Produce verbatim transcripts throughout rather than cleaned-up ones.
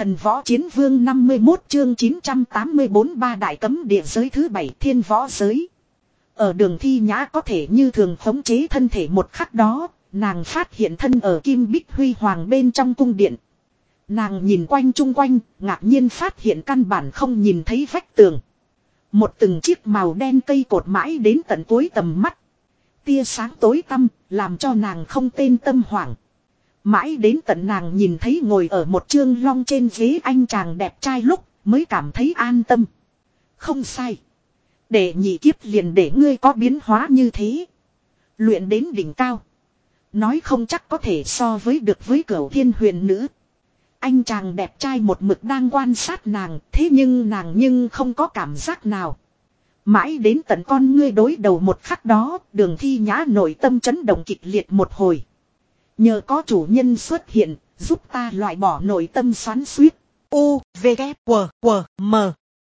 Thần võ chiến vương năm mươi mốt chương chín trăm tám mươi tư ba đại cấm địa giới thứ bảy thiên võ giới. Ở Đường Thi Nhã có thể như thường khống chế thân thể một khắc đó, nàng phát hiện thân ở kim bích huy hoàng bên trong cung điện. Nàng nhìn quanh chung quanh, ngạc nhiên phát hiện căn bản không nhìn thấy vách tường. Một từng chiếc màu đen cây cột mãi đến tận cuối tầm mắt. Tia sáng tối tăm, làm cho nàng không tên tâm hoảng. Mãi đến tận nàng nhìn thấy ngồi ở một trương long trên ghế anh chàng đẹp trai lúc, mới cảm thấy an tâm. Không sai. Để nhị kiếp liền để ngươi có biến hóa như thế. Luyện đến đỉnh cao. Nói không chắc có thể so với được với Cửu Thiên Huyền Nữ. Anh chàng đẹp trai một mực đang quan sát nàng, thế nhưng nàng nhưng không có cảm giác nào. Mãi đến tận con ngươi đối đầu một khắc đó, Đường Thi Nhã nội tâm chấn động kịch liệt một hồi. Nhờ có chủ nhân xuất hiện, giúp ta loại bỏ nội tâm xoắn xuýt. U, V, K, W, W, M.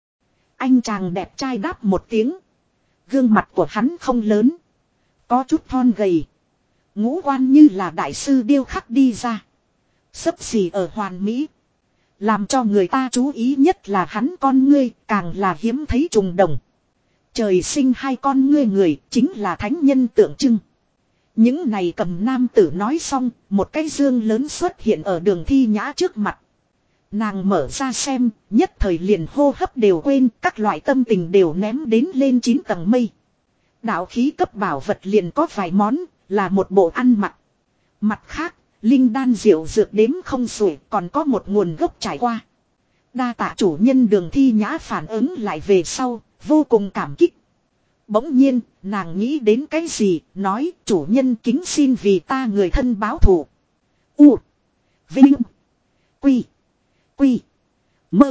Anh chàng đẹp trai đáp một tiếng. Gương mặt của hắn không lớn. Có chút thon gầy. Ngũ quan như là đại sư điêu khắc đi ra. Xấp xì ở hoàn mỹ. Làm cho người ta chú ý nhất là hắn con ngươi, càng là hiếm thấy trùng đồng. Trời sinh hai con ngươi người, chính là thánh nhân tượng trưng. Những này cầm nam tử nói xong, một cái dương lớn xuất hiện ở Đường Thi Nhã trước mặt. Nàng mở ra xem, nhất thời liền hô hấp đều quên, các loại tâm tình đều ném đến lên chín tầng mây. Đạo khí cấp bảo vật liền có vài món, là một bộ ăn mặc. Mặt khác, linh đan diệu dược đếm không xuể, còn có một nguồn gốc trải qua. Đa tạ chủ nhân Đường Thi Nhã phản ứng lại về sau, vô cùng cảm kích. Bỗng nhiên, nàng nghĩ đến cái gì, nói chủ nhân kính xin vì ta người thân báo thù. U. Vinh. Quy. Quy. Mơ.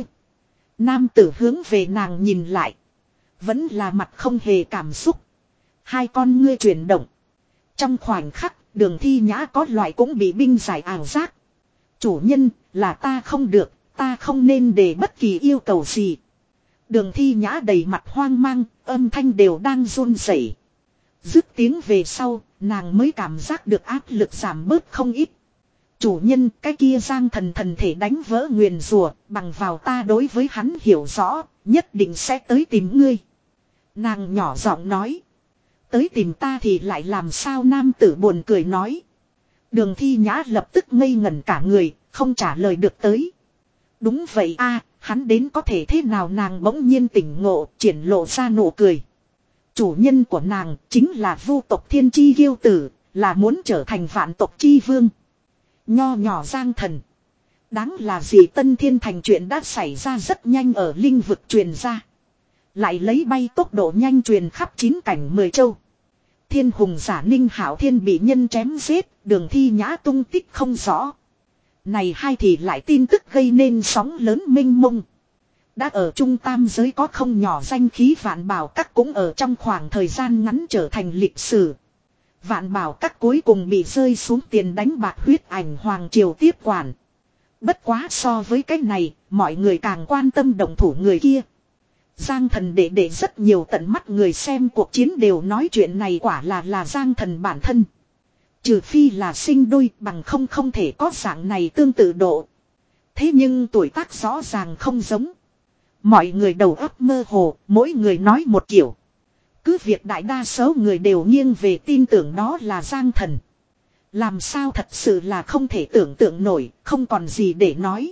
Nam tử hướng về nàng nhìn lại. Vẫn là mặt không hề cảm xúc. Hai con ngươi chuyển động. Trong khoảnh khắc, Đường Thi Nhã có loại cũng bị binh giải ảo giác. Chủ nhân, là ta không được, ta không nên để bất kỳ yêu cầu gì. Đường Thi Nhã đầy mặt hoang mang, âm thanh đều đang run rẩy. Dứt tiếng về sau, nàng mới cảm giác được áp lực giảm bớt không ít. Chủ nhân, cái kia Giang Thần thần thể đánh vỡ nguyền rủa, bằng vào ta đối với hắn hiểu rõ, nhất định sẽ tới tìm ngươi. Nàng nhỏ giọng nói. Tới tìm ta thì lại làm sao, nam tử buồn cười nói. Đường Thi Nhã lập tức ngây ngẩn cả người, không trả lời được tới. Đúng vậy a, hắn đến có thể thế nào, nàng bỗng nhiên tỉnh ngộ, triển lộ ra nụ cười. Chủ nhân của nàng chính là Vu tộc Thiên Chi Kiêu Tử, là muốn trở thành vạn tộc chi vương. Nho nhỏ Giang Thần. Đáng là gì, Tân Thiên Thành chuyện đã xảy ra rất nhanh ở linh vực truyền ra. Lại lấy bay tốc độ nhanh truyền khắp chín cảnh mười châu. Thiên hùng giả Ninh Hạo Thiên bị nhân chém giết, Đường Thi Nhã tung tích không rõ. Này hai thì lại tin tức gây nên sóng lớn mênh mông. Đã ở trung tam giới có không nhỏ danh khí Vạn Bảo Các cũng ở trong khoảng thời gian ngắn trở thành lịch sử. Vạn Bảo Các cuối cùng bị rơi xuống tiền đánh bạc huyết ảnh hoàng triều tiếp quản. Bất quá so với cái này, mọi người càng quan tâm động thủ người kia. Giang Thần để để rất nhiều tận mắt người xem cuộc chiến đều nói chuyện này quả là là Giang Thần bản thân. Trừ phi là sinh đôi, bằng không không thể có dạng này tương tự độ. Thế nhưng tuổi tác rõ ràng không giống. Mọi người đầu óc mơ hồ, mỗi người nói một kiểu. Cứ việc đại đa số người đều nghiêng về tin tưởng đó là Giang Thần. Làm sao thật sự là không thể tưởng tượng nổi, không còn gì để nói.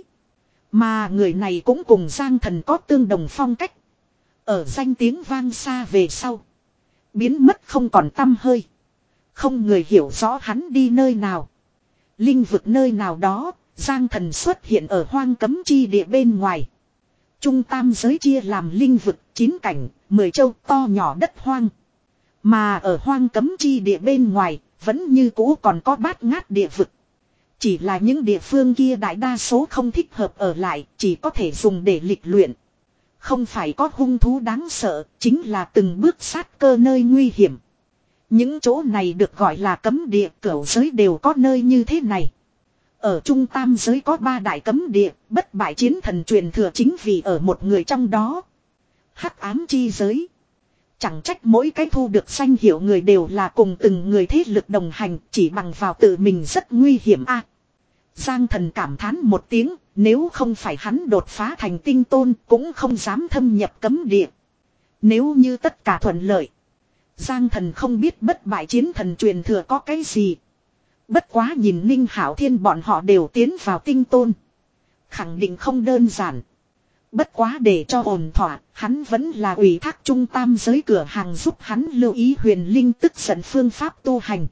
Mà người này cũng cùng Giang Thần có tương đồng phong cách. Ở danh tiếng vang xa về sau, biến mất không còn tăm hơi. Không người hiểu rõ hắn đi nơi nào. Linh vực nơi nào đó, Giang Thần xuất hiện ở hoang cấm chi địa bên ngoài. Trung tam giới chia làm linh vực, chín cảnh, mười châu to nhỏ đất hoang. Mà ở hoang cấm chi địa bên ngoài, vẫn như cũ còn có bát ngát địa vực. Chỉ là những địa phương kia đại đa số không thích hợp ở lại, chỉ có thể dùng để lịch luyện. Không phải có hung thú đáng sợ, chính là từng bước sát cơ nơi nguy hiểm. Những chỗ này được gọi là cấm địa, cửu giới đều có nơi như thế này. Ở trung tam giới có ba đại cấm địa, bất bại chiến thần truyền thừa chính vì ở một người trong đó. Hắc ám chi giới. Chẳng trách mỗi cái thu được danh hiệu người đều là cùng từng người thế lực đồng hành, chỉ bằng vào tự mình rất nguy hiểm a. Giang Thần cảm thán một tiếng, Nếu không phải hắn đột phá thành tinh tôn cũng không dám thâm nhập cấm địa. Nếu như tất cả thuận lợi. Giang Thần không biết bất bại chiến thần truyền thừa có cái gì. Bất quá nhìn Ninh Hạo Thiên bọn họ đều tiến vào tinh tôn. Khẳng định không đơn giản. Bất quá để cho ổn thỏa, hắn vẫn là ủy thác trung tam giới cửa hàng giúp hắn lưu ý huyền linh tức giận phương pháp tu hành.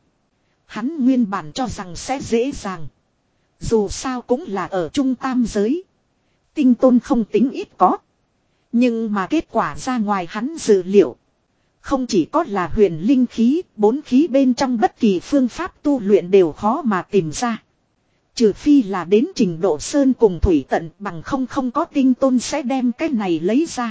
Hắn nguyên bản cho rằng sẽ dễ dàng. Dù sao cũng là ở trung tam giới. Tinh tôn không tính ít có. Nhưng mà kết quả ra ngoài hắn dự liệu. Không chỉ có là huyền linh khí, bốn khí bên trong bất kỳ phương pháp tu luyện đều khó mà tìm ra. Trừ phi là đến trình độ sơn cùng thủy tận bằng không không có tinh tôn sẽ đem cái này lấy ra.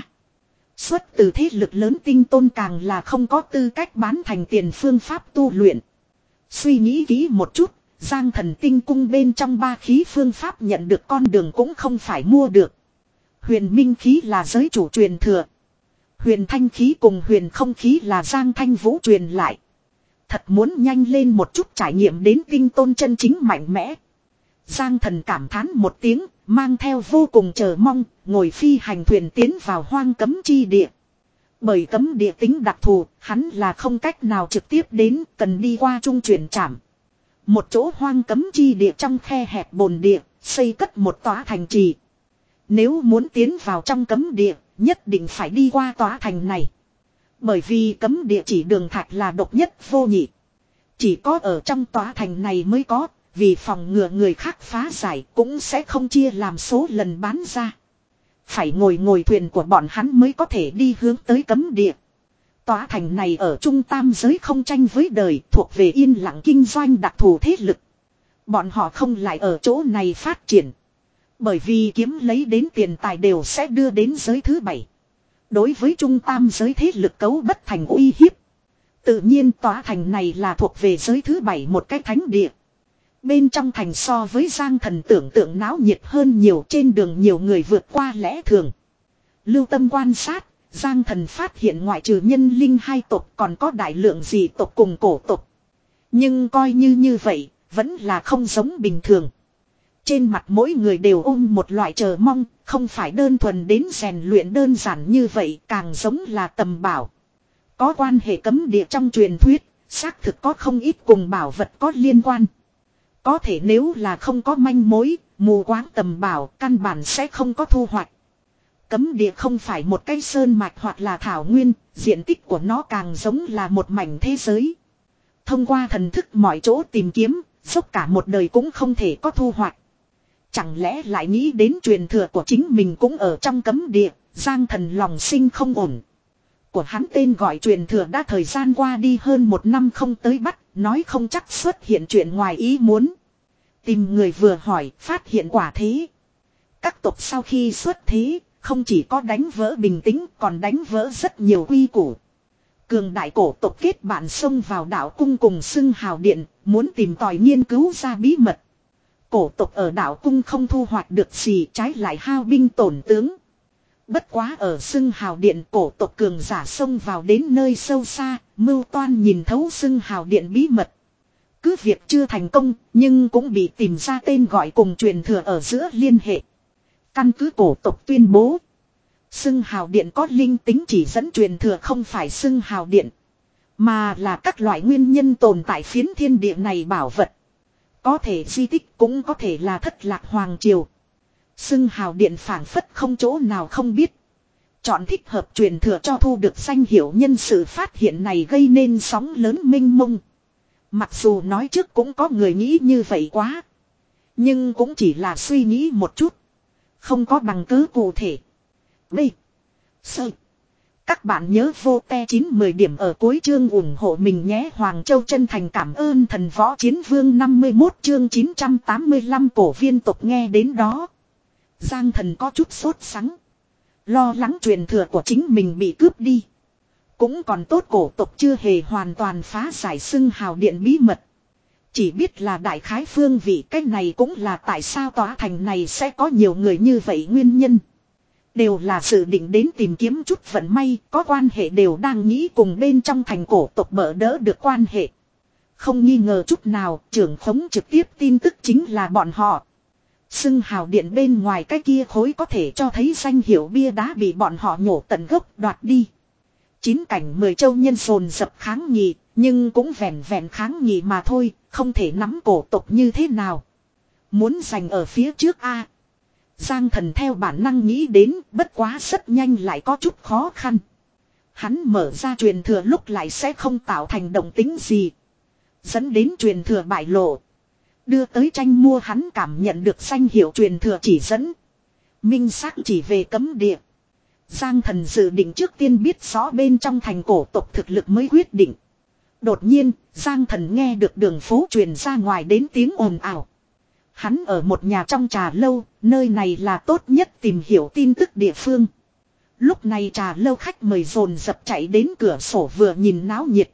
Xuất từ thế lực lớn tinh tôn càng là không có tư cách bán thành tiền phương pháp tu luyện. Suy nghĩ kỹ một chút, Giang Thần tinh cung bên trong ba khí phương pháp nhận được con đường cũng không phải mua được. Huyền minh khí là giới chủ truyền thừa. Huyền thanh khí cùng huyền không khí là Giang Thanh Vũ truyền lại. Thật muốn nhanh lên một chút trải nghiệm đến tinh tôn chân chính mạnh mẽ. Giang Thần cảm thán một tiếng, mang theo vô cùng chờ mong, ngồi phi hành thuyền tiến vào hoang cấm chi địa. Bởi cấm địa tính đặc thù, hắn là không cách nào trực tiếp đến, cần đi qua trung chuyển trảm. Một chỗ hoang cấm chi địa trong khe hẹp bồn địa, xây cất một tòa thành trì. Nếu muốn tiến vào trong cấm địa, nhất định phải đi qua tòa thành này. Bởi vì cấm địa chỉ đường thạch là độc nhất vô nhị. Chỉ có ở trong tòa thành này mới có, vì phòng ngừa người khác phá giải cũng sẽ không chia làm số lần bán ra. Phải ngồi ngồi thuyền của bọn hắn mới có thể đi hướng tới cấm địa. Tòa thành này ở trung tam giới không tranh với đời, thuộc về yên lặng kinh doanh đặc thù thế lực. Bọn họ không lại ở chỗ này phát triển. Bởi vì kiếm lấy đến tiền tài đều sẽ đưa đến giới thứ bảy. Đối với trung tam giới thế lực cấu bất thành uy hiếp. Tự nhiên tòa thành này là thuộc về giới thứ bảy một cái thánh địa. Bên trong thành so với Giang Thần tưởng tượng náo nhiệt hơn nhiều, trên đường nhiều người vượt qua lẽ thường. Lưu tâm quan sát, Giang Thần phát hiện ngoại trừ nhân linh hai tộc còn có đại lượng dị tộc cùng cổ tộc. Nhưng coi như như vậy, vẫn là không giống bình thường. Trên mặt mỗi người đều ôm một loại chờ mong, không phải đơn thuần đến rèn luyện đơn giản như vậy, càng giống là tầm bảo. Có quan hệ cấm địa trong truyền thuyết, xác thực có không ít cùng bảo vật có liên quan. Có thể nếu là không có manh mối, mù quáng tầm bảo, căn bản sẽ không có thu hoạch. Cấm địa không phải một cái sơn mạch hoặc là thảo nguyên, diện tích của nó càng giống là một mảnh thế giới. Thông qua thần thức mọi chỗ tìm kiếm, dốc cả một đời cũng không thể có thu hoạch. Chẳng lẽ lại nghĩ đến truyền thừa của chính mình cũng ở trong cấm địa, Giang Thần lòng sinh không ổn. Của hắn tên gọi truyền thừa đã thời gian qua đi hơn một năm không tới bắt, nói không chắc xuất hiện chuyện ngoài ý muốn. Tìm người vừa hỏi, phát hiện quả thế. Các tộc sau khi xuất thế, không chỉ có đánh vỡ bình tĩnh, còn đánh vỡ rất nhiều quy củ. Cường đại cổ tộc kết bạn xông vào đảo cung cùng xưng hào điện, muốn tìm tòi nghiên cứu ra bí mật. Cổ tộc ở đảo cung không thu hoạch được gì, trái lại hao binh tổn tướng. Bất quá ở xưng hào điện, cổ tộc cường giả xông vào đến nơi sâu xa, mưu toan nhìn thấu xưng hào điện bí mật. Cứ việc chưa thành công, nhưng cũng bị tìm ra tên gọi cùng truyền thừa ở giữa liên hệ. Căn cứ cổ tộc tuyên bố, xưng hào điện có linh tính chỉ dẫn truyền thừa không phải xưng hào điện, mà là các loại nguyên nhân tồn tại phiến thiên địa này bảo vật. Có thể di tích, cũng có thể là thất lạc hoàng triều. Xưng hào điện phảng phất không chỗ nào không biết. Chọn thích hợp truyền thừa cho thu được danh hiệu nhân sự phát hiện này gây nên sóng lớn mênh mông. Mặc dù nói trước cũng có người nghĩ như vậy quá. Nhưng cũng chỉ là suy nghĩ một chút. Không có bằng cứ cụ thể. B. Sơ. Các bạn nhớ vô te chín mười điểm ở cuối chương ủng hộ mình nhé. Hoàng Châu chân thành cảm ơn thần võ chiến vương năm mươi mốt chương chín trăm tám mươi lăm cổ viên tộc nghe đến đó. Giang Thần có chút sốt sắng. Lo lắng truyền thừa của chính mình bị cướp đi. Cũng còn tốt cổ tộc chưa hề hoàn toàn phá giải xưng hào điện bí mật. Chỉ biết là đại khái phương vị, cái này cũng là tại sao tòa thành này sẽ có nhiều người như vậy nguyên nhân. Đều là dự định đến tìm kiếm chút vận may, có quan hệ đều đang nghĩ cùng bên trong thành cổ tộc bỡ đỡ được quan hệ. Không nghi ngờ chút nào, trưởng khống trực tiếp tin tức chính là bọn họ. Xưng hào điện bên ngoài cái kia khối có thể cho thấy danh hiệu bia đá bị bọn họ nhổ tận gốc đoạt đi. Chín cảnh mười châu nhân dồn dập kháng nghị, nhưng cũng vẹn vẹn kháng nghị mà thôi, không thể nắm cổ tộc như thế nào. Muốn giành ở phía trước a. Giang Thần theo bản năng nghĩ đến, bất quá rất nhanh lại có chút khó khăn. Hắn mở ra truyền thừa lúc lại sẽ không tạo thành động tính gì. Dẫn đến truyền thừa bại lộ. Đưa tới tranh mua hắn cảm nhận được danh hiệu truyền thừa chỉ dẫn. Minh xác chỉ về cấm địa. Giang Thần dự định trước tiên biết rõ bên trong thành cổ tộc thực lực mới quyết định. Đột nhiên, Giang Thần nghe được đường phố truyền ra ngoài đến tiếng ồn ào. Hắn ở một nhà trong trà lâu, nơi này là tốt nhất tìm hiểu tin tức địa phương. Lúc này trà lâu khách mời dồn dập chạy đến cửa sổ vừa nhìn náo nhiệt.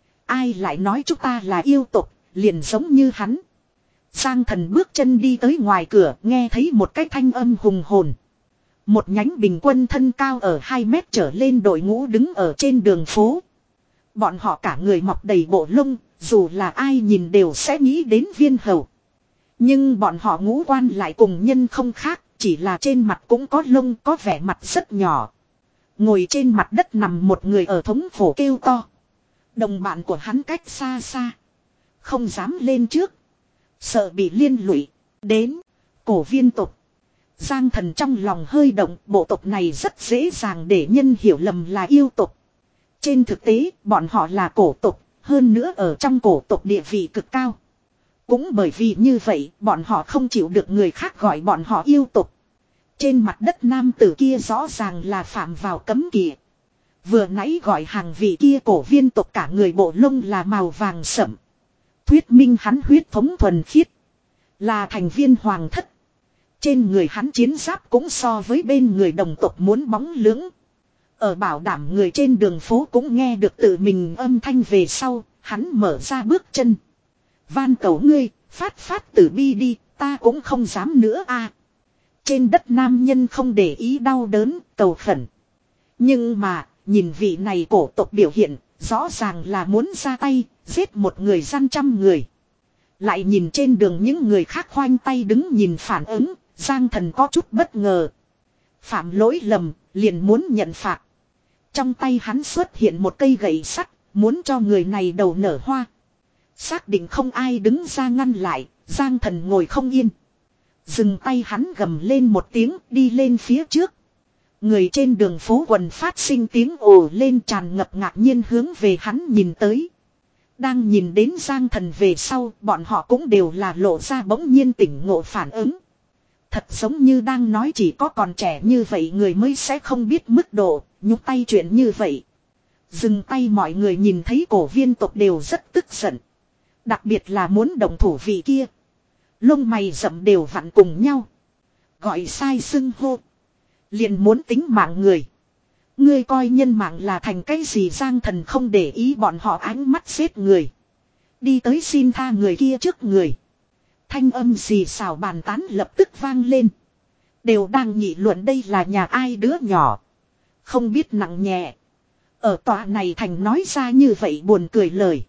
Ai lại nói chúng ta là yêu tộc, liền giống như hắn. Giang Thần bước chân đi tới ngoài cửa, nghe thấy một cái thanh âm hùng hồn. Một nhánh bình quân thân cao ở hai mét trở lên đội ngũ đứng ở trên đường phố. Bọn họ cả người mọc đầy bộ lông, dù là ai nhìn đều sẽ nghĩ đến Viên Hầu. Nhưng bọn họ ngũ quan lại cùng nhân không khác, chỉ là trên mặt cũng có lông, có vẻ mặt rất nhỏ. Ngồi trên mặt đất nằm một người ở thống khổ kêu to. Đồng bạn của hắn cách xa xa, không dám lên trước, sợ bị liên lụy. Đến cổ viên tộc. Giang Thần trong lòng hơi động, bộ tộc này rất dễ dàng để nhân hiểu lầm là yêu tộc. Trên thực tế, bọn họ là cổ tộc, hơn nữa ở trong cổ tộc địa vị cực cao. Cũng bởi vì như vậy, bọn họ không chịu được người khác gọi bọn họ yêu tộc. Trên mặt đất nam tử kia rõ ràng là phạm vào cấm kỵ. Vừa nãy gọi hàng vị kia cổ viên tộc cả người bộ lông là màu vàng sẫm. Thuyết minh hắn huyết thống thuần khiết, là thành viên hoàng thất. Trên người hắn chiến giáp cũng so với bên người đồng tộc muốn bóng lưỡng. Ở bảo đảm người trên đường phố cũng nghe được tự mình âm thanh về sau, hắn mở ra bước chân. Van cầu ngươi, phát phát tử bi đi, ta cũng không dám nữa a. Trên đất nam nhân không để ý đau đớn, cầu khẩn. Nhưng mà, nhìn vị này cổ tộc biểu hiện, rõ ràng là muốn ra tay, giết một người gian trăm người. Lại nhìn trên đường những người khác khoanh tay đứng nhìn phản ứng, Giang Thần có chút bất ngờ. Phạm lỗi lầm, liền muốn nhận phạt. Trong tay hắn xuất hiện một cây gậy sắt, muốn cho người này đầu nở hoa. Xác định không ai đứng ra ngăn lại, Giang Thần ngồi không yên. Dừng tay hắn gầm lên một tiếng, đi lên phía trước. Người trên đường phố quần phát sinh tiếng ồ lên tràn ngập ngạc nhiên hướng về hắn nhìn tới. Đang nhìn đến Giang Thần về sau, bọn họ cũng đều là lộ ra bỗng nhiên tỉnh ngộ phản ứng. Thật giống như đang nói chỉ có còn trẻ như vậy người mới sẽ không biết mức độ, nhúc tay chuyện như vậy. Dừng tay mọi người nhìn thấy cổ viên tộc đều rất tức giận. Đặc biệt là muốn động thủ vị kia. Lông mày rậm đều vặn cùng nhau. Gọi sai xưng hô. Liền muốn tính mạng người. Ngươi coi nhân mạng là thành cái gì? Giang Thần không để ý bọn họ ánh mắt xếp người. Đi tới xin tha người kia trước người. Thanh âm xì xào bàn tán lập tức vang lên. Đều đang nghị luận đây là nhà ai đứa nhỏ. Không biết nặng nhẹ. Ở tòa này thành nói ra như vậy buồn cười lời.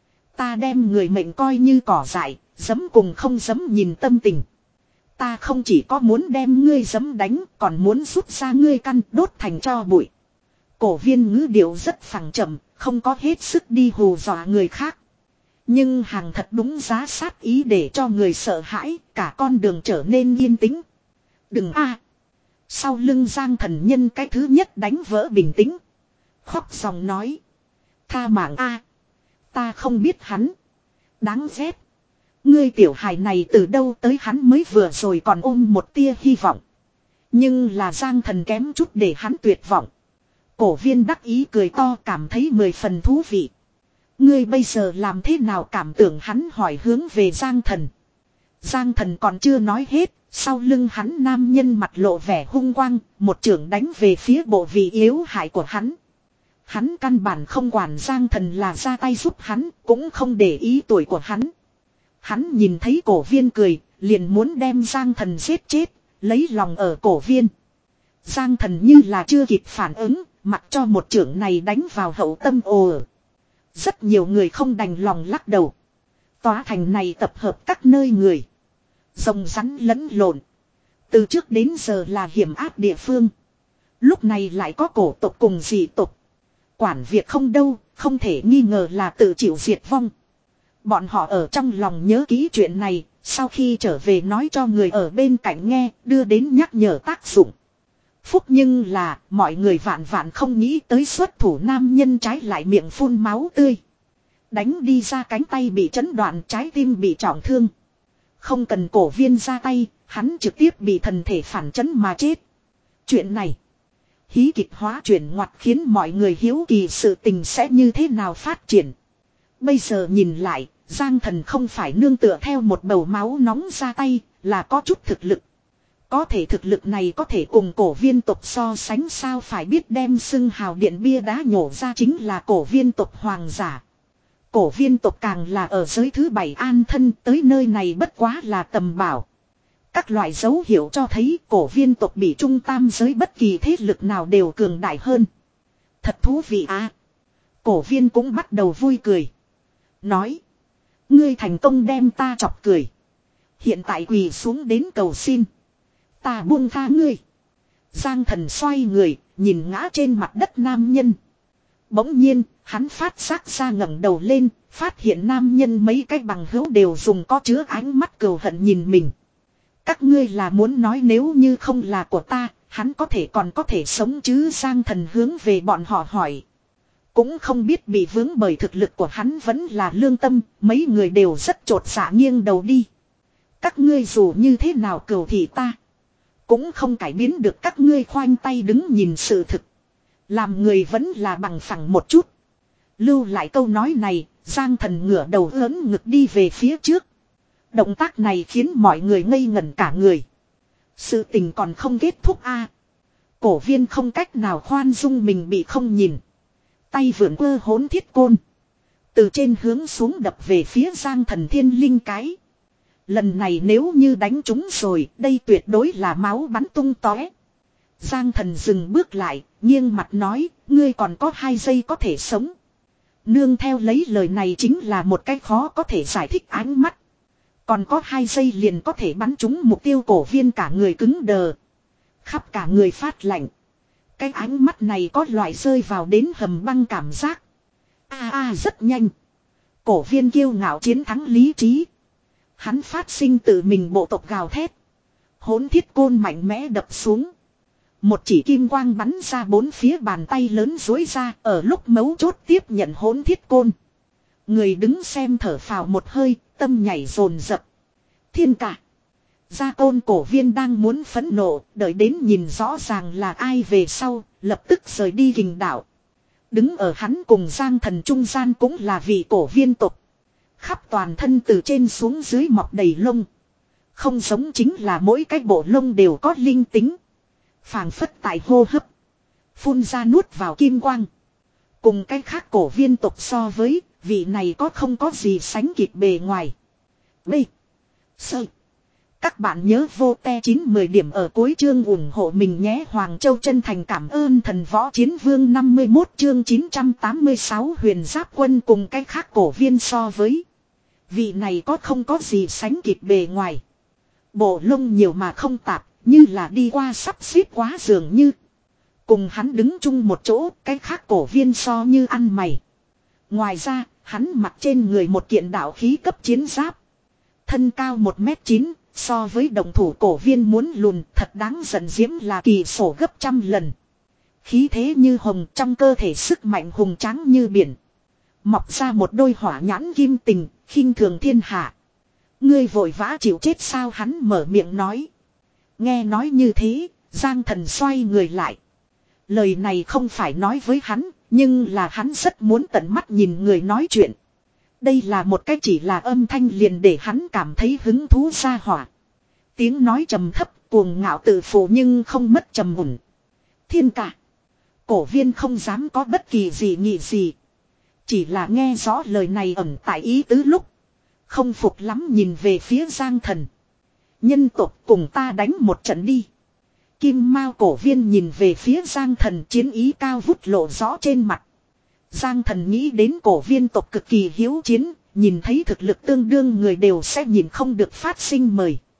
Ta đem người mệnh coi như cỏ dại, giấm cùng không giấm nhìn tâm tình. Ta không chỉ có muốn đem ngươi giấm đánh, còn muốn rút ra ngươi căn đốt thành tro bụi. Cổ viên ngữ điệu rất phẳng chậm, không có hết sức đi hù dọa người khác. Nhưng hàng thật đúng giá sát ý để cho người sợ hãi, cả con đường trở nên yên tĩnh. Đừng a. Sau lưng Giang Thần nhân cái thứ nhất đánh vỡ bình tĩnh. Khóc dòng nói. Tha mạng a. Ta không biết hắn. Đáng ghét. Ngươi tiểu hài này từ đâu tới? Hắn mới vừa rồi còn ôm một tia hy vọng. Nhưng là Giang Thần kém chút để hắn tuyệt vọng. Cổ viên đắc ý cười to cảm thấy mười phần thú vị. Ngươi bây giờ làm thế nào cảm tưởng? Hắn hỏi hướng về Giang Thần. Giang Thần còn chưa nói hết. Sau lưng hắn nam nhân mặt lộ vẻ hung quang. Một chưởng đánh về phía bộ vị yếu hại của hắn. Hắn căn bản không quản Giang Thần là ra tay giúp hắn. Cũng không để ý tuổi của hắn. Hắn nhìn thấy cổ viên cười. Liền muốn đem Giang Thần giết chết. Lấy lòng ở cổ viên. Giang Thần như là chưa kịp phản ứng. Mặc cho một chưởng này đánh vào hậu tâm ồ. Rất nhiều người không đành lòng lắc đầu. Tòa thành này tập hợp các nơi người. Rồng rắn lẫn lộn. Từ trước đến giờ là hiểm ác địa phương. Lúc này lại có cổ tộc cùng dị tộc. Quản việc không đâu, không thể nghi ngờ là tự chịu diệt vong. Bọn họ ở trong lòng nhớ kỹ chuyện này, sau khi trở về nói cho người ở bên cạnh nghe, đưa đến nhắc nhở tác dụng. Phúc nhưng là, mọi người vạn vạn không nghĩ tới xuất thủ nam nhân trái lại miệng phun máu tươi. Đánh đi ra cánh tay bị chấn đoạn, trái tim bị trọng thương. Không cần cổ viên ra tay, hắn trực tiếp bị thần thể phản chấn mà chết. Chuyện này, hí kịch hóa chuyển ngoặt khiến mọi người hiếu kỳ sự tình sẽ như thế nào phát triển. Bây giờ nhìn lại, Giang Thần không phải nương tựa theo một bầu máu nóng ra tay, là có chút thực lực. Có thể thực lực này có thể cùng cổ viên tộc so sánh sao, phải biết đem xưng hào điện bia đá nhổ ra chính là cổ viên tộc hoàng giả. Cổ viên tộc càng là ở giới thứ bảy an thân, tới nơi này bất quá là tầm bảo. Các loại dấu hiệu cho thấy cổ viên tộc bị trung tam giới bất kỳ thế lực nào đều cường đại hơn. Thật thú vị à. Cổ viên cũng bắt đầu vui cười. Nói. Ngươi thành công đem ta chọc cười. Hiện tại quỳ xuống đến cầu xin. Ta buông tha ngươi. Giang Thần xoay người, nhìn ngã trên mặt đất nam nhân. Bỗng nhiên, hắn phát giác ra ngẩng đầu lên, phát hiện nam nhân mấy cái bằng hữu đều dùng có chứa ánh mắt cừu hận nhìn mình. Các ngươi là muốn nói nếu như không là của ta, hắn có thể còn có thể sống chứ? Giang Thần hướng về bọn họ hỏi. Cũng không biết bị vướng bởi thực lực của hắn vẫn là lương tâm, mấy người đều rất chột dạ nghiêng đầu đi. Các ngươi dù như thế nào cừu thị ta, cũng không cải biến được các ngươi khoanh tay đứng nhìn sự thực. Làm người vẫn là bằng phẳng một chút. Lưu lại câu nói này, Giang Thần ngửa đầu ớn ngực đi về phía trước. Động tác này khiến mọi người ngây ngẩn cả người. Sự tình còn không kết thúc a à. Cổ viên không cách nào khoan dung mình bị không nhìn. Tay vượn quơ hỗn thiết côn. Từ trên hướng xuống đập về phía Giang Thần thiên linh cái. Lần này nếu như đánh trúng rồi, đây tuyệt đối là máu bắn tung tóe. Giang Thần dừng bước lại, nghiêng mặt nói, ngươi còn có hai giây có thể sống. Nương theo lấy lời này chính là một cái khó có thể giải thích ánh mắt. Còn có hai giây liền có thể bắn trúng mục tiêu, cổ viên cả người cứng đờ. Khắp cả người phát lạnh. Cái ánh mắt này có loại rơi vào đến hầm băng cảm giác. A a rất nhanh. Cổ viên kiêu ngạo chiến thắng lý trí. Hắn phát sinh tự mình bộ tộc gào thét. Hỗn thiết côn mạnh mẽ đập xuống. Một chỉ kim quang bắn ra bốn phía, bàn tay lớn dối ra ở lúc mấu chốt tiếp nhận hỗn thiết côn. Người đứng xem thở phào một hơi, tâm nhảy dồn dập. Thiên cả. Gia Côn cổ viên đang muốn phẫn nộ, đợi đến nhìn rõ ràng là ai về sau, lập tức rời đi kình đảo. Đứng ở hắn cùng Giang Thần trung gian cũng là vị cổ viên tộc. Khắp toàn thân từ trên xuống dưới mọc đầy lông. Không giống chính là mỗi cái bộ lông đều có linh tính. Phảng phất tại hô hấp. Phun ra nuốt vào kim quang. Cùng cái khác cổ viên tộc so với, vị này có không có gì sánh kịp bề ngoài. B. Sơ. Các bạn nhớ vô te chín mười điểm ở cuối chương ủng hộ mình nhé. Hoàng Châu chân thành cảm ơn thần võ chiến vương. Năm mươi mốt chương chín trăm tám mươi sáu huyền giáp quân cùng cái khác cổ viên so với. Vị này có không có gì sánh kịp bề ngoài. Bộ lông nhiều mà không tạp, như là đi qua sắp xếp quá dường như. Cùng hắn đứng chung một chỗ, cái khác cổ viên so như ăn mày. Ngoài ra, hắn mặc trên người một kiện đạo khí cấp chiến giáp. Thân cao một mét chín, so với đồng thủ cổ viên muốn lùn thật đáng giận, diễm là kỳ sổ gấp trăm lần. Khí thế như hồng, trong cơ thể sức mạnh hùng tráng như biển. Mọc ra một đôi hỏa nhãn kim tình, khinh thường thiên hạ. Ngươi vội vã chịu chết sao, hắn mở miệng nói. Nghe nói như thế, Giang Thần xoay người lại. Lời này không phải nói với hắn, nhưng là hắn rất muốn tận mắt nhìn người nói chuyện. Đây là một cách chỉ là âm thanh liền để hắn cảm thấy hứng thú ra hỏa. Tiếng nói trầm thấp, cuồng ngạo tự phụ nhưng không mất trầm ổn. Thiên cả. Cổ viên không dám có bất kỳ gì nghị gì. Chỉ là nghe rõ lời này ẩn tại ý tứ lúc. Không phục lắm nhìn về phía Giang Thần. Nhân tộc cùng ta đánh một trận đi. Kim Mao cổ viên nhìn về phía Giang Thần, chiến ý cao vút lộ rõ trên mặt. Giang Thần nghĩ đến cổ viên tộc cực kỳ hiếu chiến, nhìn thấy thực lực tương đương người đều sẽ nhìn không được phát sinh mời.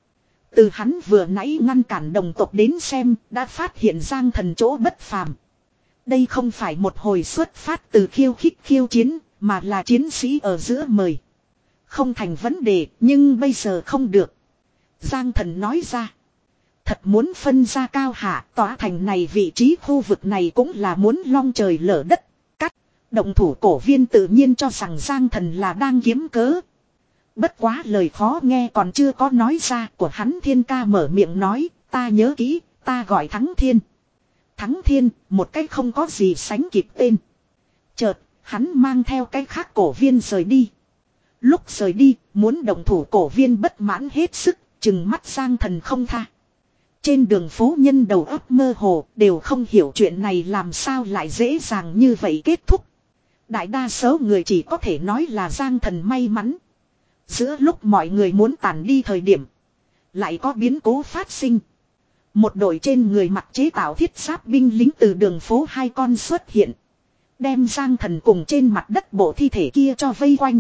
Từ hắn vừa nãy ngăn cản đồng tộc đến xem đã phát hiện Giang Thần chỗ bất phàm. Đây không phải một hồi xuất phát từ khiêu khích khiêu chiến mà là chiến sĩ ở giữa mời. Không thành vấn đề nhưng bây giờ không được. Giang Thần nói ra. Thật muốn phân ra cao hạ tòa thành này vị trí khu vực này cũng là muốn long trời lở đất. Cắt. Động thủ cổ viên tự nhiên cho rằng Giang Thần là đang kiếm cớ. Bất quá lời khó nghe còn chưa có nói ra của hắn Thiên Ca mở miệng nói. Ta nhớ kỹ, ta gọi Thắng Thiên. Thắng Thiên, một cái không có gì sánh kịp tên. Chợt, hắn mang theo cái khác cổ viên rời đi. Lúc rời đi, muốn động thủ cổ viên bất mãn hết sức, chừng mắt Giang Thần không tha. Trên đường phố nhân đầu óc mơ hồ, đều không hiểu chuyện này làm sao lại dễ dàng như vậy kết thúc. Đại đa số người chỉ có thể nói là Giang Thần may mắn. Giữa lúc mọi người muốn tàn đi thời điểm, lại có biến cố phát sinh. Một đội trên người mặc chế tạo thiết giáp binh lính từ đường phố hai con xuất hiện. Đem Giang Thần cùng trên mặt đất bộ thi thể kia cho vây quanh.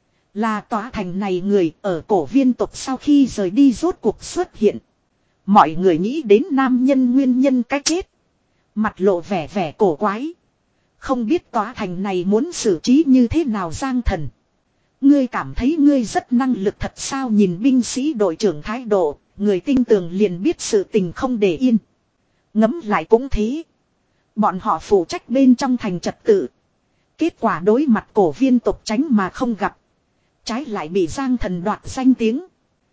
Là tòa thành này người ở cổ viên tộc sau khi rời đi rốt cuộc xuất hiện. Mọi người nghĩ đến nam nhân nguyên nhân cái chết. Mặt lộ vẻ vẻ cổ quái. Không biết tòa thành này muốn xử trí như thế nào Giang Thần. Ngươi cảm thấy ngươi rất năng lực thật sao nhìn binh sĩ đội trưởng thái độ. Người tinh tường liền biết sự tình không để yên. Ngẫm lại cũng thế. Bọn họ phụ trách bên trong thành trật tự. Kết quả đối mặt cổ viên tộc tránh mà không gặp. Trái lại bị Giang Thần đoạt danh tiếng.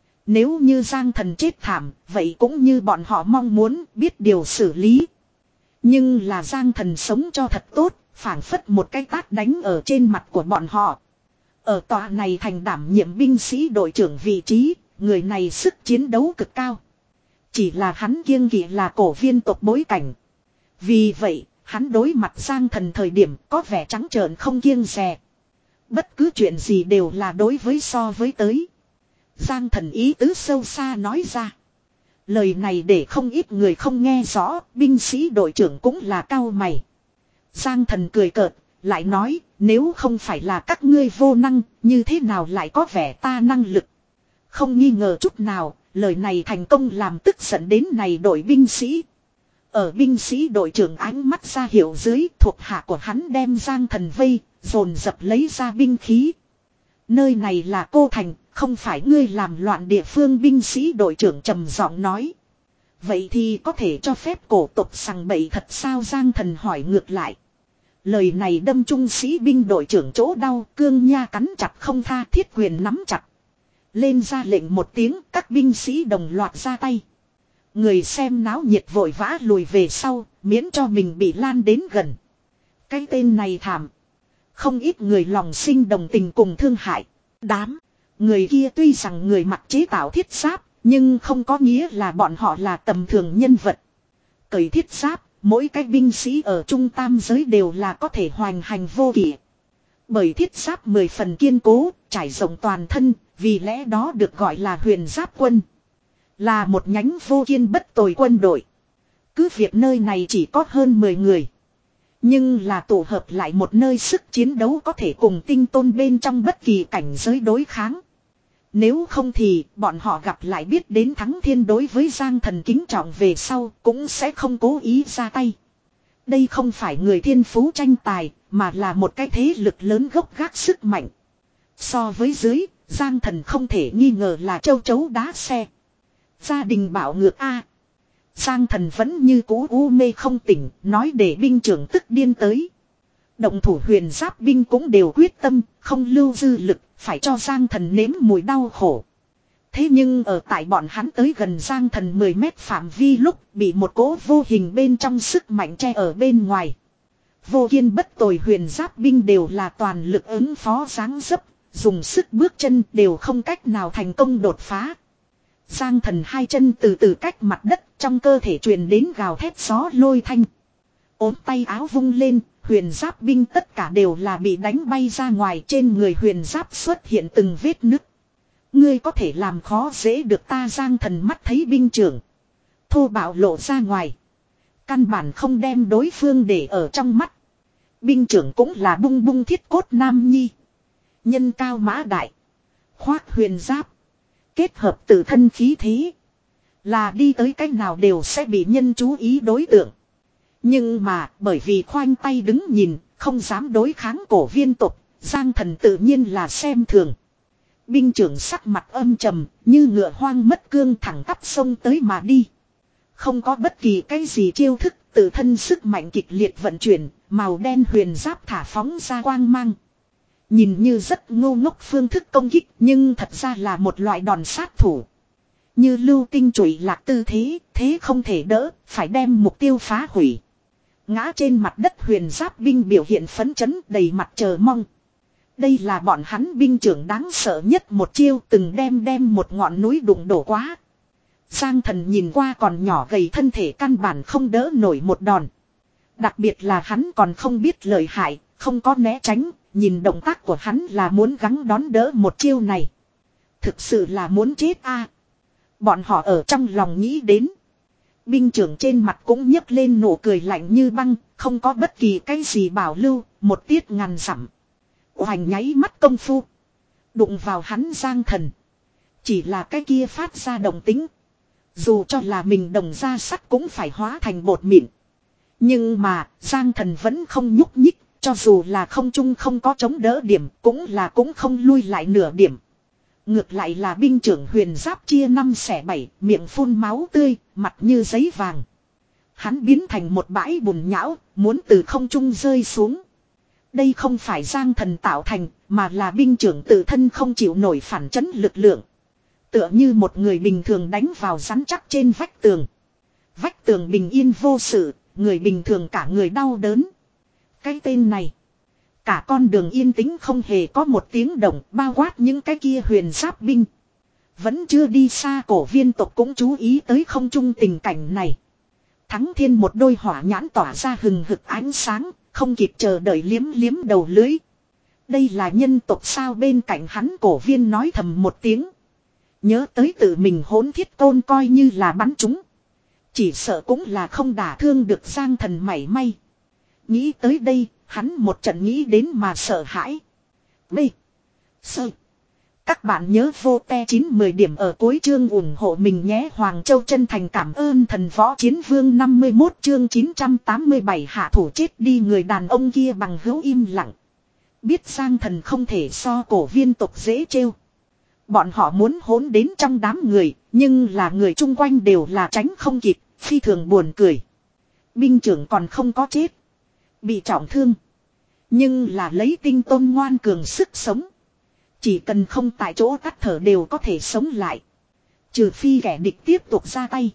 Nếu như Giang Thần chết thảm, vậy cũng như bọn họ mong muốn biết điều xử lý. Nhưng là Giang Thần sống cho thật tốt, phảng phất một cái tát đánh ở trên mặt của bọn họ. Ở tòa này thành đảm nhiệm binh sĩ đội trưởng vị trí, người này sức chiến đấu cực cao. Chỉ là hắn kiêng kỵ là cổ viên tộc bối cảnh. Vì vậy, hắn đối mặt Giang Thần thời điểm có vẻ trắng trợn không kiêng dè. Bất cứ chuyện gì đều là đối với so với tới. Giang Thần ý tứ sâu xa nói ra. Lời này để không ít người không nghe rõ, binh sĩ đội trưởng cũng là cao mày. Giang Thần cười cợt, lại nói, nếu không phải là các ngươi vô năng, như thế nào lại có vẻ ta năng lực. Không nghi ngờ chút nào, lời này thành công làm tức giận đến này đội binh sĩ. Ở binh sĩ đội trưởng ánh mắt ra hiệu dưới, thuộc hạ của hắn đem Giang Thần vây, dồn dập lấy ra binh khí. Nơi này là cô thành, không phải ngươi làm loạn địa phương binh sĩ đội trưởng trầm giọng nói. Vậy thì có thể cho phép cổ tộc sằng bậy thật sao Giang Thần hỏi ngược lại. Lời này đâm trung sĩ binh đội trưởng chỗ đau, cương nha cắn chặt không tha thiết quyền nắm chặt. Lên ra lệnh một tiếng các binh sĩ đồng loạt ra tay. Người xem náo nhiệt vội vã lùi về sau, miễn cho mình bị lan đến gần. Cái tên này thảm. Không ít người lòng sinh đồng tình cùng thương hại. Đám, người kia tuy rằng người mặc chế tạo thiết giáp, nhưng không có nghĩa là bọn họ là tầm thường nhân vật. Cởi thiết giáp, mỗi cái binh sĩ ở trung tam giới đều là có thể hoành hành vô kỷ. Bởi thiết giáp mười phần kiên cố, trải rộng toàn thân, vì lẽ đó được gọi là huyền giáp quân. Là một nhánh vô kiên bất tồi quân đội. Cứ việc nơi này chỉ có hơn mười người. Nhưng là tổ hợp lại một nơi sức chiến đấu có thể cùng tinh tôn bên trong bất kỳ cảnh giới đối kháng. Nếu không thì bọn họ gặp lại biết đến Thắng Thiên đối với Giang Thần kính trọng về sau cũng sẽ không cố ý ra tay. Đây không phải người thiên phú tranh tài mà là một cái thế lực lớn gốc gác sức mạnh. So với dưới, Giang Thần không thể nghi ngờ là châu chấu đá xe. Gia đình bảo ngược A. Giang Thần vẫn như cũ u mê không tỉnh, nói để binh trưởng tức điên tới. Động thủ huyền giáp binh cũng đều quyết tâm, không lưu dư lực, phải cho Giang Thần nếm mùi đau khổ. Thế nhưng ở tại bọn hắn tới gần Giang Thần mười mét phạm vi lúc bị một cỗ vô hình bên trong sức mạnh che ở bên ngoài. Vô kiên bất tồi huyền giáp binh đều là toàn lực ứng phó giáng dấp, dùng sức bước chân đều không cách nào thành công đột phá. Giang Thần hai chân từ từ cách mặt đất, trong cơ thể truyền đến gào thét gió lôi thanh. Ốm tay áo vung lên, huyền giáp binh tất cả đều là bị đánh bay ra ngoài, trên người huyền giáp xuất hiện từng vết nứt. Ngươi có thể làm khó dễ được ta Giang Thần mắt thấy binh trưởng. Thô bạo lộ ra ngoài. Căn bản không đem đối phương để ở trong mắt. Binh trưởng cũng là bung bung thiết cốt nam nhi. Nhân cao mã đại. Khoác huyền giáp. Kết hợp tự thân khí thế. Là đi tới cách nào đều sẽ bị nhân chú ý đối tượng. Nhưng mà bởi vì khoanh tay đứng nhìn, không dám đối kháng cổ viên tộc, Giang Thần tự nhiên là xem thường. Binh trưởng sắc mặt âm trầm, như ngựa hoang mất cương thẳng tắp sông tới mà đi. Không có bất kỳ cái gì chiêu thức, tự thân sức mạnh kịch liệt vận chuyển, màu đen huyền giáp thả phóng ra quang mang. Nhìn như rất ngô ngốc phương thức công kích, nhưng thật ra là một loại đòn sát thủ. Như lưu tinh chủy lạc tư thế, thế không thể đỡ, phải đem mục tiêu phá hủy. Ngã trên mặt đất huyền giáp binh biểu hiện phấn chấn đầy mặt chờ mong. Đây là bọn hắn binh trưởng đáng sợ nhất một chiêu, từng đem đem một ngọn núi đụng đổ quá. Giang Thần nhìn qua còn nhỏ gầy thân thể căn bản không đỡ nổi một đòn. Đặc biệt là hắn còn không biết lợi hại, không có né tránh, nhìn động tác của hắn là muốn gắng đón đỡ một chiêu này. Thực sự là muốn chết a. Bọn họ ở trong lòng nghĩ đến. Binh trưởng trên mặt cũng nhấc lên nụ cười lạnh như băng, không có bất kỳ cái gì bảo lưu, một tiết ngàn dặm. Hoành nháy mắt công phu. Đụng vào hắn Giang Thần. Chỉ là cái kia phát ra động tính. Dù cho là mình đồng ra sắt cũng phải hóa thành bột mịn. Nhưng mà Giang Thần vẫn không nhúc nhích. Cho dù là không trung không có chống đỡ điểm, cũng là cũng không lui lại nửa điểm. Ngược lại là binh trưởng huyền giáp chia năm xẻ bảy, miệng phun máu tươi, mặt như giấy vàng. Hắn biến thành một bãi bùn nhão, muốn từ không trung rơi xuống. Đây không phải Giang Thần tạo thành, mà là binh trưởng tự thân không chịu nổi phản chấn lực lượng. Tựa như một người bình thường đánh vào rắn chắc trên vách tường. Vách tường bình yên vô sự, người bình thường cả người đau đớn. Cái tên này. Cả con đường yên tĩnh không hề có một tiếng động, bao quát những cái kia huyền giáp binh. Vẫn chưa đi xa cổ viên tộc cũng chú ý tới không trung tình cảnh này. Thắng Thiên một đôi hỏa nhãn tỏa ra hừng hực ánh sáng, không kịp chờ đợi liếm liếm đầu lưới. Đây là nhân tộc sao? Bên cạnh hắn cổ viên nói thầm một tiếng. Nhớ tới tự mình hỗn thiết côn coi như là bắn chúng. Chỉ sợ cũng là không đả thương được Giang Thần mảy may. Nghĩ tới đây, hắn một trận nghĩ đến mà sợ hãi. B. Sơ. Các bạn nhớ vô te chín mười điểm ở cuối chương ủng hộ mình nhé. Hoàng Châu chân thành cảm ơn thần võ chiến vương năm mươi mốt chương chín trăm tám mươi bảy hạ thủ chết đi người đàn ông kia bằng hữu im lặng. Biết Giang Thần không thể so cổ viên tộc dễ trêu. Bọn họ muốn hỗn đến trong đám người, nhưng là người chung quanh đều là tránh không kịp, phi thường buồn cười. Binh trưởng còn không có chết. Bị trọng thương. Nhưng là lấy tinh tôn ngoan cường sức sống. Chỉ cần không tại chỗ tắt thở đều có thể sống lại. Trừ phi kẻ địch tiếp tục ra tay.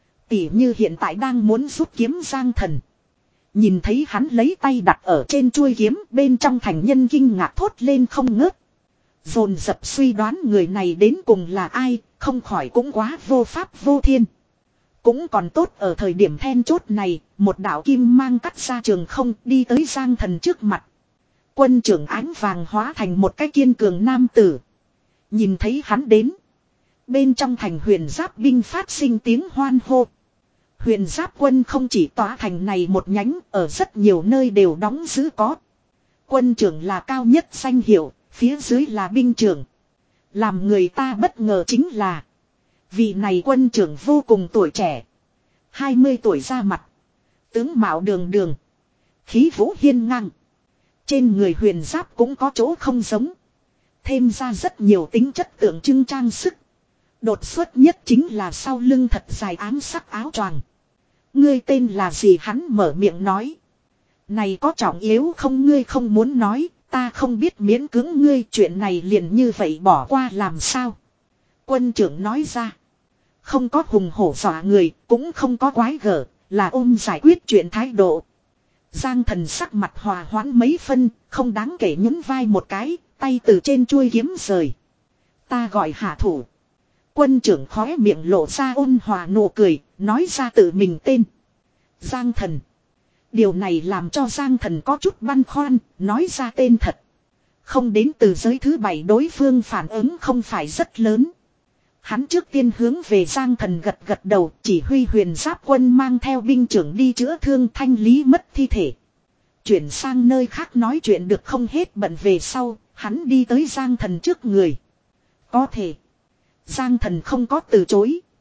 Tỉ như hiện tại đang muốn rút kiếm Giang Thần. Nhìn thấy hắn lấy tay đặt ở trên chuôi kiếm, bên trong thành nhân kinh ngạc thốt lên không ngớt. Dồn dập suy đoán người này đến cùng là ai, không khỏi cũng quá vô pháp vô thiên. Cũng còn tốt ở thời điểm then chốt này, một đạo kim mang cắt ra trường không đi tới Giang Thần trước mặt. Quân trưởng ánh vàng hóa thành một cái kiên cường nam tử. Nhìn thấy hắn đến. Bên trong thành huyền giáp binh phát sinh tiếng hoan hô. Huyền giáp quân không chỉ tỏa thành này một nhánh, ở rất nhiều nơi đều đóng giữ có. Quân trưởng là cao nhất danh hiệu, phía dưới là binh trưởng. Làm người ta bất ngờ chính là vị này quân trưởng vô cùng tuổi trẻ. hai mươi tuổi ra mặt. Tướng mạo đường đường. Khí vũ hiên ngang. Trên người huyền giáp cũng có chỗ không giống. Thêm ra rất nhiều tính chất tượng trưng trang sức. Đột xuất nhất chính là sau lưng thật dài ám sắc áo choàng. Ngươi tên là gì? Hắn mở miệng nói. Này có trọng yếu không? Ngươi không muốn nói, ta không biết miễn cưỡng ngươi, chuyện này liền như vậy bỏ qua làm sao? Quân trưởng nói ra. Không có hùng hổ dọa người, cũng không có quái gở, là ôm giải quyết chuyện thái độ. Giang Thần sắc mặt hòa hoãn mấy phân, không đáng kể nhún vai một cái, tay từ trên chuôi kiếm rời. Ta gọi hạ thủ. Quân trưởng khóe miệng lộ ra ôn hòa nụ cười, nói ra tự mình tên. Giang Thần. Điều này làm cho Giang Thần có chút băn khoăn, nói ra tên thật. Không đến từ giới thứ bảy đối phương phản ứng không phải rất lớn. Hắn trước tiên hướng về Giang Thần gật gật đầu, chỉ huy huyền giáp quân mang theo binh trưởng đi chữa thương thanh lý mất thi thể. Chuyển sang nơi khác nói chuyện được không hết bận về sau, hắn đi tới Giang Thần trước người. Có thể. Giang Thần không có từ chối.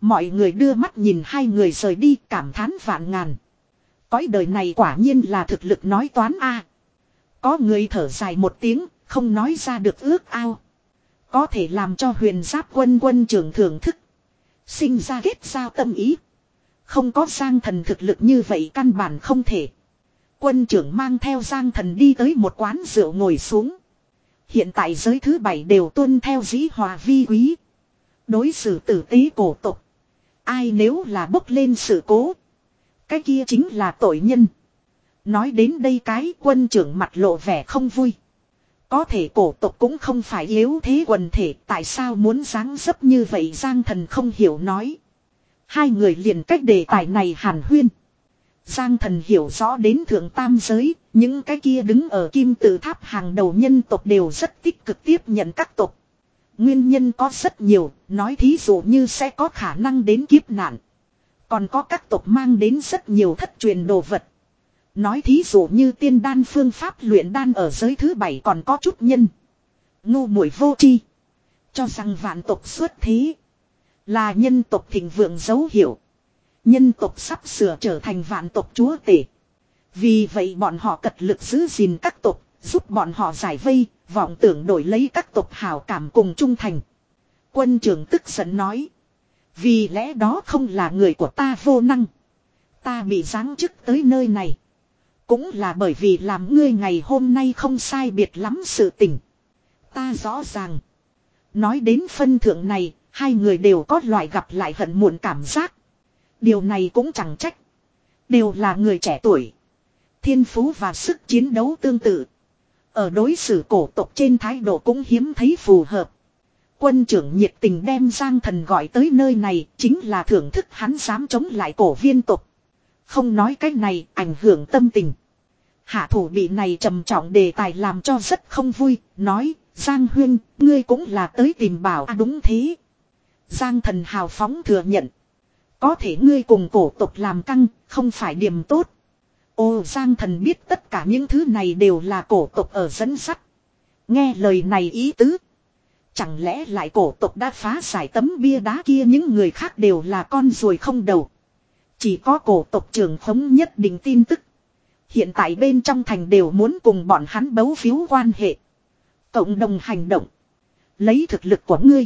Mọi người đưa mắt nhìn hai người rời đi cảm thán vạn ngàn. Cõi đời này quả nhiên là thực lực nói toán a. Có người thở dài một tiếng, không nói ra được ước ao. Có thể làm cho huyền giáp quân quân trưởng thưởng thức. Sinh ra kết giao tâm ý. Không có Giang Thần thực lực như vậy căn bản không thể. Quân trưởng mang theo Giang Thần đi tới một quán rượu ngồi xuống. Hiện tại giới thứ bảy đều tuân theo dĩ hòa vi quý. Đối xử tử tế cổ tộc. Ai nếu là bốc lên sự cố. Cái kia chính là tội nhân. Nói đến đây cái quân trưởng mặt lộ vẻ không vui. Có thể cổ tộc cũng không phải yếu thế quần thể. Tại sao muốn dáng dấp như vậy Giang Thần không hiểu nói. Hai người liền cách đề tài này hàn huyên. Giang Thần hiểu rõ đến thượng tam giới. Những cái kia đứng ở kim tự tháp hàng đầu nhân tộc đều rất tích cực tiếp nhận các tộc. Nguyên nhân có rất nhiều. Nói thí dụ như sẽ có khả năng đến kiếp nạn. Còn có các tộc mang đến rất nhiều thất truyền đồ vật. Nói thí dụ như tiên đan phương pháp luyện đan ở giới thứ bảy còn có chút nhân. Ngu muội vô tri. Cho rằng vạn tộc xuất thế. Là nhân tộc thịnh vượng dấu hiệu. Nhân tộc sắp sửa trở thành vạn tộc chúa tể. Vì vậy bọn họ cật lực giữ gìn các tộc. Giúp bọn họ giải vây. Vọng tưởng đổi lấy các tộc hảo cảm cùng trung thành. Quân trưởng tức giận nói. Vì lẽ đó không là người của ta vô năng. Ta bị giáng chức tới nơi này. Cũng là bởi vì làm ngươi ngày hôm nay không sai biệt lắm sự tình. Ta rõ ràng. Nói đến phân thượng này, hai người đều có loại gặp lại hận muộn cảm giác. Điều này cũng chẳng trách. Đều là người trẻ tuổi. Thiên phú và sức chiến đấu tương tự. Ở đối xử cổ tộc trên thái độ cũng hiếm thấy phù hợp. Quân trưởng nhiệt tình đem Giang Thần gọi tới nơi này chính là thưởng thức hắn dám chống lại cổ viên tộc. Không nói cái này ảnh hưởng tâm tình. Hạ thủ bị này trầm trọng đề tài làm cho rất không vui, nói, Giang Huyên, ngươi cũng là tới tìm bảo à đúng thế. Giang Thần hào phóng thừa nhận. Có thể ngươi cùng cổ tộc làm căng, không phải điểm tốt. Ô Giang Thần biết tất cả những thứ này đều là cổ tộc ở dẫn sắt. Nghe lời này ý tứ. Chẳng lẽ lại cổ tộc đã phá giải tấm bia đá kia những người khác đều là con ruồi không đầu. Chỉ có cổ tộc trưởng khống nhất định tin tức. Hiện tại bên trong thành đều muốn cùng bọn hắn bấu víu quan hệ. Cộng đồng hành động. Lấy thực lực của ngươi.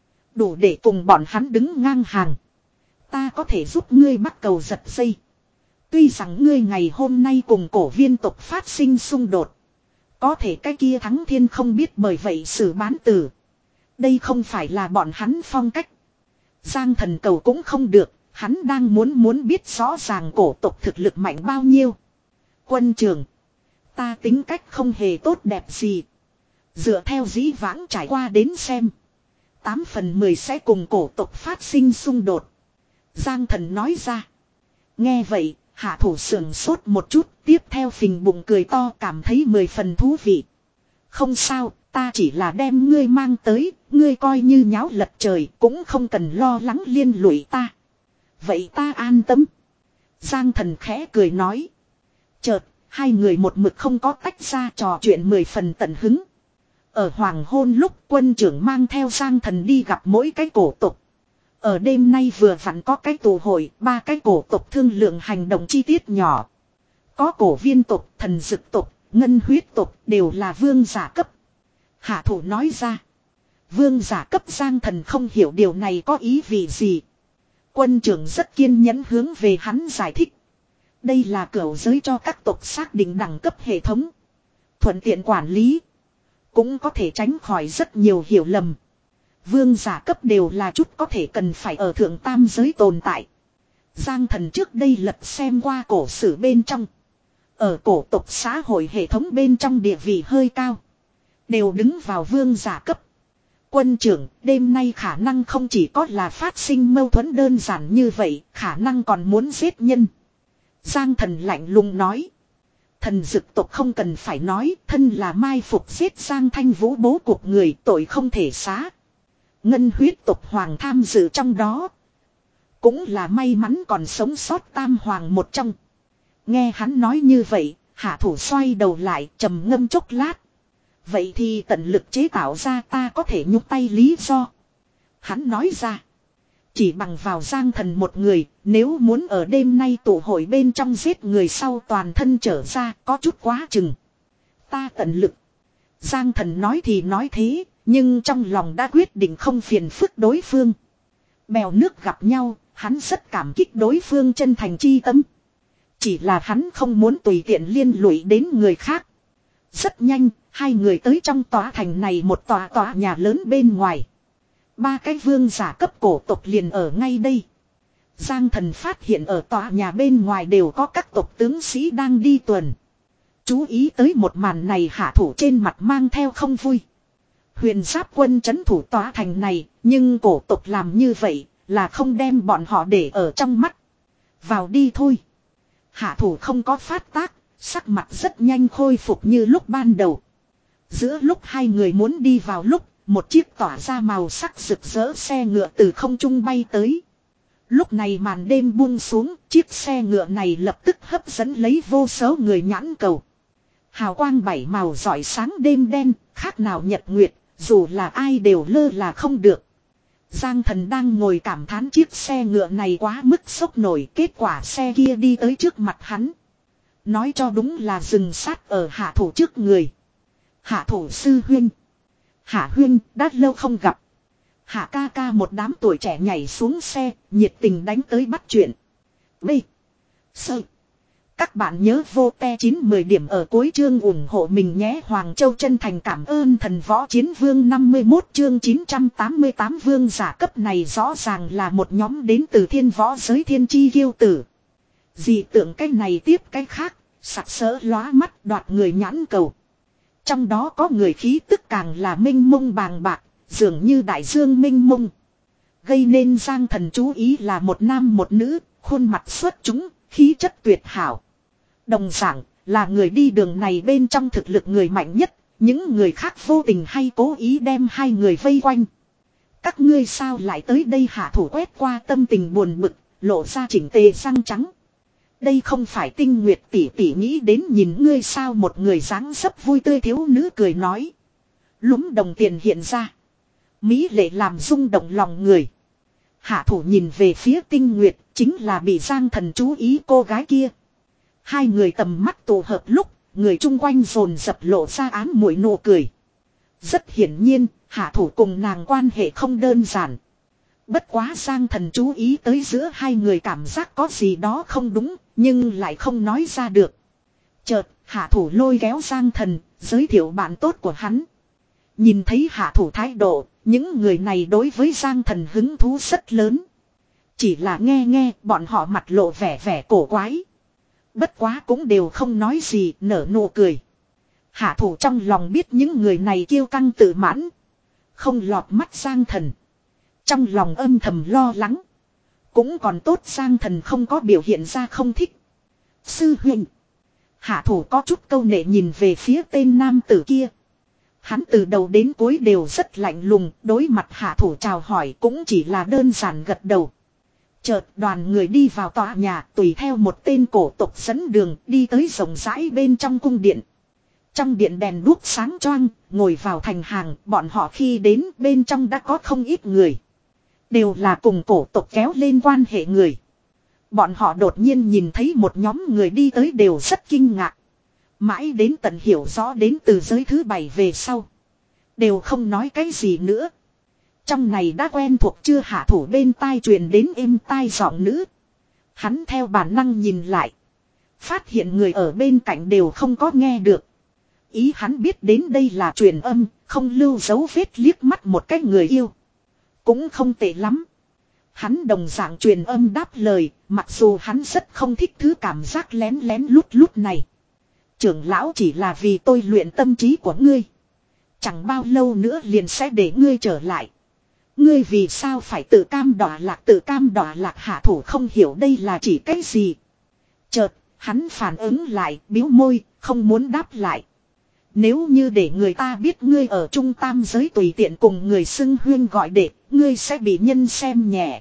Đủ để cùng bọn hắn đứng ngang hàng. Ta có thể giúp ngươi bắt cầu giật dây. Tuy rằng ngươi ngày hôm nay cùng cổ viên tộc phát sinh xung đột. Có thể cái kia thắng thiên không biết bởi vậy xử bán tử. Đây không phải là bọn hắn phong cách. Giang Thần cầu cũng không được. Hắn đang muốn muốn biết rõ ràng cổ tộc thực lực mạnh bao nhiêu. Quân trưởng. Ta tính cách không hề tốt đẹp gì. Dựa theo dĩ vãng trải qua đến xem. Tám phần mười sẽ cùng cổ tộc phát sinh xung đột. Giang Thần nói ra. Nghe vậy, hạ thủ sườn sốt một chút. Tiếp theo phình bụng cười to cảm thấy mười phần thú vị. Không sao, ta chỉ là đem ngươi mang tới. Ngươi coi như nháo lật trời cũng không cần lo lắng liên lụy ta. Vậy ta an tâm. Giang Thần khẽ cười nói. Chợt, hai người một mực không có tách ra trò chuyện mười phần tận hứng. Ở hoàng hôn lúc quân trưởng mang theo Giang Thần đi gặp mỗi cái cổ tộc. Ở đêm nay vừa vặn có cái tụ hội, ba cái cổ tộc thương lượng hành động chi tiết nhỏ. Có cổ viên tộc, thần dực tộc, ngân huyết tộc đều là vương giả cấp. Hạ thủ nói ra. Vương giả cấp Giang Thần không hiểu điều này có ý vị gì. Quân trưởng rất kiên nhẫn hướng về hắn giải thích. Đây là cửu giới cho các tộc xác định đẳng cấp hệ thống. Thuận tiện quản lý. Cũng có thể tránh khỏi rất nhiều hiểu lầm. Vương giả cấp đều là chút có thể cần phải ở thượng tam giới tồn tại. Giang Thần trước đây lật xem qua cổ sử bên trong. Ở cổ tộc xã hội hệ thống bên trong địa vị hơi cao. Đều đứng vào vương giả cấp. Quân trưởng, đêm nay khả năng không chỉ có là phát sinh mâu thuẫn đơn giản như vậy, khả năng còn muốn giết nhân. Giang Thần lạnh lùng nói. Thần dực tộc không cần phải nói, thân là mai phục giết Giang Thanh Vũ bố cục người tội không thể xá. Ngân huyết tộc hoàng tham dự trong đó. Cũng là may mắn còn sống sót tam hoàng một trong. Nghe hắn nói như vậy, hạ thủ xoay đầu lại trầm ngâm chốc lát. Vậy thì tận lực chế tạo ra ta có thể nhúc tay lý do. Hắn nói ra. Chỉ bằng vào Giang Thần một người, nếu muốn ở đêm nay tụ hội bên trong giết người sau toàn thân trở ra có chút quá chừng. Ta tận lực. Giang Thần nói thì nói thế, nhưng trong lòng đã quyết định không phiền phức đối phương. Bèo nước gặp nhau, hắn rất cảm kích đối phương chân thành chi tâm. Chỉ là hắn không muốn tùy tiện liên lụy đến người khác. Rất nhanh, hai người tới trong tòa thành này một tòa tòa nhà lớn bên ngoài. Ba cái vương giả cấp cổ tộc liền ở ngay đây. Giang Thần phát hiện ở tòa nhà bên ngoài đều có các tộc tướng sĩ đang đi tuần. Chú ý tới một màn này, hạ thủ trên mặt mang theo không vui. Huyền Giáp quân trấn thủ tòa thành này, nhưng cổ tộc làm như vậy là không đem bọn họ để ở trong mắt. Vào đi thôi. Hạ thủ không có phát tác, sắc mặt rất nhanh khôi phục như lúc ban đầu. Giữa lúc hai người muốn đi vào lúc, một chiếc tỏa ra màu sắc rực rỡ xe ngựa từ không trung bay tới. Lúc này màn đêm buông xuống, chiếc xe ngựa này lập tức hấp dẫn lấy vô số người nhãn cầu. Hào quang bảy màu rọi sáng đêm đen, khác nào nhật nguyệt, dù là ai đều lơ là không được. Giang Thần đang ngồi cảm thán chiếc xe ngựa này quá mức sốc nổi, kết quả xe kia đi tới trước mặt hắn. Nói cho đúng là dừng sát ở hạ thủ trước người. Hạ thủ sư huynh. Hạ huynh, đã lâu không gặp. Hạ ca ca một đám tuổi trẻ nhảy xuống xe, nhiệt tình đánh tới bắt chuyện. B. Sơ. Các bạn nhớ vô te chín mười điểm ở cuối chương ủng hộ mình nhé. Hoàng Châu chân thành cảm ơn thần võ chiến vương năm mươi mốt chương chín trăm tám mươi tám vương giả cấp này rõ ràng là một nhóm đến từ thiên võ giới thiên chi kiêu tử. Dị tượng cái này tiếp cái khác, sặc sỡ lóa mắt đoạt người nhãn cầu. Trong đó có người khí tức càng là minh mông bàng bạc, dường như đại dương minh mông. Gây nên Giang Thần chú ý là một nam một nữ, khuôn mặt xuất chúng, khí chất tuyệt hảo. Đồng dạng là người đi đường này bên trong thực lực người mạnh nhất, những người khác vô tình hay cố ý đem hai người vây quanh. Các ngươi sao lại tới đây? Hạ thủ quét qua tâm tình buồn bực, lộ ra chỉnh tề răng trắng. Đây không phải Tinh Nguyệt tỷ tỷ nghĩ đến nhìn ngươi sao? Một người dáng dấp vui tươi thiếu nữ cười nói. Lúm đồng tiền hiện ra. Mỹ lệ làm rung động lòng người. Hạ thủ nhìn về phía Tinh Nguyệt, chính là bị Giang Thần chú ý cô gái kia. Hai người tầm mắt tụ hợp lúc, người chung quanh dồn dập lộ ra ám muội nụ cười. Rất hiển nhiên, hạ thủ cùng nàng quan hệ không đơn giản. Bất quá Giang Thần chú ý tới giữa hai người cảm giác có gì đó không đúng, nhưng lại không nói ra được. Chợt, hạ thủ lôi kéo Giang Thần, giới thiệu bạn tốt của hắn. Nhìn thấy hạ thủ thái độ, những người này đối với Giang Thần hứng thú rất lớn. Chỉ là nghe nghe, bọn họ mặt lộ vẻ vẻ cổ quái. Bất quá cũng đều không nói gì, nở nụ cười. Hạ thủ trong lòng biết những người này kiêu căng tự mãn. Không lọt mắt Giang Thần. Trong lòng âm thầm lo lắng. Cũng còn tốt Giang Thần không có biểu hiện ra không thích. Sư huynh. Hạ thủ có chút câu nệ nhìn về phía tên nam tử kia. Hắn từ đầu đến cuối đều rất lạnh lùng, đối mặt hạ thủ chào hỏi cũng chỉ là đơn giản gật đầu. Chợt đoàn người đi vào tòa nhà, tùy theo một tên cổ tộc dẫn đường đi tới rộng rãi bên trong cung điện. Trong điện đèn đuốc sáng choang, ngồi vào thành hàng, bọn họ khi đến bên trong đã có không ít người. Đều là cùng cổ tộc kéo lên quan hệ người. Bọn họ đột nhiên nhìn thấy một nhóm người đi tới đều rất kinh ngạc. Mãi đến tận hiểu rõ đến từ giới thứ bảy về sau. Đều không nói cái gì nữa. Trong này đã quen thuộc chưa? Hạ thủ bên tai truyền đến êm tai giọng nữ. Hắn theo bản năng nhìn lại. Phát hiện người ở bên cạnh đều không có nghe được. Ý hắn biết đến đây là truyền âm, không lưu dấu vết liếc mắt một cái người yêu. Cũng không tệ lắm. Hắn đồng dạng truyền âm đáp lời, mặc dù hắn rất không thích thứ cảm giác lén lén lút lút này. Trưởng lão chỉ là vì tôi luyện tâm trí của ngươi. Chẳng bao lâu nữa liền sẽ để ngươi trở lại. Ngươi vì sao phải tự cam đọa lạc? Tự cam đọa lạc? Hạ thủ không hiểu đây là chỉ cái gì. Chợt, hắn phản ứng lại, biếu môi, không muốn đáp lại. Nếu như để người ta biết ngươi ở trung tam giới tùy tiện cùng người xưng huyên gọi đệ, ngươi sẽ bị nhân xem nhẹ.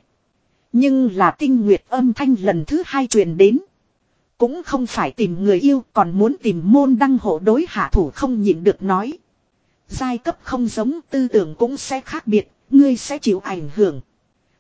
Nhưng là Tinh Nguyệt âm thanh lần thứ hai truyền đến. Cũng không phải tìm người yêu, còn muốn tìm môn đăng hộ. Đối hạ thủ không nhịn được nói. Giai cấp không giống, tư tưởng cũng sẽ khác biệt, ngươi sẽ chịu ảnh hưởng.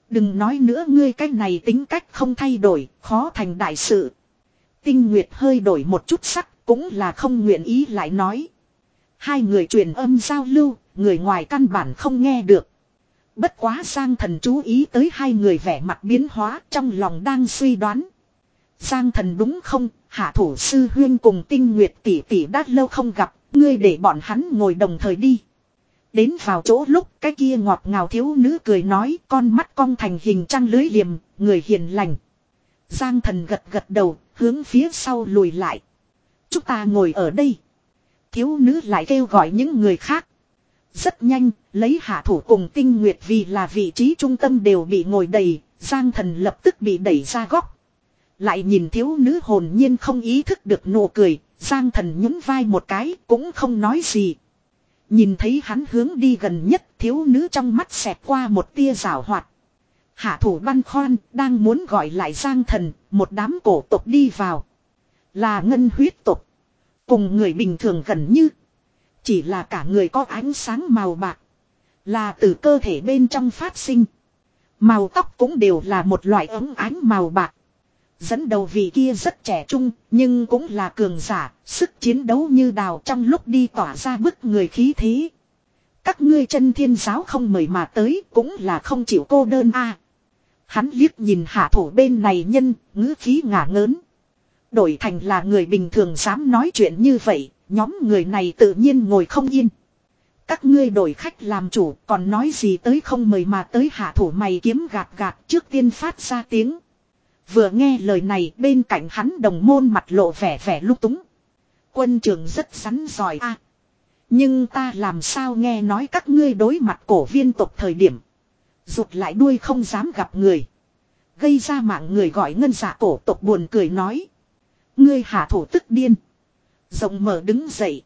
Đừng nói nữa, ngươi cái này tính cách không thay đổi, khó thành đại sự. Tinh Nguyệt hơi đổi một chút sắc, cũng là không nguyện ý lại nói. Hai người truyền âm giao lưu, người ngoài căn bản không nghe được. Bất quá Giang Thần chú ý tới hai người vẻ mặt biến hóa, trong lòng đang suy đoán. Giang Thần đúng không, hạ thủ sư huyên cùng Tinh Nguyệt tỷ tỷ đã lâu không gặp, ngươi để bọn hắn ngồi đồng thời đi. Đến vào chỗ lúc cái kia ngọt ngào thiếu nữ cười nói, con mắt cong thành hình trăng lưới liềm, người hiền lành. Giang Thần gật gật đầu, hướng phía sau lùi lại. Chúng ta ngồi ở đây. Thiếu nữ lại kêu gọi những người khác. Rất nhanh, lấy hạ thủ cùng Tinh Nguyệt vì là vị trí trung tâm đều bị ngồi đầy, Giang Thần lập tức bị đẩy ra góc. Lại nhìn thiếu nữ hồn nhiên không ý thức được nụ cười, Giang Thần nhún vai một cái cũng không nói gì. Nhìn thấy hắn hướng đi gần nhất, thiếu nữ trong mắt xẹt qua một tia giảo hoạt. Hạ thủ băn khoăn, đang muốn gọi lại Giang Thần, một đám cổ tộc đi vào. Là ngân huyết tộc. Cùng người bình thường gần như. Chỉ là cả người có ánh sáng màu bạc. Là từ cơ thể bên trong phát sinh. Màu tóc cũng đều là một loại ống ánh màu bạc. Dẫn đầu vị kia rất trẻ trung, nhưng cũng là cường giả, sức chiến đấu như đào, trong lúc đi tỏa ra bức người khí thế. Các ngươi chân thiên giáo không mời mà tới, cũng là không chịu cô đơn a. À, hắn liếc nhìn hạ thủ bên này nhân, ngữ khí ngả ngớn. Đổi thành là người bình thường dám nói chuyện như vậy, nhóm người này tự nhiên ngồi không yên. Các ngươi đổi khách làm chủ, còn nói gì tới không mời mà tới, hạ thủ mày kiếm gạt gạt trước tiên phát ra tiếng. Vừa nghe lời này, bên cạnh hắn đồng môn mặt lộ vẻ vẻ lúc túng. Quân trưởng rất sắn giỏi a. À, nhưng ta làm sao nghe nói các ngươi đối mặt cổ viên tộc thời điểm. Rụt lại đuôi không dám gặp người. Gây ra mạng người gọi ngân dạ cổ tộc buồn cười nói. Ngươi hạ thủ tức điên. Rộng mở đứng dậy.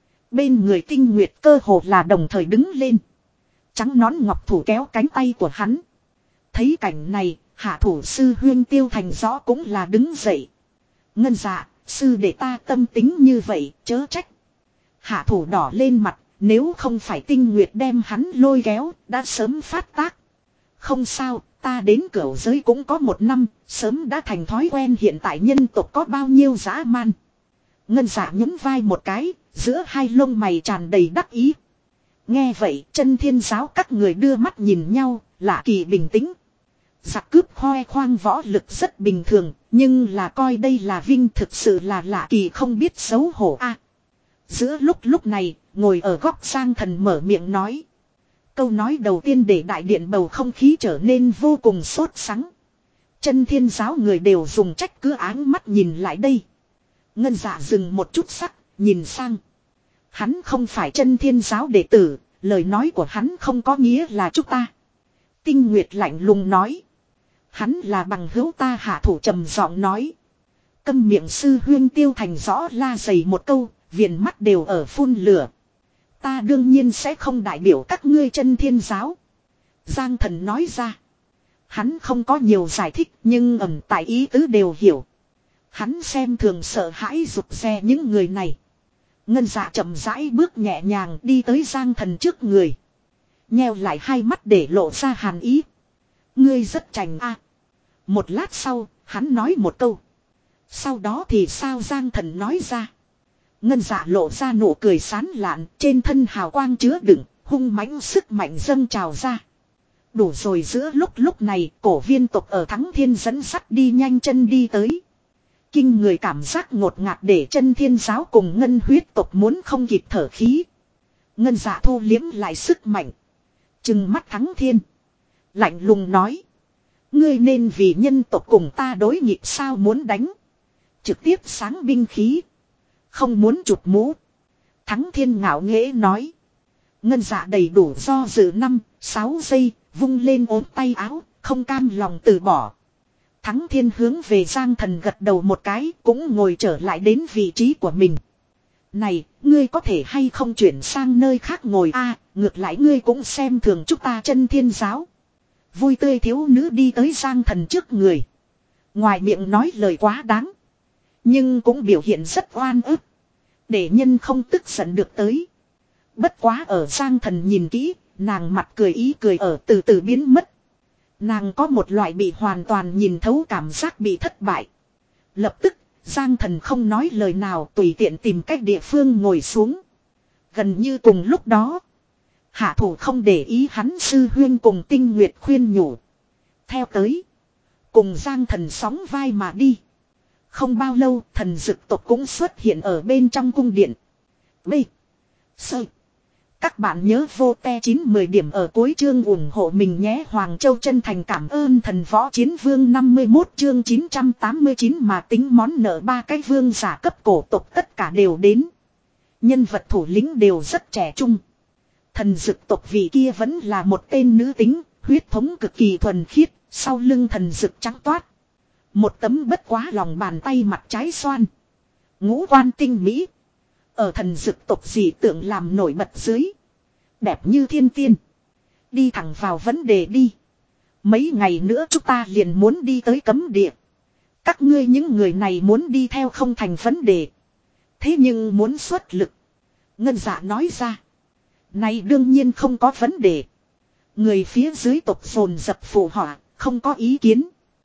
Bên người Tinh Nguyệt cơ hồ là đồng thời đứng lên. Trắng nón ngọc thủ kéo cánh tay của hắn. Thấy cảnh này, hạ thủ sư huyên Tiêu Thành Rõ cũng là đứng dậy. Ngân dạ, sư để ta tâm tính như vậy, chớ trách. Hạ thủ đỏ lên mặt, nếu không phải Tinh Nguyệt đem hắn lôi kéo, đã sớm phát tác. Không sao, ta đến cửu giới cũng có một năm, sớm đã thành thói quen, hiện tại nhân tộc có bao nhiêu dã man. Ngân dạ nhún vai một cái, giữa hai lông mày tràn đầy đắc ý. Nghe vậy, chân thiên giáo các người đưa mắt nhìn nhau, lạ kỳ bình tĩnh. Giặc cướp khoe khoang võ lực rất bình thường, nhưng là coi đây là vinh, thực sự là lạ kỳ không biết xấu hổ a. À, giữa lúc lúc này, ngồi ở góc Giang Thần mở miệng nói. Câu nói đầu tiên để đại điện bầu không khí trở nên vô cùng sốt sắng. Chân thiên giáo người đều dùng trách cứ áng mắt nhìn lại đây. Ngân dạ dừng một chút sắc, nhìn sang. Hắn không phải chân thiên giáo đệ tử, lời nói của hắn không có nghĩa là chúng ta. Tinh Nguyệt lạnh lùng nói. Hắn là bằng hữu ta, hạ thủ trầm giọng nói. Câm miệng sư huyên Tiêu Thành Rõ la dày một câu, viền mắt đều ở phun lửa. Ta đương nhiên sẽ không đại biểu các ngươi chân thiên giáo. Giang Thần nói ra. Hắn không có nhiều giải thích, nhưng ẩn tại ý tứ đều hiểu. Hắn xem thường sợ hãi rụt rè những người này. Ngân dạ chậm rãi bước nhẹ nhàng đi tới Giang Thần trước người. Nheo lại hai mắt để lộ ra hàn ý. Ngươi rất chành a. À, một lát sau, hắn nói một câu. Sau đó thì sao, Giang Thần nói ra. Ngân dạ lộ ra nụ cười sán lạn, trên thân hào quang chứa đựng, hung mãnh sức mạnh dâng trào ra. Đủ rồi, giữa lúc lúc này, cổ viên tộc ở Thắng Thiên dẫn sắt đi nhanh chân đi tới. Kinh người cảm giác ngột ngạt để chân thiên giáo cùng ngân huyết tộc muốn không kịp thở khí. Ngân dạ thu liếm lại sức mạnh. Trừng mắt Thắng Thiên. Lạnh lùng nói. Ngươi nên vì nhân tộc cùng ta đối nghịch sao, muốn đánh. Trực tiếp sáng binh khí. Không muốn chụp mũ. Thắng Thiên ngạo nghễ nói. Ngân dạ đầy đủ do dự năm, sáu giây, vung lên ốm tay áo, không cam lòng từ bỏ. Thắng Thiên hướng về Giang Thần gật đầu một cái, cũng ngồi trở lại đến vị trí của mình. Này, ngươi có thể hay không chuyển sang nơi khác ngồi a? À, ngược lại ngươi cũng xem thường chúng ta chân thiên giáo. Vui tươi thiếu nữ đi tới Giang Thần trước người. Ngoài miệng nói lời quá đáng, nhưng cũng biểu hiện rất oan ức, để nhân không tức giận được tới. Bất quá ở Giang Thần nhìn kỹ, nàng mặt cười ý cười ở từ từ biến mất. Nàng có một loại bị hoàn toàn nhìn thấu cảm giác bị thất bại. Lập tức, Giang Thần không nói lời nào tùy tiện tìm cách địa phương ngồi xuống. Gần như cùng lúc đó, hạ thủ không để ý hắn sư huyên cùng Tinh Nguyệt khuyên nhủ. Theo tới, cùng Giang Thần sóng vai mà đi. Không bao lâu thần dực tộc cũng xuất hiện ở bên trong cung điện. B. Sơ. Các bạn nhớ vô te chín mười điểm ở cuối chương ủng hộ mình nhé. Hoàng Châu chân thành cảm ơn thần võ chiến vương năm mươi mốt chương chín trăm tám mươi chín mà tính món nợ ba cái vương giả cấp cổ tộc tất cả đều đến. Nhân vật thủ lĩnh đều rất trẻ trung. Thần dực tộc vị kia vẫn là một tên nữ tính, huyết thống cực kỳ thuần khiết, sau lưng thần dực trắng toát. Một tấm bất quá lòng bàn tay mặt trái xoan. Ngũ quan tinh mỹ. Ở thần dực tộc dị tượng làm nổi bật dưới. Đẹp như thiên tiên. Đi thẳng vào vấn đề đi. Mấy ngày nữa chúng ta liền muốn đi tới cấm địa. Các ngươi những người này muốn đi theo không thành vấn đề. Thế nhưng muốn xuất lực. Ngân Dạ nói ra. Này đương nhiên không có vấn đề. Người phía dưới tộc dồn dập phụ họa, không có ý kiến.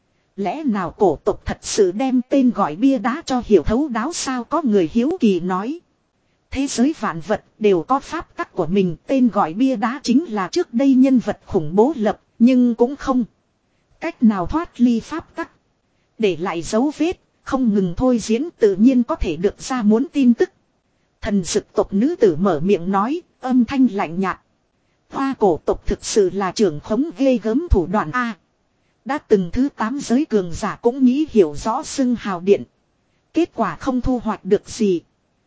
Lẽ nào cổ tộc thật sự đem tên gọi bia đá cho hiểu thấu đáo sao, có người hiếu kỳ nói. Thế giới vạn vật đều có pháp tắc của mình, tên gọi bia đá chính là trước đây nhân vật khủng bố lập, nhưng cũng không cách nào thoát ly pháp tắc. Để lại dấu vết, không ngừng thôi diễn tự nhiên có thể được ra muốn tin tức. Thần dực tộc nữ tử mở miệng nói, âm thanh lạnh nhạt. Hoa cổ tộc thực sự là trưởng khống ghê gớm thủ đoạn A. Đã từng thứ tám giới cường giả cũng nghĩ hiểu rõ xưng hào điện. Kết quả không thu hoạch được gì.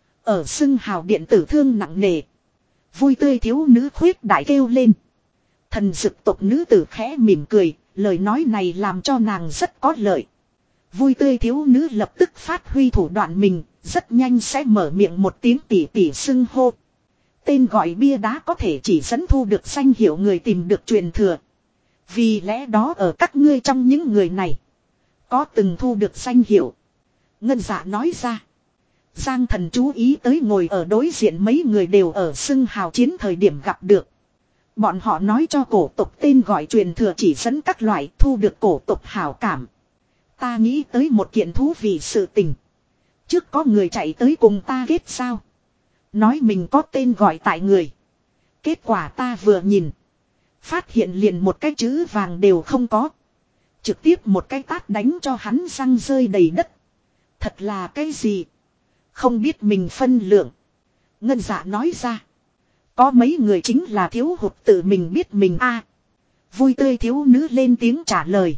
Ở xưng hào điện tử thương nặng nề. Vui tươi thiếu nữ khuyết đại kêu lên. Thần dực tộc nữ tử khẽ mỉm cười, lời nói này làm cho nàng rất có lợi. Vui tươi thiếu nữ lập tức phát huy thủ đoạn mình, rất nhanh sẽ mở miệng một tiếng tỉ tỉ xưng hô. Tên gọi bia đá có thể chỉ dẫn thu được danh hiệu người tìm được truyền thừa. Vì lẽ đó ở các ngươi trong những người này, có từng thu được danh hiệu. Ngân Dạ nói ra. Giang Thần chú ý tới ngồi ở đối diện mấy người đều ở xưng hào chiến thời điểm gặp được. Bọn họ nói cho cổ tộc tên gọi truyền thừa chỉ dẫn các loại thu được cổ tộc hảo cảm. Ta nghĩ tới một kiện thú vị sự tình. Trước có người chạy tới cùng ta kết giao. Nói mình có tên gọi tại người. Kết quả ta vừa nhìn. Phát hiện liền một cái chữ vàng đều không có. Trực tiếp một cái tát đánh cho hắn răng rơi đầy đất. Thật là cái gì? Không biết mình phân lượng. Ngân Dạ nói ra. Có mấy người chính là thiếu hụt tự mình biết mình a. Vui tươi thiếu nữ lên tiếng trả lời.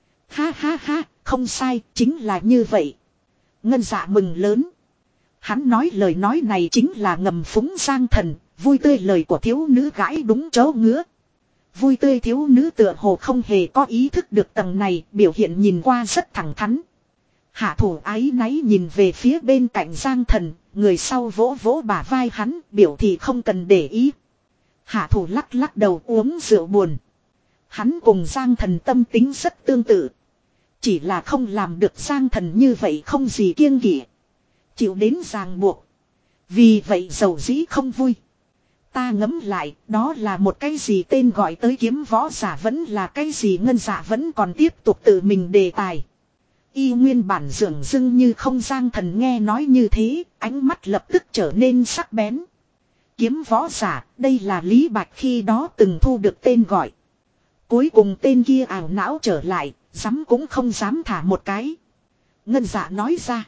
Ha ha ha, không sai, chính là như vậy. Ngân Dạ mừng lớn. Hắn nói lời nói này chính là ngầm phúng Giang Thần, vui tươi lời của thiếu nữ gãi đúng chỗ ngứa. Vui tươi thiếu nữ tựa hồ không hề có ý thức được tầng này, biểu hiện nhìn qua rất thẳng thắn. Hạ thủ ái náy nhìn về phía bên cạnh Giang Thần, người sau vỗ vỗ bả vai hắn, biểu thị không cần để ý. Hạ thủ lắc lắc đầu uống rượu buồn. Hắn cùng Giang Thần tâm tính rất tương tự. Chỉ là không làm được Giang Thần như vậy không gì kiêng kỵ. Chịu đến ràng buộc. Vì vậy dầu dĩ không vui. Ta ngẫm lại, đó là một cái gì tên gọi tới kiếm võ giả vẫn là cái gì Ngân Dạ vẫn còn tiếp tục tự mình đề tài. Y nguyên bản dường dưng như không. Giang Thần nghe nói như thế, ánh mắt lập tức trở nên sắc bén. Kiếm võ giả, đây là Lý Bạch khi đó từng thu được tên gọi. Cuối cùng tên kia ảo não trở lại, dám cũng không dám thả một cái. Ngân Dạ nói ra.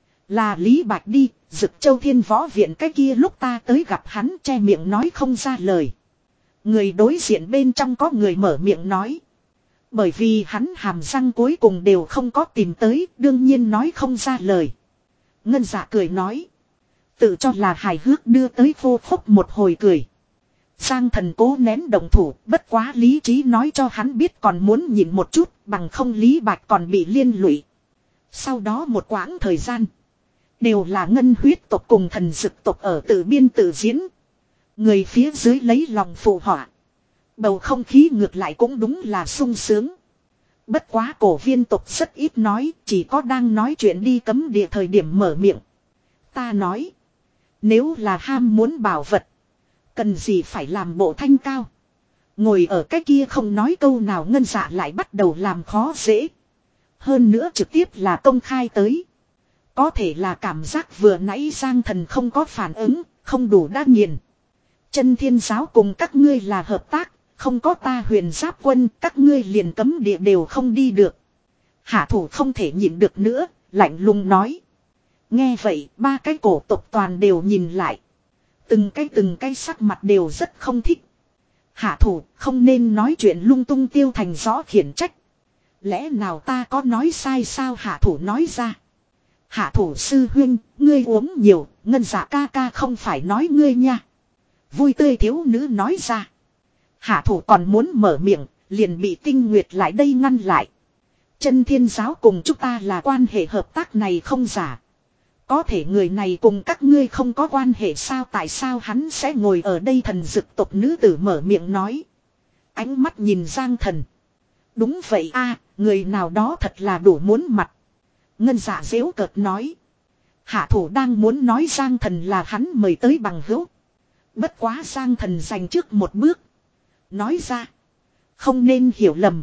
Là Lý Bạch đi, Dực Châu Thiên Võ Viện cái kia lúc ta tới gặp hắn che miệng nói không ra lời. Người đối diện bên trong có người mở miệng nói. Bởi vì hắn hàm răng cuối cùng đều không có tìm tới, đương nhiên nói không ra lời. Ngân Dạ cười nói. Tự cho là hài hước đưa tới vô khúc một hồi cười. Giang Thần cố nén động thủ, bất quá lý trí nói cho hắn biết còn muốn nhìn một chút, bằng không Lý Bạch còn bị liên lụy. Sau đó một quãng thời gian, đều là ngân huyết tộc cùng thần dực tộc ở tự biên tự diễn. Người phía dưới lấy lòng phụ họa. Bầu không khí ngược lại cũng đúng là sung sướng. Bất quá cổ viên tộc rất ít nói, chỉ có đang nói chuyện đi cấm địa thời điểm mở miệng. Ta nói, nếu là ham muốn bảo vật, cần gì phải làm bộ thanh cao. Ngồi ở cái kia không nói câu nào Ngân Dạ lại bắt đầu làm khó dễ. Hơn nữa trực tiếp là công khai tới. Có thể là cảm giác vừa nãy Giang Thần không có phản ứng, không đủ đa nghiền. Chân Thiên giáo cùng các ngươi là hợp tác, không có ta Huyền Giáp quân, các ngươi liền cấm địa đều không đi được. Hạ thủ không thể nhịn được nữa, lạnh lùng nói. Nghe vậy, ba cái cổ tộc toàn đều nhìn lại. Từng cái từng cái sắc mặt đều rất không thích. Hạ thủ, không nên nói chuyện lung tung. Tiêu Thành rõ khiển trách. Lẽ nào ta có nói sai sao? Hạ thủ nói ra. Hạ thủ sư huynh, ngươi uống nhiều, Ngân Dạ ca ca không phải nói ngươi nha. Vui tươi thiếu nữ nói ra. Hạ thủ còn muốn mở miệng, liền bị Tinh Nguyệt lại đây ngăn lại. Chân Thiên giáo cùng chúng ta là quan hệ hợp tác này không giả. Có thể người này cùng các ngươi không có quan hệ sao? Tại sao hắn sẽ ngồi ở đây? Thần dực tộc nữ tử mở miệng nói. Ánh mắt nhìn Giang Thần. Đúng vậy a, người nào đó thật là đủ muốn mặt. Ngân Dạ giễu cợt nói. Hạ thủ đang muốn nói Giang Thần là hắn mời tới bằng hữu. Bất quá Giang Thần giành trước một bước. Nói ra. Không nên hiểu lầm.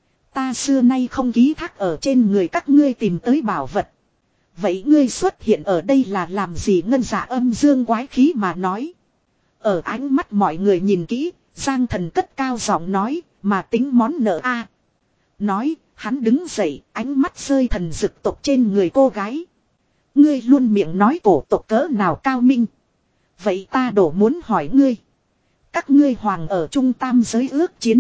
Ta xưa nay không ký thác ở trên người các ngươi tìm tới bảo vật. Vậy ngươi xuất hiện ở đây là làm gì? Ngân Dạ âm dương quái khí mà nói. Ở ánh mắt mọi người nhìn kỹ, Giang Thần cất cao giọng nói, mà tính món nợ a. Nói, hắn đứng dậy, ánh mắt rơi thần dực tộc trên người cô gái. Ngươi luôn miệng nói cổ tộc cỡ nào cao minh. Vậy ta đổ muốn hỏi ngươi. Các ngươi hoàng ở trung tam giới ước chiến.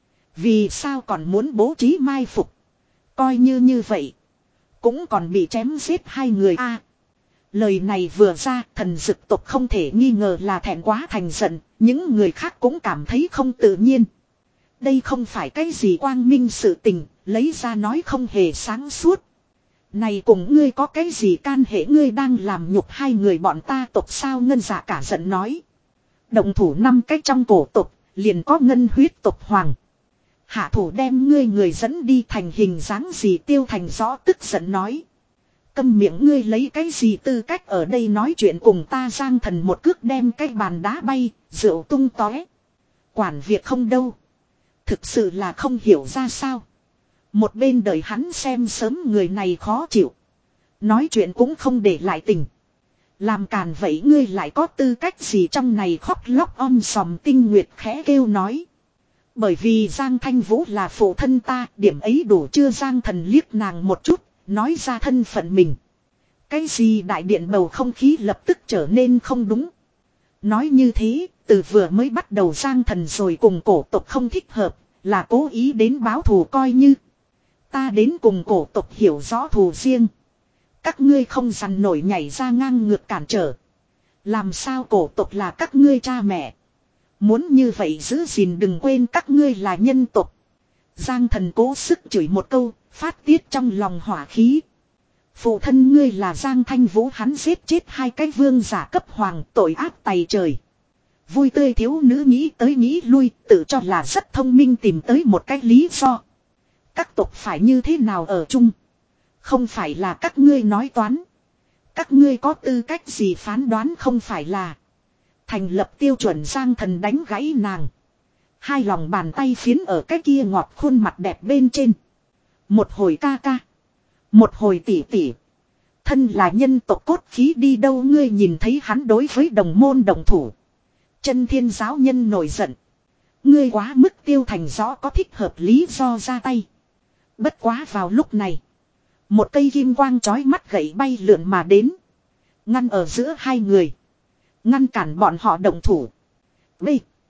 Vì sao còn muốn bố trí mai phục? Coi như như vậy. Cũng còn bị chém giết hai người a. Lời này vừa ra, thần dực tộc không thể nghi ngờ là thẹn quá thành giận. Những người khác cũng cảm thấy không tự nhiên. Đây không phải cái gì quang minh sự tình, lấy ra nói không hề sáng suốt. Này cùng ngươi có cái gì can hệ? Ngươi đang làm nhục hai người bọn ta tộc sao? Ngân Dạ cả giận nói. Động thủ năm cái trong cổ tộc, liền có ngân huyết tộc hoàng. Hạ thủ đem ngươi người dẫn đi thành hình dáng gì? Tiêu Thành rõ tức giận nói. Câm miệng, ngươi lấy cái gì tư cách ở đây nói chuyện cùng ta? Giang Thần một cước đem cái bàn đá bay, rượu tung tóe. Quản việc không đâu. Thực sự là không hiểu ra sao. Một bên đời hắn xem sớm người này khó chịu. Nói chuyện cũng không để lại tình. Làm càn vậy ngươi lại có tư cách gì trong này? Khóc lóc om sòm. Tinh Nguyệt khẽ kêu nói. Bởi vì Giang Thanh Vũ là phụ thân ta, điểm ấy đủ chưa? Giang Thần liếc nàng một chút, nói ra thân phận mình. Cái gì? Đại điện bầu không khí lập tức trở nên không đúng. Nói như thế, từ vừa mới bắt đầu Giang Thần rồi cùng cổ tộc không thích hợp, là cố ý đến báo thù. Coi như ta đến cùng cổ tộc hiểu rõ thù riêng. Các ngươi không dằn nổi nhảy ra ngang ngược cản trở. Làm sao cổ tộc là các ngươi cha mẹ? Muốn như vậy giữ gìn, đừng quên các ngươi là nhân tộc. Giang Thần cố sức chửi một câu, phát tiết trong lòng hỏa khí. Phụ thân ngươi là Giang Thanh Vũ, hắn giết chết hai cái vương giả cấp hoàng, tội ác tày trời. Vui tươi thiếu nữ nghĩ tới nghĩ lui, tự cho là rất thông minh, tìm tới một cái lý do. Các tộc phải như thế nào ở chung? Không phải là các ngươi nói toán. Các ngươi có tư cách gì phán đoán? Không phải là thành lập tiêu chuẩn. Giang Thần đánh gãy nàng. Hai lòng bàn tay phiến ở cái kia ngọt khuôn mặt đẹp bên trên. Một hồi ca ca. Một hồi tỉ tỉ. Thân là nhân tộc cốt khí đi đâu? Ngươi nhìn thấy hắn đối với đồng môn đồng thủ. Chân Thiên giáo nhân nổi giận. Ngươi quá mức. Tiêu Thành rõ có thích hợp lý do ra tay. Bất quá vào lúc này. Một cây kim quang chói mắt gậy bay lượn mà đến. Ngăn ở giữa hai người. Ngăn cản bọn họ động thủ. B.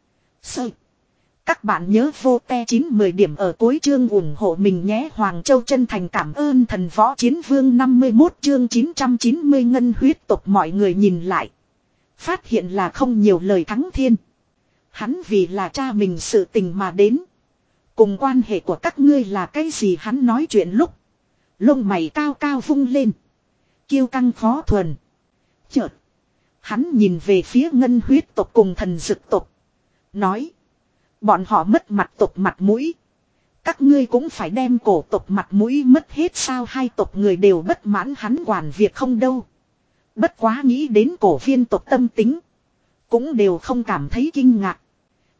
Sơ. Các bạn nhớ vô te chín mười điểm ở cuối chương ủng hộ mình nhé. Hoàng Châu chân thành cảm ơn thần võ chiến vương. Năm mươi mốt chương chín trăm chín mươi ngân huyết tộc. Mọi người nhìn lại. Phát hiện là không nhiều lời thắng thiên. Hắn vì là cha mình sự tình mà đến. Cùng quan hệ của các ngươi là cái gì? Hắn nói chuyện lúc. Lông mày cao cao vung lên. Kiêu căng khó thuần. Chợt. Hắn nhìn về phía ngân huyết tộc cùng thần dực tộc. Nói. Bọn họ mất mặt tộc mặt mũi. Các ngươi cũng phải đem cổ tộc mặt mũi mất hết sao? Hai tộc người đều bất mãn hắn quản việc không đâu. Bất quá nghĩ đến cổ viên tộc tâm tính. Cũng đều không cảm thấy kinh ngạc.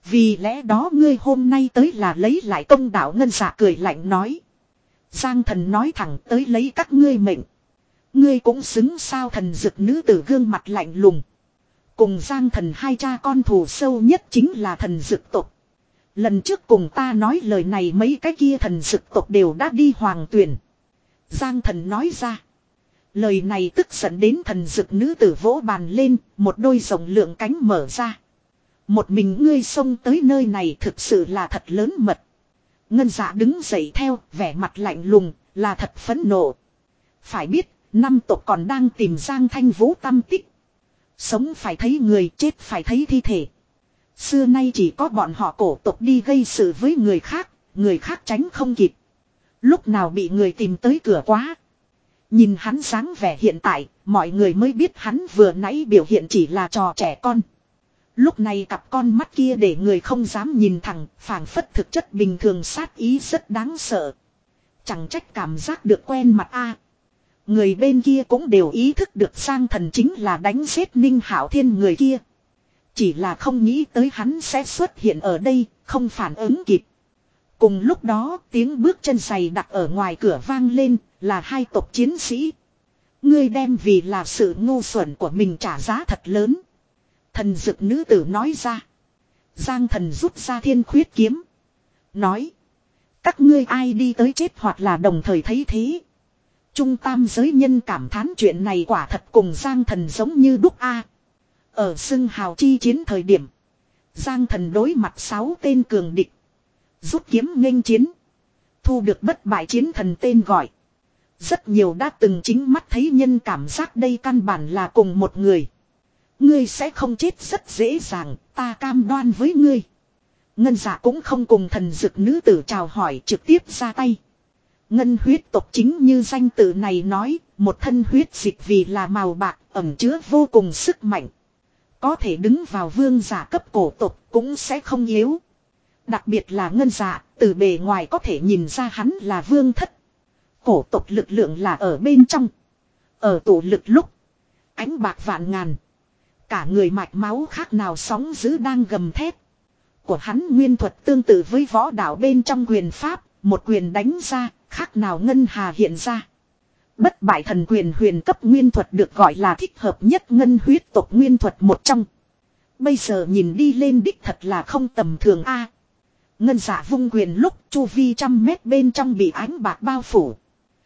Vì lẽ đó ngươi hôm nay tới là lấy lại công đạo. Ngân Dạ cười lạnh nói. Giang Thần nói thẳng tới lấy các ngươi mệnh. Ngươi cũng xứng sao? Thần dực nữ tử gương mặt lạnh lùng. Cùng Giang Thần hai cha con thù sâu nhất chính là thần dực tộc. Lần trước cùng ta nói lời này mấy cái kia thần dực tộc đều đã đi hoàng tuyển. Giang Thần nói ra. Lời này tức giận đến thần dực nữ tử vỗ bàn lên, một đôi rồng lượng cánh mở ra. Một mình ngươi xông tới nơi này thực sự là thật lớn mật. Ngân Dạ đứng dậy theo, vẻ mặt lạnh lùng, là thật phẫn nộ. Phải biết, năm tộc còn đang tìm Giang Thanh Vũ tâm tích. Sống phải thấy người, chết phải thấy thi thể. Xưa nay chỉ có bọn họ cổ tộc đi gây sự với người khác, người khác tránh không kịp. Lúc nào bị người tìm tới cửa quá. Nhìn hắn dáng vẻ hiện tại, mọi người mới biết hắn vừa nãy biểu hiện chỉ là trò trẻ con. Lúc này cặp con mắt kia để người không dám nhìn thẳng, phảng phất thực chất bình thường, sát ý rất đáng sợ. Chẳng trách cảm giác được quen mặt a. Người bên kia cũng đều ý thức được Giang Thần chính là đánh giết Ninh Hạo Thiên người kia. Chỉ là không nghĩ tới hắn sẽ xuất hiện ở đây, không phản ứng kịp. Cùng lúc đó tiếng bước chân giày đặt ở ngoài cửa vang lên, là hai tộc chiến sĩ. Ngươi đem vì là sự ngu xuẩn của mình trả giá thật lớn. Thần dực nữ tử nói ra. Giang Thần rút ra thiên khuyết kiếm. Nói. Các ngươi ai đi tới chết hoặc là đồng thời thấy thế. Trung tam giới nhân cảm thán chuyện này quả thật cùng Giang Thần giống như đúc A. Ở xưng hào chi chiến thời điểm. Giang Thần đối mặt sáu tên cường địch. Rút kiếm nghênh chiến. Thu được bất bại chiến thần tên gọi. Rất nhiều đã từng chính mắt thấy nhân cảm giác đây căn bản là cùng một người. Ngươi sẽ không chết rất dễ dàng, ta cam đoan với ngươi. Ngân Dạ cũng không cùng thần dực nữ tử chào hỏi, trực tiếp ra tay. Ngân huyết tộc chính như danh tự này nói, một thân huyết dịch vì là màu bạc, ẩn chứa vô cùng sức mạnh. Có thể đứng vào vương giả cấp cổ tộc cũng sẽ không yếu. Đặc biệt là Ngân Dạ, từ bề ngoài có thể nhìn ra hắn là vương thất. Cổ tộc lực lượng là ở bên trong. Ở tổ lực lúc, ánh bạc vạn ngàn. Cả người mạch máu khác nào sóng dữ đang gầm thét. Của hắn nguyên thuật tương tự với võ đạo bên trong quyền pháp, một quyền đánh ra, khác nào ngân hà hiện ra. Bất bại thần quyền huyền cấp nguyên thuật được gọi là thích hợp nhất ngân huyết tộc nguyên thuật một trong. Bây giờ nhìn đi lên đích thật là không tầm thường a. Ngân Dạ vung quyền lúc chu vi trăm mét bên trong bị ánh bạc bao phủ.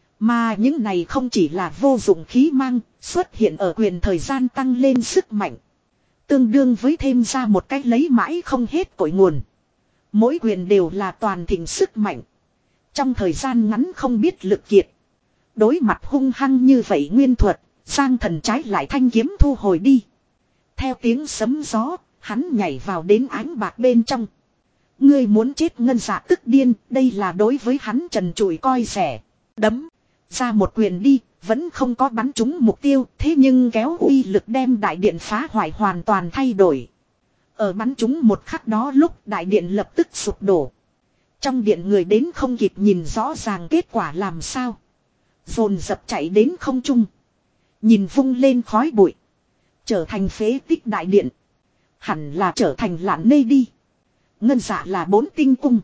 Mà những này không chỉ là vô dụng khí mang, xuất hiện ở quyền thời gian tăng lên sức mạnh. Tương đương với thêm ra một cách lấy mãi không hết cội nguồn. Mỗi quyền đều là toàn thịnh sức mạnh. Trong thời gian ngắn không biết lực kiệt. Đối mặt hung hăng như vậy nguyên thuật, Giang Thần trái lại thanh kiếm thu hồi đi. Theo tiếng sấm gió, hắn nhảy vào đến ánh bạc bên trong. Ngươi muốn chết. Ngân Dạ tức điên, đây là đối với hắn trần trụi coi rẻ. Đấm ra một quyền đi, vẫn không có bắn trúng mục tiêu, thế nhưng kéo uy lực đem đại điện phá hoại hoàn toàn thay đổi. Ở bắn trúng một khắc đó lúc đại điện lập tức sụp đổ. Trong điện người đến không kịp nhìn rõ ràng kết quả làm sao. Dồn dập chạy đến không trung. Nhìn vung lên khói bụi. Trở thành phế tích đại điện. Hẳn là trở thành lạn nê đi. Ngân Dạ là bốn tinh cung.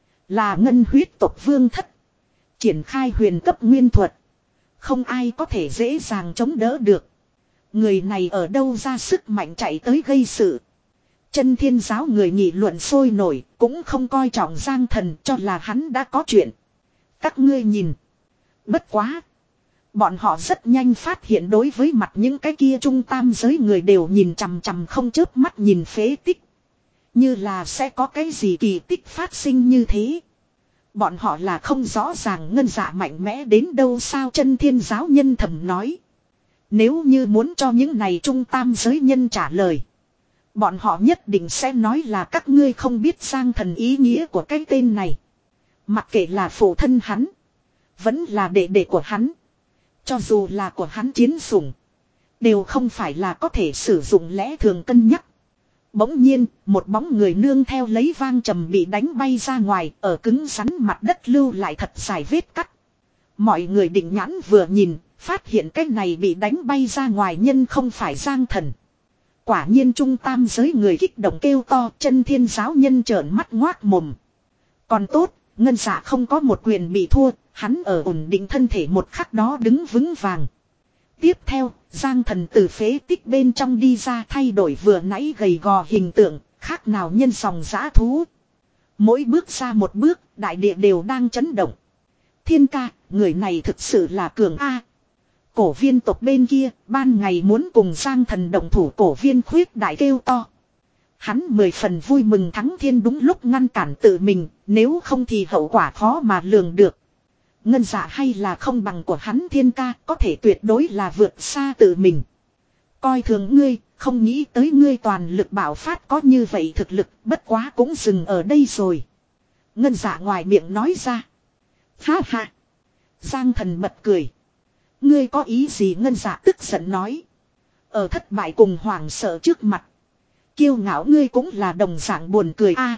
Là ngân huyết tộc vương thất. Triển khai huyền cấp nguyên thuật. Không ai có thể dễ dàng chống đỡ được. Người này ở đâu ra sức mạnh chạy tới gây sự. Chân Thiên giáo người nghị luận sôi nổi, cũng không coi trọng Giang Thần, cho là hắn đã có chuyện. Các ngươi nhìn. Bất quá. Bọn họ rất nhanh phát hiện đối với mặt những cái kia trung tam giới người đều nhìn chằm chằm không chớp mắt nhìn phế tích. Như là sẽ có cái gì kỳ tích phát sinh như thế. Bọn họ là không rõ ràng Ngân Dạ mạnh mẽ đến đâu sao. Chân Thiên giáo nhân thầm nói. Nếu như muốn cho những này trung tam giới nhân trả lời. Bọn họ nhất định sẽ nói là các ngươi không biết Giang Thần ý nghĩa của cái tên này. Mặc kệ là phụ thân hắn. Vẫn là đệ đệ của hắn. Cho dù là của hắn chiến sủng. Đều không phải là có thể sử dụng lẽ thường cân nhắc. Bỗng nhiên, một bóng người nương theo lấy vang trầm bị đánh bay ra ngoài, ở cứng rắn mặt đất lưu lại thật dài vết cắt. Mọi người định nhãn vừa nhìn, phát hiện cái này bị đánh bay ra ngoài nhân không phải Giang Thần. Quả nhiên trung tam giới người kích động kêu to, chân thiên giáo nhân trợn mắt ngoác mồm. Còn tốt, ngân dạ không có một quyền bị thua, hắn ở ổn định thân thể một khắc đó đứng vững vàng. Tiếp theo, Giang Thần từ phế tích bên trong đi ra thay đổi vừa nãy gầy gò hình tượng, khác nào nhân dòng dã thú. Mỗi bước ra một bước, đại địa đều đang chấn động. Thiên ca, người này thực sự là cường A. Cổ viên tộc bên kia, ban ngày muốn cùng Giang Thần động thủ, cổ viên khuyết đại kêu to. Hắn mười phần vui mừng thắng thiên đúng lúc ngăn cản tự mình, nếu không thì hậu quả khó mà lường được. Ngân dạ hay là không bằng của hắn thiên ca, có thể tuyệt đối là vượt xa tự mình. Coi thường ngươi, không nghĩ tới ngươi toàn lực bảo phát có như vậy thực lực, bất quá cũng dừng ở đây rồi. Ngân dạ ngoài miệng nói ra. Ha ha. Giang Thần bật cười. Ngươi có ý gì? Ngân dạ tức giận nói. Ở thất bại cùng hoảng sợ trước mặt. Kiêu ngạo ngươi cũng là đồng dạng buồn cười a.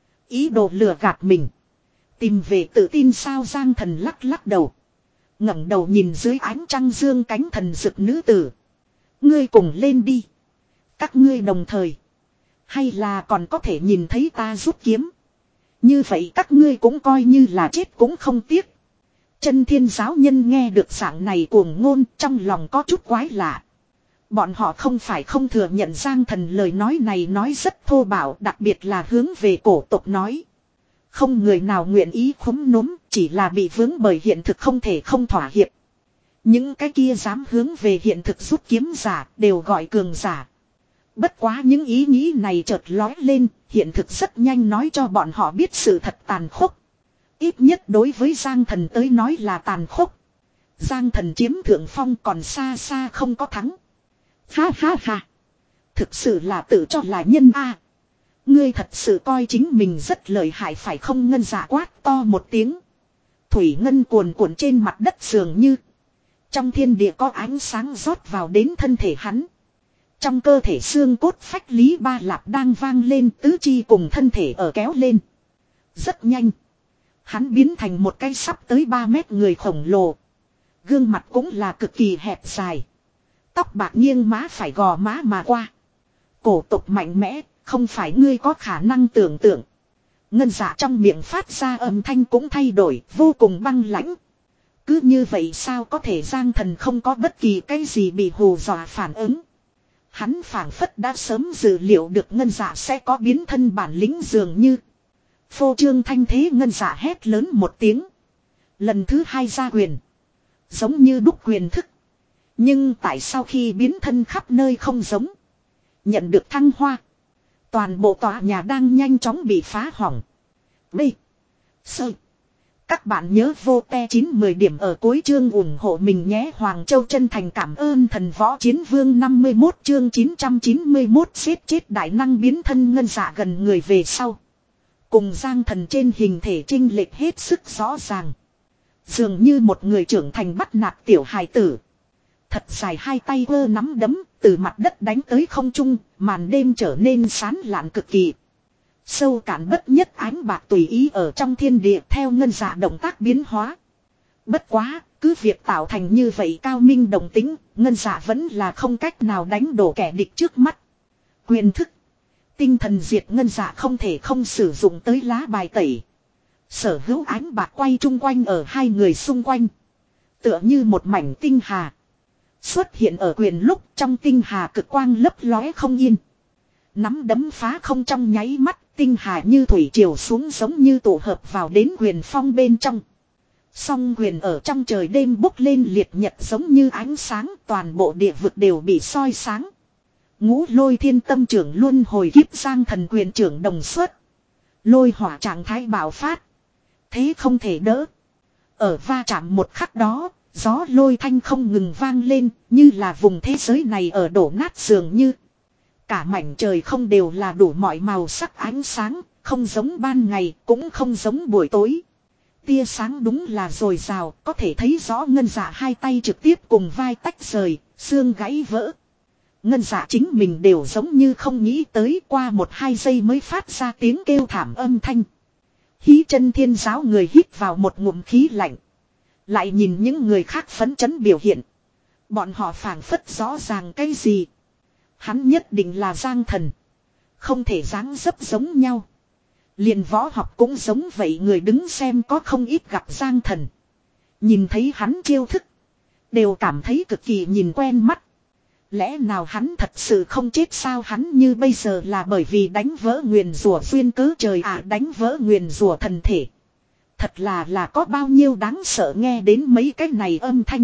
Ý đồ lừa gạt mình. Tìm về tự tin sao? Giang Thần lắc lắc đầu. ngẩng đầu nhìn dưới ánh trăng dương cánh thần dực nữ tử. Ngươi cùng lên đi. Các ngươi đồng thời. Hay là còn có thể nhìn thấy ta rút kiếm. Như vậy các ngươi cũng coi như là chết cũng không tiếc. Chân thiên giáo nhân nghe được dạng này cuồng ngôn trong lòng có chút quái lạ. Bọn họ không phải không thừa nhận Giang Thần lời nói này nói rất thô bạo, đặc biệt là hướng về cổ tộc nói. Không người nào nguyện ý khúm núm, chỉ là bị vướng bởi hiện thực không thể không thỏa hiệp. Những cái kia dám hướng về hiện thực rút kiếm giả đều gọi cường giả. Bất quá những ý nghĩ này chợt lói lên, hiện thực rất nhanh nói cho bọn họ biết sự thật tàn khốc. Ít nhất đối với Giang Thần tới nói là tàn khốc. Giang Thần chiếm thượng phong còn xa xa không có thắng. Ha ha ha. Thực sự là tự cho là nhân a. Ngươi thật sự coi chính mình rất lợi hại phải không? Ngân dạ quát to một tiếng. Thủy ngân cuồn cuộn trên mặt đất dường như. Trong thiên địa có ánh sáng rót vào đến thân thể hắn. Trong cơ thể xương cốt phách lý ba lạp đang vang lên, tứ chi cùng thân thể ở kéo lên. Rất nhanh. Hắn biến thành một cái sắp tới ba mét người khổng lồ. Gương mặt cũng là cực kỳ hẹp dài. Tóc bạc nghiêng má phải gò má mà qua. Cổ tục mạnh mẽ, không phải ngươi có khả năng tưởng tượng. Ngân dạ trong miệng phát ra âm thanh cũng thay đổi, vô cùng băng lãnh. Cứ như vậy sao có thể? Giang Thần không có bất kỳ cái gì bị hù dọa phản ứng. Hắn phảng phất đã sớm dự liệu được ngân dạ sẽ có biến thân bản lĩnh dường như. Phô trương thanh thế ngân dạ hét lớn một tiếng. Lần thứ hai ra quyền. Giống như đúc quyền thức. Nhưng tại sao khi biến thân khắp nơi không giống. Nhận được thăng hoa. Toàn bộ tòa nhà đang nhanh chóng bị phá hỏng. B. Sơ. Các bạn nhớ vô te chín mười điểm ở cuối chương ủng hộ mình nhé. Hoàng Châu chân thành cảm ơn thần võ chiến vương năm mươi mốt chương chín trăm chín mươi mốt xếp chết đại năng biến thân ngân dạ gần người về sau. Cùng Giang Thần trên hình thể chênh lệch hết sức rõ ràng. Dường như một người trưởng thành bắt nạt tiểu hài tử. Thật dài hai tay vơ nắm đấm, từ mặt đất đánh tới không trung, màn đêm trở nên sán lạn cực kỳ. Sâu cạn bất nhất ánh bạc tùy ý ở trong thiên địa theo ngân dạ động tác biến hóa. Bất quá, cứ việc tạo thành như vậy cao minh đồng tính, ngân dạ vẫn là không cách nào đánh đổ kẻ địch trước mắt. Quyền thức. Tinh thần diệt ngân dạ không thể không sử dụng tới lá bài tẩy. Sở hữu ánh bạc quay chung quanh ở hai người xung quanh. Tựa như một mảnh tinh hà. Xuất hiện ở quyền lúc trong tinh hà cực quang lấp lóe không yên. Nắm đấm phá không trong nháy mắt, tinh hà như thủy triều xuống giống như tụ hợp vào đến quyền phong bên trong. Song quyền ở trong trời đêm bốc lên liệt nhật giống như ánh sáng, toàn bộ địa vực đều bị soi sáng. Ngũ lôi thiên tâm trưởng luân hồi kiếp Giang Thần quyền trưởng đồng xuất. Lôi hỏa trạng thái bạo phát. Thế không thể đỡ. Ở va chạm một khắc đó, gió lôi thanh không ngừng vang lên, như là vùng thế giới này ở đổ nát dường như. Cả mảnh trời không đều là đủ mọi màu sắc ánh sáng, không giống ban ngày, cũng không giống buổi tối. Tia sáng đúng là dồi dào, có thể thấy rõ ngân dạ hai tay trực tiếp cùng vai tách rời, xương gãy vỡ. Ngân dạ chính mình đều giống như không nghĩ tới, qua một hai giây mới phát ra tiếng kêu thảm âm thanh. Hí chân thiên giáo người hít vào một ngụm khí lạnh. Lại nhìn những người khác phấn chấn biểu hiện. Bọn họ phảng phất rõ ràng cái gì. Hắn nhất định là Giang Thần. Không thể dáng dấp giống nhau. Liền võ học cũng giống vậy, người đứng xem có không ít gặp Giang Thần. Nhìn thấy hắn chiêu thức. Đều cảm thấy cực kỳ nhìn quen mắt. Lẽ nào hắn thật sự không chết sao? Hắn như bây giờ là bởi vì đánh vỡ nguyền rủa duyên cớ trời ạ, đánh vỡ nguyền rủa thần thể. Thật là là có bao nhiêu đáng sợ, nghe đến mấy cái này âm thanh.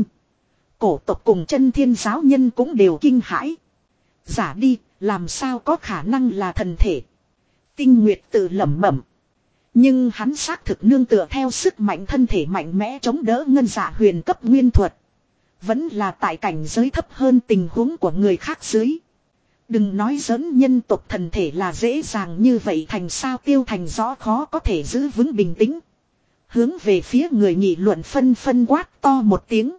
Cổ tộc cùng chân thiên giáo nhân cũng đều kinh hãi. Giả đi, làm sao có khả năng là thần thể? Tinh Nguyệt tự lẩm bẩm. Nhưng hắn xác thực nương tựa theo sức mạnh thân thể mạnh mẽ chống đỡ ngân dạ huyền cấp nguyên thuật. Vẫn là tại cảnh giới thấp hơn tình huống của người khác dưới. Đừng nói giỡn, nhân tộc thần thể là dễ dàng như vậy thành sao? Tiêu Thành rõ khó có thể giữ vững bình tĩnh. Hướng về phía người nghị luận phân phân quát to một tiếng.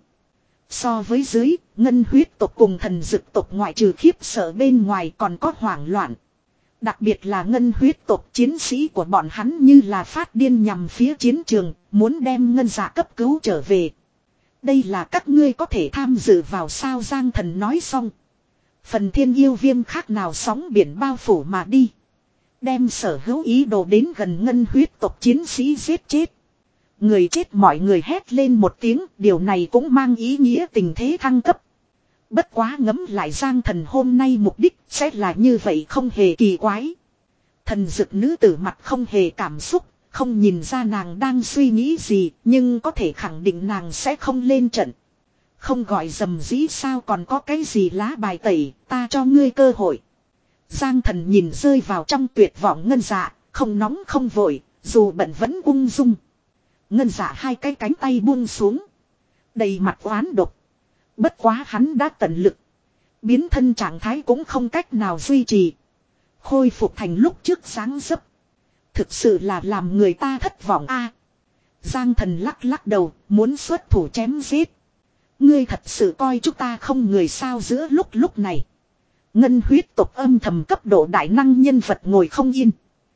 So với dưới, ngân huyết tộc cùng thần dực tộc ngoại trừ khiếp sợ bên ngoài còn có hoảng loạn. Đặc biệt là ngân huyết tộc, chiến sĩ của bọn hắn như là phát điên nhằm phía chiến trường, muốn đem ngân giả cấp cứu trở về. Đây là các ngươi có thể tham dự vào sao? Giang Thần nói xong. Phần thiên yêu viêm khác nào sóng biển bao phủ mà đi. Đem sở hữu ý đồ đến gần ngân huyết tộc chiến sĩ giết chết. Người chết mọi người hét lên một tiếng, điều này cũng mang ý nghĩa tình thế thăng cấp. Bất quá ngẫm lại Giang Thần hôm nay mục đích sẽ là như vậy không hề kỳ quái. Thần dực nữ tử mặt không hề cảm xúc, không nhìn ra nàng đang suy nghĩ gì, nhưng có thể khẳng định nàng sẽ không lên trận. Không gọi dầm dĩ sao, còn có cái gì lá bài tẩy, ta cho ngươi cơ hội. Giang Thần nhìn rơi vào trong tuyệt vọng ngân dạ, không nóng không vội, dù bận vẫn ung dung. Ngân dạ hai cái cánh tay buông xuống. Đầy mặt oán độc. Bất quá hắn đã tận lực. Biến thân trạng thái cũng không cách nào duy trì. Khôi phục thành lúc trước sáng dấp. Thực sự là làm người ta thất vọng a. Giang Thần lắc lắc đầu, muốn xuất thủ chém giết. Ngươi thật sự coi chúng ta không người sao? Giữa lúc lúc này. Ngân huyết tộc âm thầm cấp độ đại năng nhân vật ngồi không yên.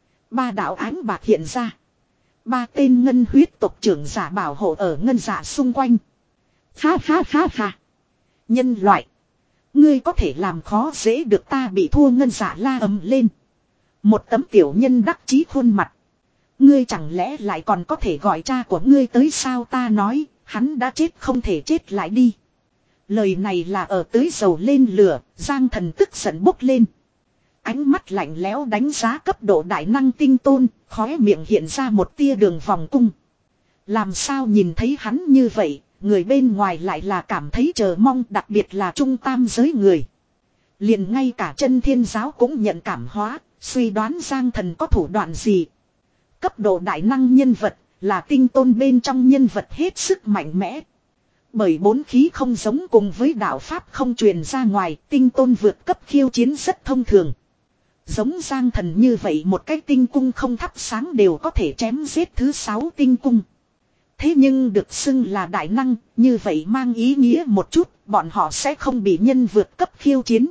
Ba đạo ánh bạc hiện ra. Ba tên ngân huyết tộc trưởng giả bảo hộ ở ngân giả xung quanh. Ha ha ha ha. Nhân loại. Ngươi có thể làm khó dễ được ta, bị thua ngân giả la ầm lên. Một tấm tiểu nhân đắc chí khuôn mặt. Ngươi chẳng lẽ lại còn có thể gọi cha của ngươi tới sao? Ta nói, hắn đã chết không thể chết lại đi. Lời này là ở tưới dầu lên lửa, Giang Thần tức giận bốc lên. Ánh mắt lạnh lẽo đánh giá cấp độ đại năng tinh tôn, khóe miệng hiện ra một tia đường vòng cung. Làm sao nhìn thấy hắn như vậy, người bên ngoài lại là cảm thấy chờ mong, đặc biệt là trung tam giới người. Liền ngay cả chân thiên giáo cũng nhận cảm hóa, suy đoán Giang Thần có thủ đoạn gì. Cấp độ đại năng nhân vật, là tinh tôn bên trong nhân vật hết sức mạnh mẽ. Bởi bốn khí không giống cùng với đạo pháp không truyền ra ngoài, tinh tôn vượt cấp khiêu chiến rất thông thường. Giống Giang Thần như vậy một cái tinh cung không thắp sáng đều có thể chém giết thứ sáu tinh cung. Thế nhưng được xưng là đại năng, như vậy mang ý nghĩa một chút, bọn họ sẽ không bị nhân vượt cấp khiêu chiến.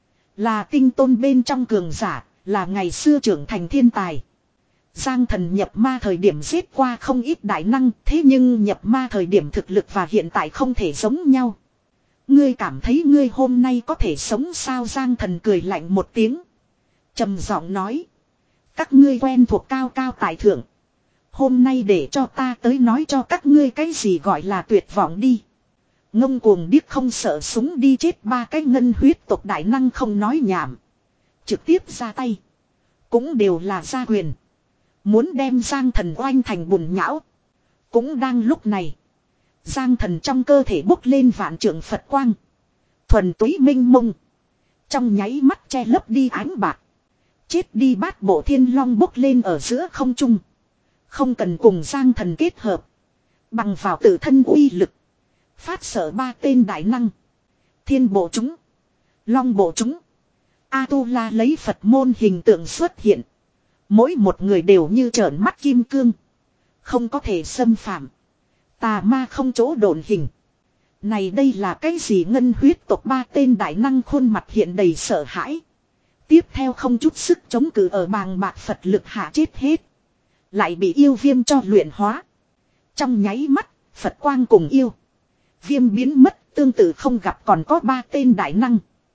Là tinh tôn bên trong cường giả, là ngày xưa trưởng thành thiên tài. Giang Thần nhập ma thời điểm giết qua không ít đại năng, thế nhưng nhập ma thời điểm thực lực và hiện tại không thể giống nhau. Ngươi cảm thấy ngươi hôm nay có thể sống sao? Giang Thần cười lạnh một tiếng. Trầm giọng nói. Các ngươi quen thuộc cao cao tại thượng. Hôm nay để cho ta tới nói cho các ngươi cái gì gọi là tuyệt vọng đi. Ngông cuồng điếc không sợ súng đi chết. Ba cái ngân huyết tộc đại năng không nói nhảm. Trực tiếp ra tay. Cũng đều là gia quyền. Muốn đem Giang Thần oanh thành bùn nhão. Cũng đang lúc này. Giang Thần trong cơ thể bốc lên vạn trượng Phật quang. Thuần túy minh mông. Trong nháy mắt che lấp đi ánh bạc. Chết đi bát bộ thiên long bốc lên ở giữa không trung. Không cần cùng Giang Thần kết hợp. Bằng vào tự thân uy lực. Phát sợ ba tên đại năng. Thiên bộ chúng. Long bộ chúng. A-tu-la lấy Phật môn hình tượng xuất hiện. Mỗi một người đều như trợn mắt kim cương. Không có thể xâm phạm. Tà ma không chỗ độn hình. Này đây là cái gì? Ngân huyết tộc ba tên đại năng khuôn mặt hiện đầy sợ hãi. Tiếp theo không chút sức chống cự ở bàng bạc Phật lực hạ chết hết. Lại bị yêu viêm cho luyện hóa. Trong nháy mắt, Phật quang cùng yêu viêm biến mất, tương tự không gặp. Còn có ba tên đại năng.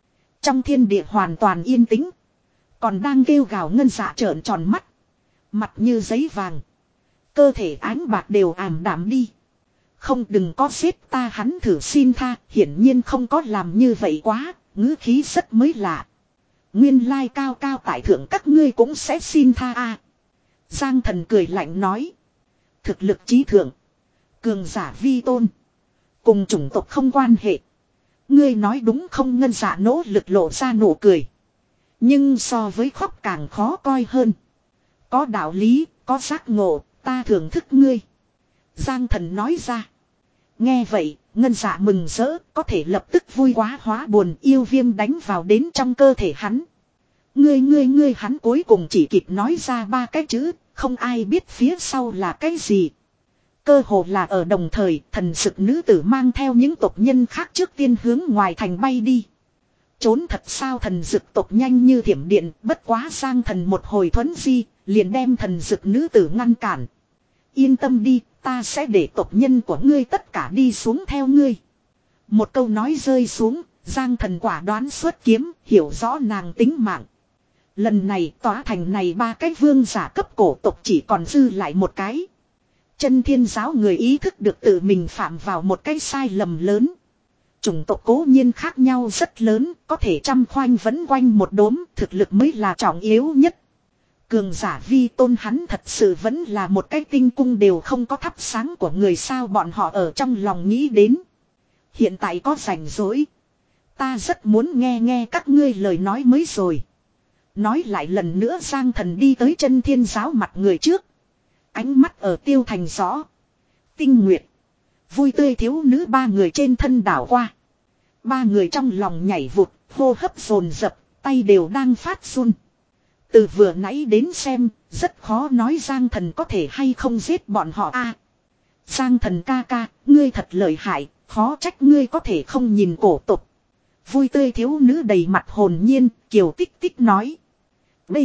Trong thiên địa hoàn toàn yên tĩnh. Còn đang kêu gào ngân dạ trợn tròn mắt. Mặt như giấy vàng. Cơ thể ánh bạc đều ảm đạm đi. Không, đừng có giết ta, hắn thử xin tha, hiển nhiên không có làm như vậy quá, ngữ khí rất mới lạ. Nguyên lai cao cao tại thượng các ngươi cũng sẽ xin tha a. Giang Thần cười lạnh nói. Thực lực chí thượng. Cường giả vi tôn. Cùng chủng tộc không quan hệ. Ngươi nói đúng không? Ngân dạ nỗ lực lộ ra nụ cười. Nhưng so với khóc càng khó coi hơn. Có đạo lý, có giác ngộ, ta thưởng thức ngươi. Giang Thần nói ra. Nghe vậy, ngân dạ mừng rỡ, có thể lập tức vui quá hóa buồn, yêu viêm đánh vào đến trong cơ thể hắn. Ngươi ngươi ngươi, hắn cuối cùng chỉ kịp nói ra ba cái chữ, không ai biết phía sau là cái gì. Cơ hồ là ở đồng thời, thần sực nữ tử mang theo những tộc nhân khác trước tiên hướng ngoài thành bay đi. Trốn thật sao? Thần dực tộc nhanh như thiểm điện, bất quá Giang Thần một hồi thuấn di, liền đem thần dực nữ tử ngăn cản. Yên tâm đi, ta sẽ để tộc nhân của ngươi tất cả đi xuống theo ngươi. Một câu nói rơi xuống, Giang Thần quả đoán xuất kiếm, hiểu rõ nàng tính mạng. Lần này tòa thành này ba cái vương giả cấp cổ tộc chỉ còn dư lại một cái. Chân Thiên giáo người ý thức được tự mình phạm vào một cái sai lầm lớn. Chủng tộc cố nhiên khác nhau rất lớn, có thể trăm khoanh vẫn quanh một đốm, thực lực mới là trọng yếu nhất. Cường giả vi tôn, hắn thật sự vẫn là một cái tinh cung đều không có thắp sáng của người sao, bọn họ ở trong lòng nghĩ đến. Hiện tại có rảnh rỗi. Ta rất muốn nghe nghe các ngươi lời nói mới rồi. Nói lại lần nữa, Giang Thần đi tới Chân Thiên giáo mặt người trước. Ánh mắt ở Tiêu Thành rõ. Tinh Nguyệt. Vui tươi thiếu nữ ba người trên thân đảo qua. Ba người trong lòng nhảy vụt, hô hấp dồn dập, tay đều đang phát run. Từ vừa nãy đến xem, rất khó nói Giang Thần có thể hay không giết bọn họ a. Giang Thần ca ca, ngươi thật lợi hại, khó trách ngươi có thể không nhìn cổ tục. Vui tươi thiếu nữ đầy mặt hồn nhiên, kiều tích tích nói. B.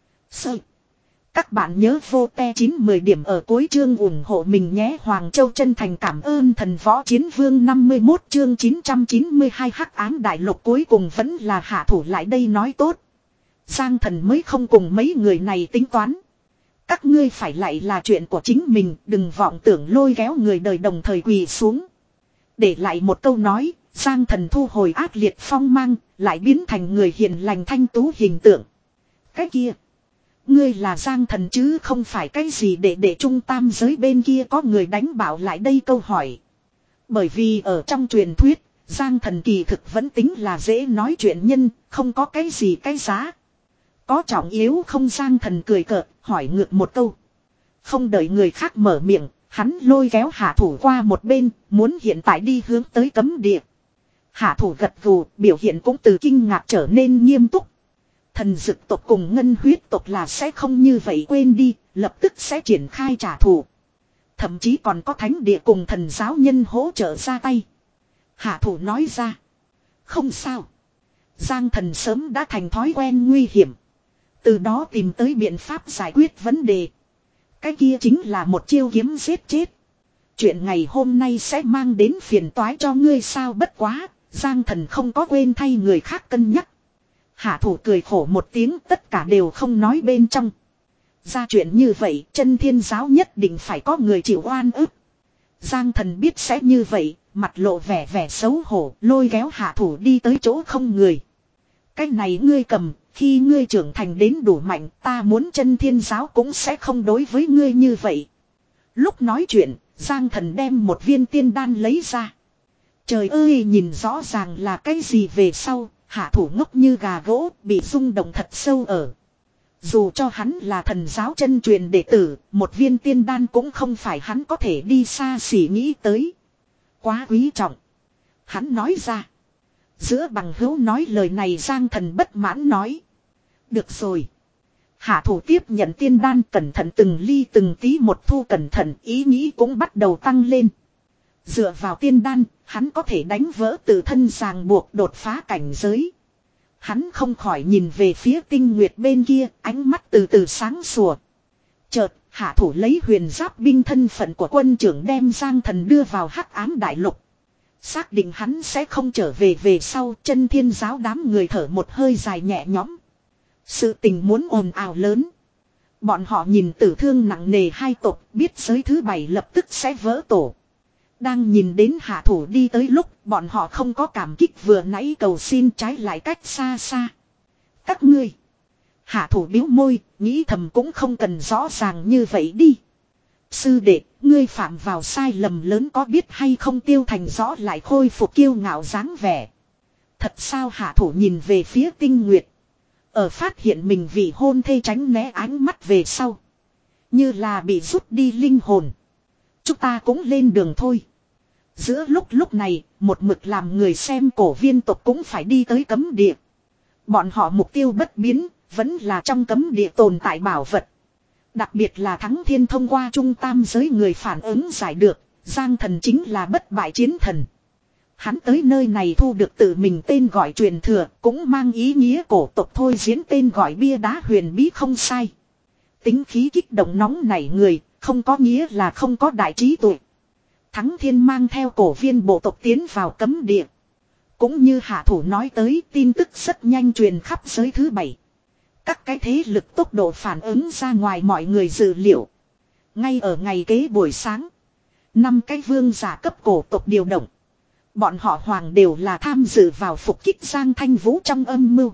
Sơ. Các bạn nhớ vô te chín mười điểm ở cuối chương ủng hộ mình nhé. Hoàng Châu chân thành cảm ơn thần võ chiến vương. Năm mươi mốt chương chín trăm chín mươi hai hắc ám đại lục cuối cùng vẫn là hạ thủ lại đây nói tốt. Giang Thần mới không cùng mấy người này tính toán. Các ngươi phải lại là chuyện của chính mình, đừng vọng tưởng lôi kéo người đời đồng thời quỳ xuống. Để lại một câu nói, Giang Thần thu hồi ác liệt phong mang, lại biến thành người hiền lành thanh tú hình tượng. Cái kia, ngươi là Giang Thần chứ không phải cái gì để để trung tam giới bên kia có người đánh bảo lại đây câu hỏi. Bởi vì ở trong truyền thuyết, Giang Thần kỳ thực vẫn tính là dễ nói chuyện nhân, không có cái gì cái giá. Có trọng yếu không? Giang Thần cười cợt, hỏi ngược một câu. Không đợi người khác mở miệng, hắn lôi kéo hạ thủ qua một bên, muốn hiện tại đi hướng tới cấm địa. Hạ thủ gật gù, biểu hiện cũng từ kinh ngạc trở nên nghiêm túc. Thần dực tộc cùng ngân huyết tộc là sẽ không như vậy quên đi, lập tức sẽ triển khai trả thù. Thậm chí còn có thánh địa cùng thần giáo nhân hỗ trợ ra tay. Hạ thủ nói ra. Không sao. Giang Thần sớm đã thành thói quen nguy hiểm. Từ đó tìm tới biện pháp giải quyết vấn đề. Cái kia chính là một chiêu kiếm giết chết. Chuyện ngày hôm nay sẽ mang đến phiền toái cho ngươi sao? Bất quá, Giang Thần không có quên thay người khác cân nhắc. Hạ thủ cười khổ một tiếng, tất cả đều không nói bên trong. Ra chuyện như vậy, Chân Thiên giáo nhất định phải có người chịu oan ức. Giang Thần biết sẽ như vậy, mặt lộ vẻ vẻ xấu hổ, lôi kéo hạ thủ đi tới chỗ không người. Cái này ngươi cầm, khi ngươi trưởng thành đến đủ mạnh, ta muốn Chân Thiên giáo cũng sẽ không đối với ngươi như vậy. Lúc nói chuyện, Giang Thần đem một viên tiên đan lấy ra. Trời ơi, nhìn rõ ràng là cái gì về sau, hạ thủ ngốc như gà gỗ, bị rung động thật sâu ở. Dù cho hắn là thần giáo chân truyền đệ tử, một viên tiên đan cũng không phải hắn có thể đi xa xỉ nghĩ tới. Quá quý trọng. Hắn nói ra. Giữa bằng hữu nói lời này, Giang Thần bất mãn nói. Được rồi. Hạ thủ tiếp nhận tiên đan, cẩn thận từng ly từng tí một thu cẩn thận, ý nghĩ cũng bắt đầu tăng lên. Dựa vào tiên đan, hắn có thể đánh vỡ tự thân ràng buộc, đột phá cảnh giới. Hắn không khỏi nhìn về phía Tinh Nguyệt bên kia, ánh mắt từ từ sáng sủa. Chợt, hạ thủ lấy huyền giáp binh thân phận của quân trưởng đem Giang Thần đưa vào hắc ám đại lục. Xác định hắn sẽ không trở về về sau, chân thiên giáo đám người thở một hơi dài nhẹ nhõm. Sự tình muốn ồn ào lớn. Bọn họ nhìn tử thương nặng nề hai tộc, biết giới thứ bảy lập tức sẽ vỡ tổ. Đang nhìn đến hạ thủ đi tới lúc bọn họ không có cảm kích vừa nãy cầu xin, trái lại cách xa xa. Các ngươi. Hạ thủ biếu môi, nghĩ thầm cũng không cần rõ ràng như vậy đi. Sư đệ, ngươi phạm vào sai lầm lớn có biết hay không? Tiêu Thành rõ lại khôi phục kiêu ngạo dáng vẻ. Thật sao? Hạ thủ nhìn về phía Tinh Nguyệt. Ở phát hiện mình vì hôn thê tránh né ánh mắt về sau. Như là bị rút đi linh hồn. Chúng ta cũng lên đường thôi. Giữa lúc lúc này, một mực làm người xem cổ viên tộc cũng phải đi tới cấm địa. Bọn họ mục tiêu bất biến, vẫn là trong cấm địa tồn tại bảo vật. Đặc biệt là Thắng Thiên thông qua trung tam giới người phản ứng giải được, Giang Thần chính là bất bại chiến thần. Hắn tới nơi này thu được tự mình tên gọi truyền thừa, cũng mang ý nghĩa cổ tộc thôi diễn tên gọi bia đá huyền bí không sai. Tính khí kích động nóng nảy người, không có nghĩa là không có đại trí tuệ. Thắng Thiên mang theo cổ viên bộ tộc tiến vào cấm địa. Cũng như hạ thủ nói tới, tin tức rất nhanh truyền khắp giới thứ bảy. Các cái thế lực tốc độ phản ứng ra ngoài mọi người dự liệu. Ngay ở ngày kế buổi sáng, năm cái vương giả cấp cổ tộc điều động. Bọn họ hoàng đều là tham dự vào phục kích Giang Thanh Vũ trong âm mưu.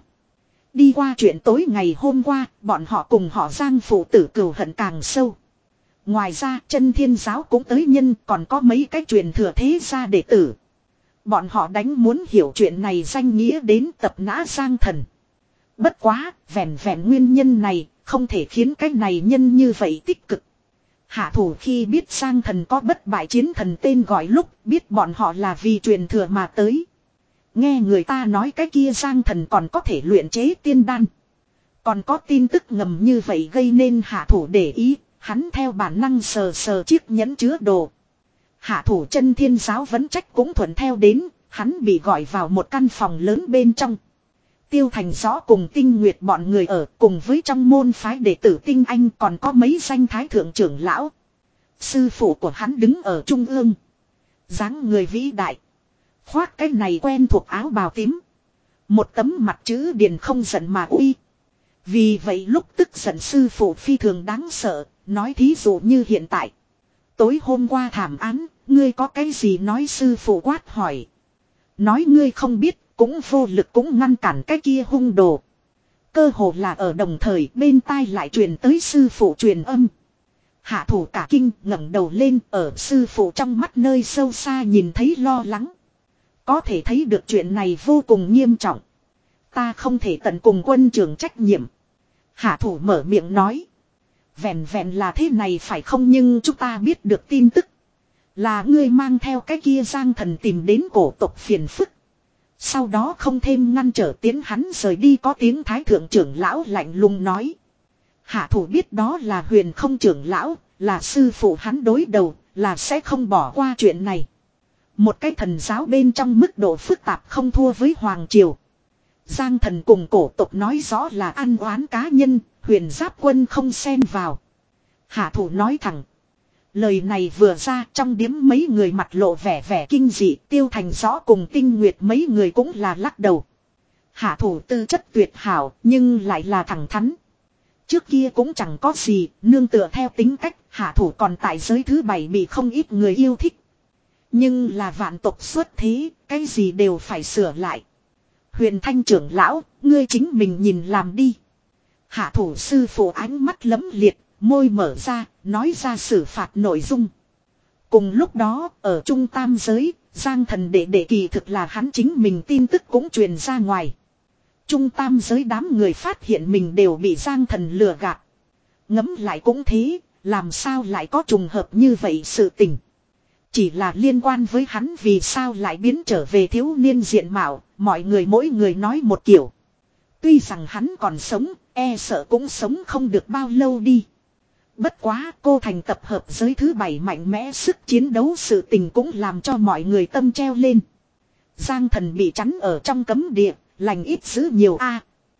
Đi qua chuyện tối ngày hôm qua, bọn họ cùng họ Giang phụ tử cừu hận càng sâu. Ngoài ra, chân thiên giáo cũng tới nhân, còn có mấy cái truyền thừa thế gia đệ tử. Bọn họ đánh muốn hiểu chuyện này danh nghĩa đến tập nã Giang Thần. Bất quá, vẹn vẹn nguyên nhân này, không thể khiến cái này nhân như vậy tích cực. Hạ thủ khi biết Giang Thần có bất bại chiến thần tên gọi lúc, biết bọn họ là vì truyền thừa mà tới. Nghe người ta nói cái kia Giang Thần còn có thể luyện chế tiên đan. Còn có tin tức ngầm như vậy gây nên hạ thủ để ý, hắn theo bản năng sờ sờ chiếc nhẫn chứa đồ. Hạ thủ chân thiên giáo vấn trách cũng thuận theo đến, hắn bị gọi vào một căn phòng lớn bên trong. Tiêu Thành rõ cùng Tinh Nguyệt bọn người ở cùng với trong môn phái đệ tử Tinh Anh còn có mấy danh thái thượng trưởng lão. Sư phụ của hắn đứng ở trung ương. Dáng người vĩ đại. Khoác cái này quen thuộc áo bào tím. Một tấm mặt chữ điền không giận mà uy. Vì vậy lúc tức giận sư phụ phi thường đáng sợ, nói thí dụ như hiện tại. Tối hôm qua thảm án, ngươi có cái gì nói? Sư phụ quát hỏi. Nói ngươi không biết, cũng vô lực cũng ngăn cản cái kia hung đồ. Cơ hồ là ở đồng thời bên tai lại truyền tới sư phụ truyền âm. Hạ thủ cả kinh ngẩng đầu lên, ở sư phụ trong mắt nơi sâu xa nhìn thấy lo lắng. Có thể thấy được chuyện này vô cùng nghiêm trọng. Ta không thể tận cùng quân trưởng trách nhiệm. Hạ thủ mở miệng nói. Vẹn vẹn là thế này phải không? Nhưng chúng ta biết được tin tức. Là ngươi mang theo cái kia Giang Thần tìm đến cổ tộc phiền phức. Sau đó không thêm ngăn trở tiến hắn rời đi. Có tiếng thái thượng trưởng lão lạnh lùng nói. Hạ thủ biết đó là Huyền Không trưởng lão, là sư phụ hắn đối đầu, là sẽ không bỏ qua chuyện này. Một cái thần giáo bên trong mức độ phức tạp không thua với Hoàng Triều. Giang Thần cùng cổ tộc nói rõ là ăn oán cá nhân, Huyền Giáp Quân không xen vào. Hạ thủ nói thẳng. Lời này vừa ra, trong điếm mấy người mặt lộ vẻ vẻ kinh dị. Tiêu Thành rõ cùng Tinh Nguyệt mấy người cũng là lắc đầu. Hạ thủ tư chất tuyệt hảo, nhưng lại là thẳng thắn. Trước kia cũng chẳng có gì, nương tựa theo tính cách, hạ thủ còn tại giới thứ bảy bị không ít người yêu thích. Nhưng là vạn tộc xuất thế, cái gì đều phải sửa lại. Huyền Thanh trưởng lão, ngươi chính mình nhìn làm đi. Hạ thủ sư phụ ánh mắt lấm liệt, môi mở ra, nói ra xử phạt nội dung. Cùng lúc đó, ở trung tam giới, Giang Thần đệ đệ kỳ thực là hắn chính mình tin tức cũng truyền ra ngoài. Trung tam giới đám người phát hiện mình đều bị Giang Thần lừa gạt. Ngẫm lại cũng thế, làm sao lại có trùng hợp như vậy sự tình. Chỉ là liên quan với hắn vì sao lại biến trở về thiếu niên diện mạo, mọi người mỗi người nói một kiểu. Tuy rằng hắn còn sống, e sợ cũng sống không được bao lâu đi. Bất quá cô thành tập hợp giới thứ bảy mạnh mẽ sức chiến đấu, sự tình cũng làm cho mọi người tâm treo lên. Giang Thần bị chắn ở trong cấm địa, lành ít dữ nhiều a.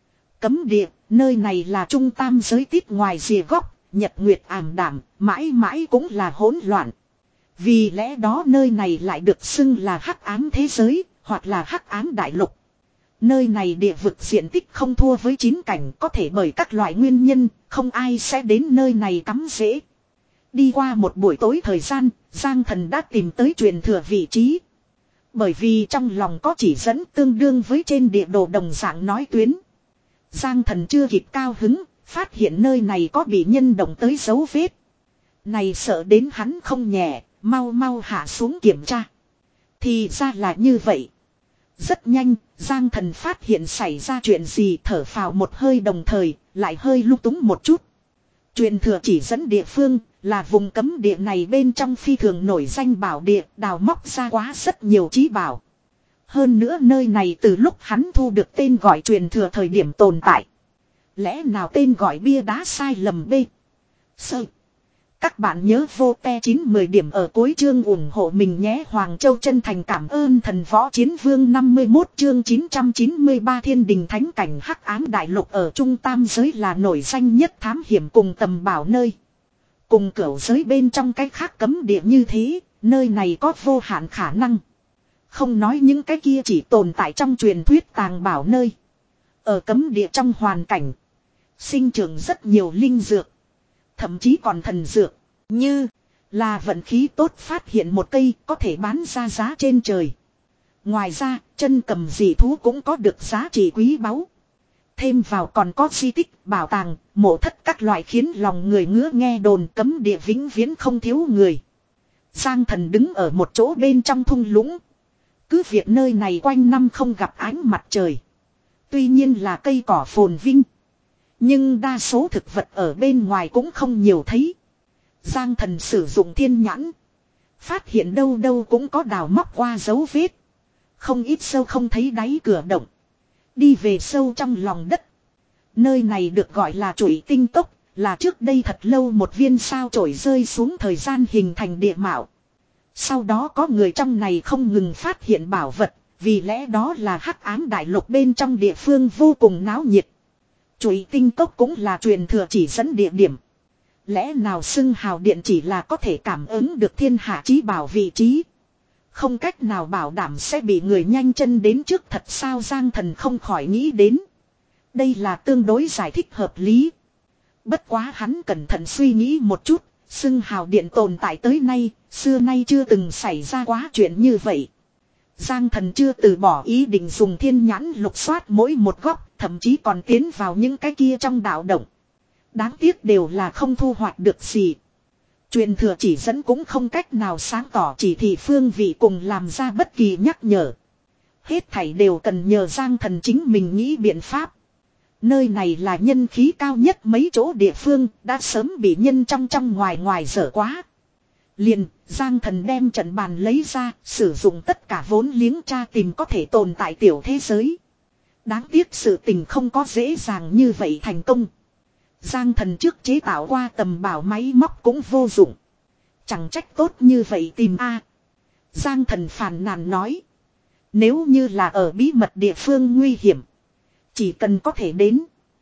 Cấm địa, nơi này là trung tam giới tít ngoài rìa góc, nhật nguyệt ảm đảm, mãi mãi cũng là hỗn loạn. Vì lẽ đó nơi này lại được xưng là hắc ám thế giới, hoặc là hắc ám đại lục. Nơi này địa vực diện tích không thua với chín cảnh, có thể bởi các loại nguyên nhân, không ai sẽ đến nơi này cắm rễ. Đi qua một buổi tối thời gian, Giang Thần đã tìm tới truyền thừa vị trí. Bởi vì trong lòng có chỉ dẫn tương đương với trên địa đồ đồng dạng nói tuyến. Giang Thần chưa kịp cao hứng, phát hiện nơi này có bị nhân động tới dấu vết. Này sợ đến hắn không nhẹ, mau mau hạ xuống kiểm tra. Thì ra là như vậy. Rất nhanh, Giang Thần phát hiện xảy ra chuyện gì, thở phào một hơi đồng thời, lại hơi lung túng một chút. Truyền thừa chỉ dẫn địa phương, là vùng cấm địa này bên trong phi thường nổi danh bảo địa, đào móc ra quá rất nhiều chí bảo. Hơn nữa nơi này từ lúc hắn thu được tên gọi truyền thừa thời điểm tồn tại. Lẽ nào tên gọi bia đá sai lầm B. Sơ. Các bạn nhớ vô te chín mười điểm ở cuối chương ủng hộ mình nhé. Hoàng Châu chân thành cảm ơn thần võ chiến vương năm mươi mốt chương chín trăm chín mươi ba thiên đình thánh cảnh hắc ám đại lục ở Trung Tam giới là nổi danh nhất thám hiểm cùng tầm bảo nơi. Cùng cửu giới bên trong cái khác cấm địa như thế, nơi này có vô hạn khả năng. Không nói những cái kia chỉ tồn tại trong truyền thuyết tàng bảo nơi. Ở cấm địa trong hoàn cảnh, sinh trưởng rất nhiều linh dược. Thậm chí còn thần dược, như là vận khí tốt phát hiện một cây có thể bán ra giá trên trời. Ngoài ra, chân cầm dị thú cũng có được giá trị quý báu. Thêm vào còn có di tích, bảo tàng, mộ thất các loại khiến lòng người ngứa nghe đồn cấm địa vĩnh viễn không thiếu người. Giang Thần đứng ở một chỗ bên trong thung lũng. Cứ việc nơi này quanh năm không gặp ánh mặt trời. Tuy nhiên là cây cỏ phồn vinh. Nhưng đa số thực vật ở bên ngoài cũng không nhiều thấy. Giang Thần sử dụng thiên nhãn. Phát hiện đâu đâu cũng có đào móc qua dấu vết. Không ít sâu không thấy đáy cửa động. Đi về sâu trong lòng đất. Nơi này được gọi là chổi tinh tốc. Là trước đây thật lâu một viên sao chổi rơi xuống thời gian hình thành địa mạo. Sau đó có người trong này không ngừng phát hiện bảo vật. Vì lẽ đó là hắc ám đại lục bên trong địa phương vô cùng náo nhiệt. Chổi tinh tốc cũng là truyền thừa chỉ dẫn địa điểm. Lẽ nào xưng hào điện chỉ là có thể cảm ứng được thiên hạ chí bảo vị trí. Không cách nào bảo đảm sẽ bị người nhanh chân đến trước thật sao Giang Thần không khỏi nghĩ đến. Đây là tương đối giải thích hợp lý. Bất quá hắn cẩn thận suy nghĩ một chút, xưng hào điện tồn tại tới nay, xưa nay chưa từng xảy ra quá chuyện như vậy. Giang Thần chưa từ bỏ ý định dùng thiên nhãn lục soát mỗi một góc, thậm chí còn tiến vào những cái kia trong đạo động. Đáng tiếc đều là không thu hoạch được gì. Truyền thừa chỉ dẫn cũng không cách nào sáng tỏ chỉ thị phương vị cùng làm ra bất kỳ nhắc nhở. Hết thảy đều cần nhờ Giang Thần chính mình nghĩ biện pháp. Nơi này là nhân khí cao nhất mấy chỗ địa phương, đã sớm bị nhân trong trong ngoài ngoài dở quá. Liền, Giang Thần đem trận bàn lấy ra, sử dụng tất cả vốn liếng tra tìm có thể tồn tại tiểu thế giới. Đáng tiếc sự tình không có dễ dàng như vậy thành công. Giang Thần trước chế tạo qua tầm bảo máy móc cũng vô dụng. Chẳng trách tốt như vậy tìm a. Giang Thần phàn nàn nói. Nếu như là ở bí mật địa phương nguy hiểm. Chỉ cần có thể đến.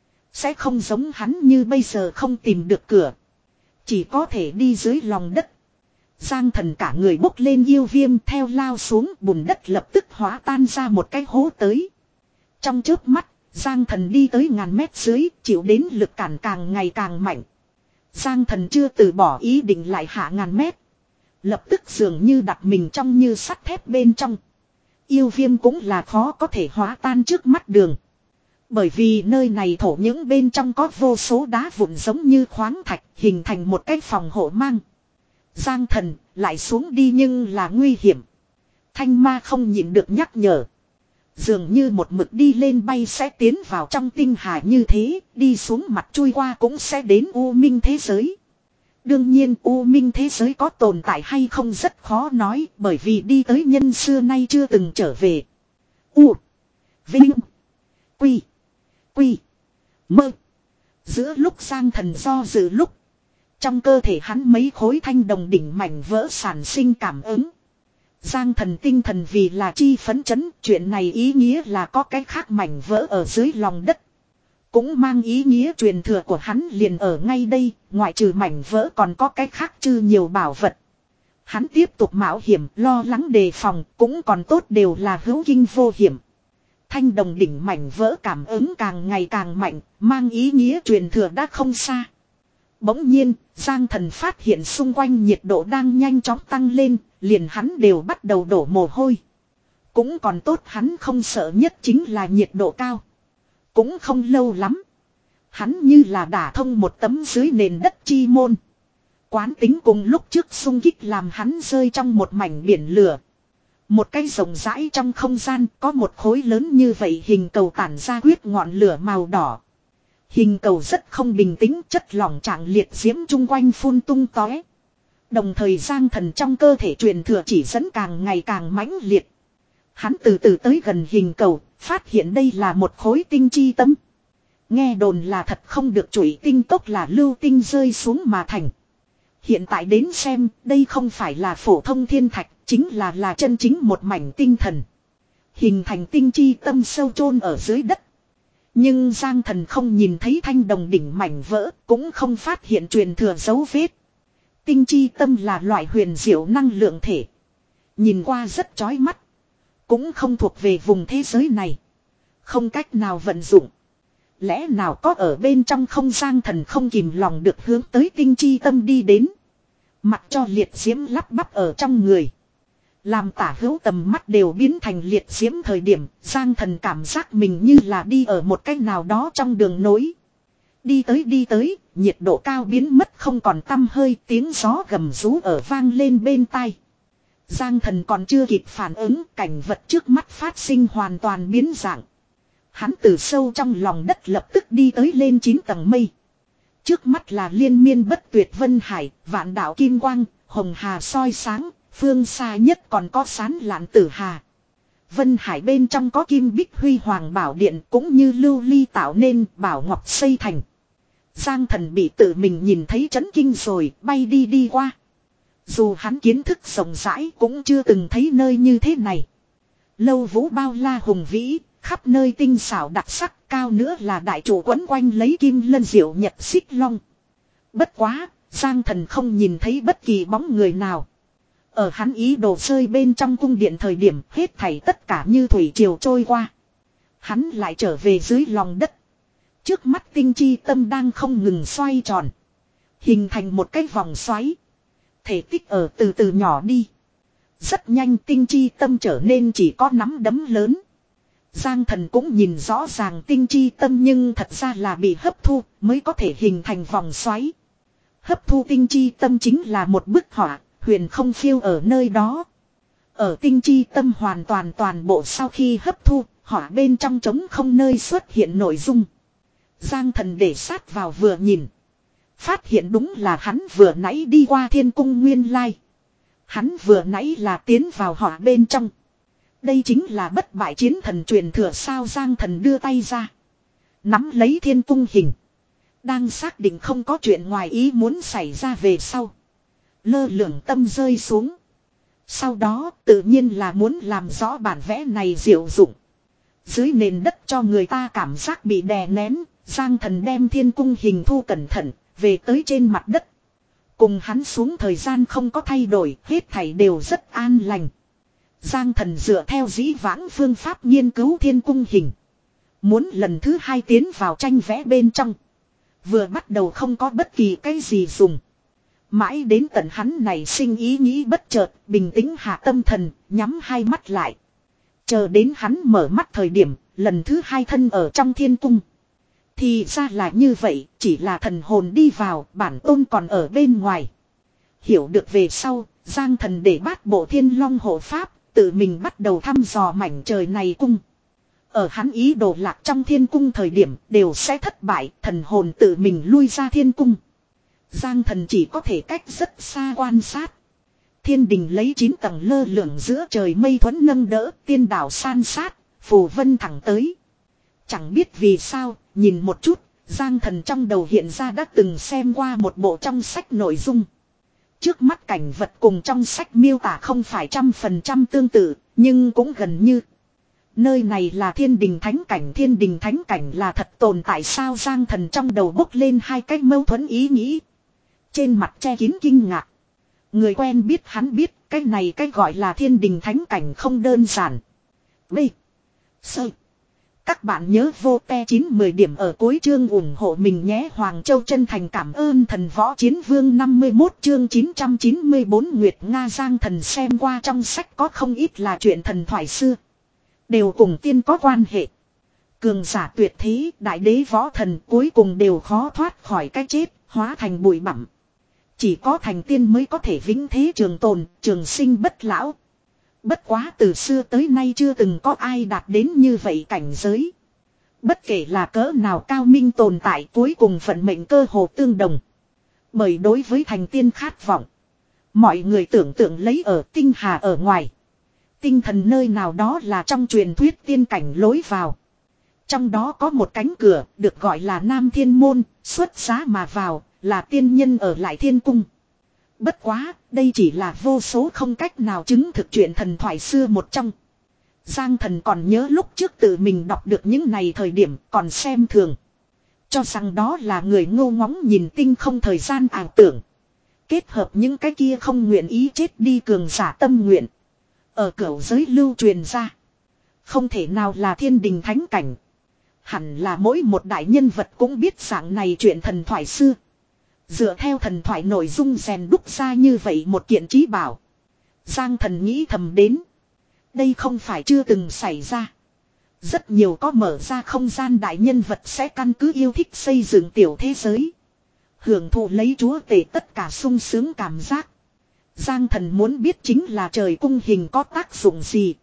Sẽ không giống hắn như bây giờ không tìm được cửa. Chỉ có thể đi dưới lòng đất. Giang Thần cả người bốc lên yêu viêm theo lao xuống bùn đất lập tức hóa tan ra một cái hố tới. Trong chớp mắt, Giang Thần đi tới ngàn mét dưới, chịu đến lực cản càng ngày càng mạnh. Giang Thần chưa từ bỏ ý định lại hạ ngàn mét. Lập tức dường như đặt mình trong như sắt thép bên trong. Yêu viêm cũng là khó có thể hóa tan trước mắt đường. Bởi vì nơi này thổ những bên trong có vô số đá vụn giống như khoáng thạch hình thành một cái phòng hộ mang. Giang Thần lại xuống đi nhưng là nguy hiểm. Thanh ma không nhịn được nhắc nhở. Dường như một mực đi lên bay sẽ tiến vào trong tinh hà như thế, đi xuống mặt chui qua cũng sẽ đến U Minh thế giới. Đương nhiên U Minh thế giới có tồn tại hay không rất khó nói, bởi vì đi tới nhân xưa nay chưa từng trở về. U Vinh Quy Quy Mơ. Giữa lúc Giang Thần do dự lúc, trong cơ thể hắn mấy khối thanh đồng đỉnh mảnh vỡ sản sinh cảm ứng. Giang Thần tinh thần vì là chi phấn chấn, chuyện này ý nghĩa là có cái khác mảnh vỡ ở dưới lòng đất. Cũng mang ý nghĩa truyền thừa của hắn liền ở ngay đây, ngoại trừ mảnh vỡ còn có cái khác chư nhiều bảo vật. Hắn tiếp tục mạo hiểm, lo lắng đề phòng, cũng còn tốt đều là hữu kinh vô hiểm. Thanh đồng đỉnh mảnh vỡ cảm ứng càng ngày càng mạnh, mang ý nghĩa truyền thừa đã không xa. Bỗng nhiên, Giang Thần phát hiện xung quanh nhiệt độ đang nhanh chóng tăng lên, liền hắn đều bắt đầu đổ mồ hôi. Cũng còn tốt hắn không sợ nhất chính là nhiệt độ cao. Cũng không lâu lắm. Hắn như là đả thông một tấm dưới nền đất chi môn. Quán tính cùng lúc trước xung kích làm hắn rơi trong một mảnh biển lửa. Một cái rộng rãi trong không gian có một khối lớn như vậy hình cầu tản ra huyết ngọn lửa màu đỏ. Hình cầu rất không bình tĩnh, chất lỏng trạng liệt diễm chung quanh phun tung tóe. Đồng thời Giang Thần trong cơ thể truyền thừa chỉ dẫn càng ngày càng mãnh liệt. Hắn từ từ tới gần hình cầu, phát hiện đây là một khối tinh chi tâm. Nghe đồn là thật không được chủy tinh tốc là lưu tinh rơi xuống mà thành. Hiện tại đến xem, đây không phải là phổ thông thiên thạch, chính là là chân chính một mảnh tinh thần. Hình thành tinh chi tâm sâu chôn ở dưới đất. Nhưng Giang Thần không nhìn thấy thanh đồng đỉnh mảnh vỡ, cũng không phát hiện truyền thừa dấu vết. Tinh chi tâm là loại huyền diệu năng lượng thể. Nhìn qua rất chói mắt. Cũng không thuộc về vùng thế giới này. Không cách nào vận dụng. Lẽ nào có ở bên trong không? Giang Thần không kìm lòng được hướng tới tinh chi tâm đi đến. Mặc cho liệt diễm lắp bắp ở trong người. Làm tả hữu tầm mắt đều biến thành liệt diễm thời điểm, Giang Thần cảm giác mình như là đi ở một cách nào đó trong đường nối. Đi tới đi tới, nhiệt độ cao biến mất không còn tăm hơi, tiếng gió gầm rú ở vang lên bên tai. Giang Thần còn chưa kịp phản ứng, cảnh vật trước mắt phát sinh hoàn toàn biến dạng. Hắn từ sâu trong lòng đất lập tức đi tới lên chín tầng mây. Trước mắt là liên miên bất tuyệt vân hải, vạn đạo kim quang, hồng hà soi sáng, phương xa nhất còn có sán lạn tử hà. Vân hải bên trong có kim bích huy hoàng bảo điện cũng như lưu ly tạo nên bảo ngọc xây thành. Giang Thần bị tự mình nhìn thấy chấn kinh rồi, bay đi đi qua. Dù hắn kiến thức rộng rãi cũng chưa từng thấy nơi như thế này. Lâu vũ bao la hùng vĩ, khắp nơi tinh xảo đặc sắc, cao nữa là đại trụ quấn quanh lấy kim lân diệu nhật xích long. Bất quá, Giang Thần không nhìn thấy bất kỳ bóng người nào. Ở hắn ý đồ rơi bên trong cung điện thời điểm, hết thảy tất cả như thủy triều trôi qua. Hắn lại trở về dưới lòng đất. Trước mắt tinh chi tâm đang không ngừng xoay tròn. Hình thành một cái vòng xoáy. Thể tích ở từ từ nhỏ đi. Rất nhanh tinh chi tâm trở nên chỉ có nắm đấm lớn. Giang Thần cũng nhìn rõ ràng tinh chi tâm nhưng thật ra là bị hấp thu mới có thể hình thành vòng xoáy. Hấp thu tinh chi tâm chính là một bức họa, huyền không phiêu ở nơi đó. Ở tinh chi tâm hoàn toàn toàn bộ sau khi hấp thu, họa bên trong trống không nơi xuất hiện nội dung. Giang Thần để sát vào vừa nhìn. Phát hiện đúng là hắn vừa nãy đi qua thiên cung nguyên lai. Hắn vừa nãy là tiến vào họa bên trong. Đây chính là bất bại chiến thần truyền thừa sao? Giang Thần đưa tay ra. Nắm lấy thiên cung hình. Đang xác định không có chuyện ngoài ý muốn xảy ra về sau. Lơ lửng tâm rơi xuống. Sau đó tự nhiên là muốn làm rõ bản vẽ này diệu dụng. Dưới nền đất cho người ta cảm giác bị đè nén. Giang Thần đem thiên cung hình thu cẩn thận. Về tới trên mặt đất. Cùng hắn xuống thời gian không có thay đổi. Hết thảy đều rất an lành. Giang Thần dựa theo dĩ vãng phương pháp nghiên cứu thiên cung hình. Muốn lần thứ hai tiến vào tranh vẽ bên trong. Vừa bắt đầu không có bất kỳ cái gì dùng. Mãi đến tận hắn này sinh ý nghĩ bất chợt, bình tĩnh hạ tâm thần, nhắm hai mắt lại. Chờ đến hắn mở mắt thời điểm, lần thứ hai thân ở trong thiên cung. Thì ra là như vậy, chỉ là thần hồn đi vào, bản tôn còn ở bên ngoài. Hiểu được về sau, Giang Thần để bát bộ thiên long hộ pháp, tự mình bắt đầu thăm dò mảnh trời này cung. Ở hắn ý đồ lạc trong thiên cung thời điểm đều sẽ thất bại, thần hồn tự mình lui ra thiên cung. Giang Thần chỉ có thể cách rất xa quan sát. Thiên đình lấy chín tầng lơ lửng giữa trời mây thuẫn nâng đỡ, tiên đảo san sát, phù vân thẳng tới. Chẳng biết vì sao, nhìn một chút, Giang Thần trong đầu hiện ra đã từng xem qua một bộ trong sách nội dung. Trước mắt cảnh vật cùng trong sách miêu tả không phải trăm phần trăm tương tự, nhưng cũng gần như. Nơi này là thiên đình thánh cảnh, thiên đình thánh cảnh là thật tồn tại sao? Giang Thần trong đầu bốc lên hai cái mâu thuẫn ý nghĩ. Trên mặt che kín kinh ngạc. Người quen biết hắn biết cái này cái gọi là thiên đình thánh cảnh không đơn giản. B. Sơ. Các bạn nhớ vô te chín mười điểm ở cuối chương ủng hộ mình nhé. Hoàng Châu chân thành cảm ơn thần võ chiến vương năm mươi mốt chương chín trăm chín mươi bốn Nguyệt Nga Giang thần xem qua trong sách có không ít là chuyện thần thoại xưa. Đều cùng tiên có quan hệ. Cường giả tuyệt thế, đại đế võ thần cuối cùng đều khó thoát khỏi cái chết, hóa thành bụi bặm. Chỉ có thành tiên mới có thể vĩnh thế trường tồn, trường sinh bất lão. Bất quá từ xưa tới nay chưa từng có ai đạt đến như vậy cảnh giới. Bất kể là cỡ nào cao minh tồn tại cuối cùng vận mệnh cơ hồ tương đồng. Bởi đối với thành tiên khát vọng. Mọi người tưởng tượng lấy ở tinh hà ở ngoài. Tinh thần nơi nào đó là trong truyền thuyết tiên cảnh lối vào. Trong đó có một cánh cửa được gọi là Nam Thiên Môn, xuất giá mà vào, là tiên nhân ở lại thiên cung. Bất quá, đây chỉ là vô số không cách nào chứng thực chuyện thần thoại xưa một trong. Giang thần còn nhớ lúc trước tự mình đọc được những này thời điểm còn xem thường. Cho rằng đó là người ngô ngóng nhìn tinh không thời gian ảo tưởng. Kết hợp những cái kia không nguyện ý chết đi cường giả tâm nguyện. Ở cửu giới lưu truyền ra. Không thể nào là thiên đình thánh cảnh. Hẳn là mỗi một đại nhân vật cũng biết dạng này chuyện thần thoại xưa. Dựa theo thần thoại nội dung rèn đúc ra như vậy một kiện trí bảo. Giang thần nghĩ thầm đến. Đây không phải chưa từng xảy ra. Rất nhiều có mở ra không gian đại nhân vật sẽ căn cứ yêu thích xây dựng tiểu thế giới. Hưởng thụ lấy chúa tể tất cả sung sướng cảm giác. Giang thần muốn biết chính là trời cung hình có tác dụng gì.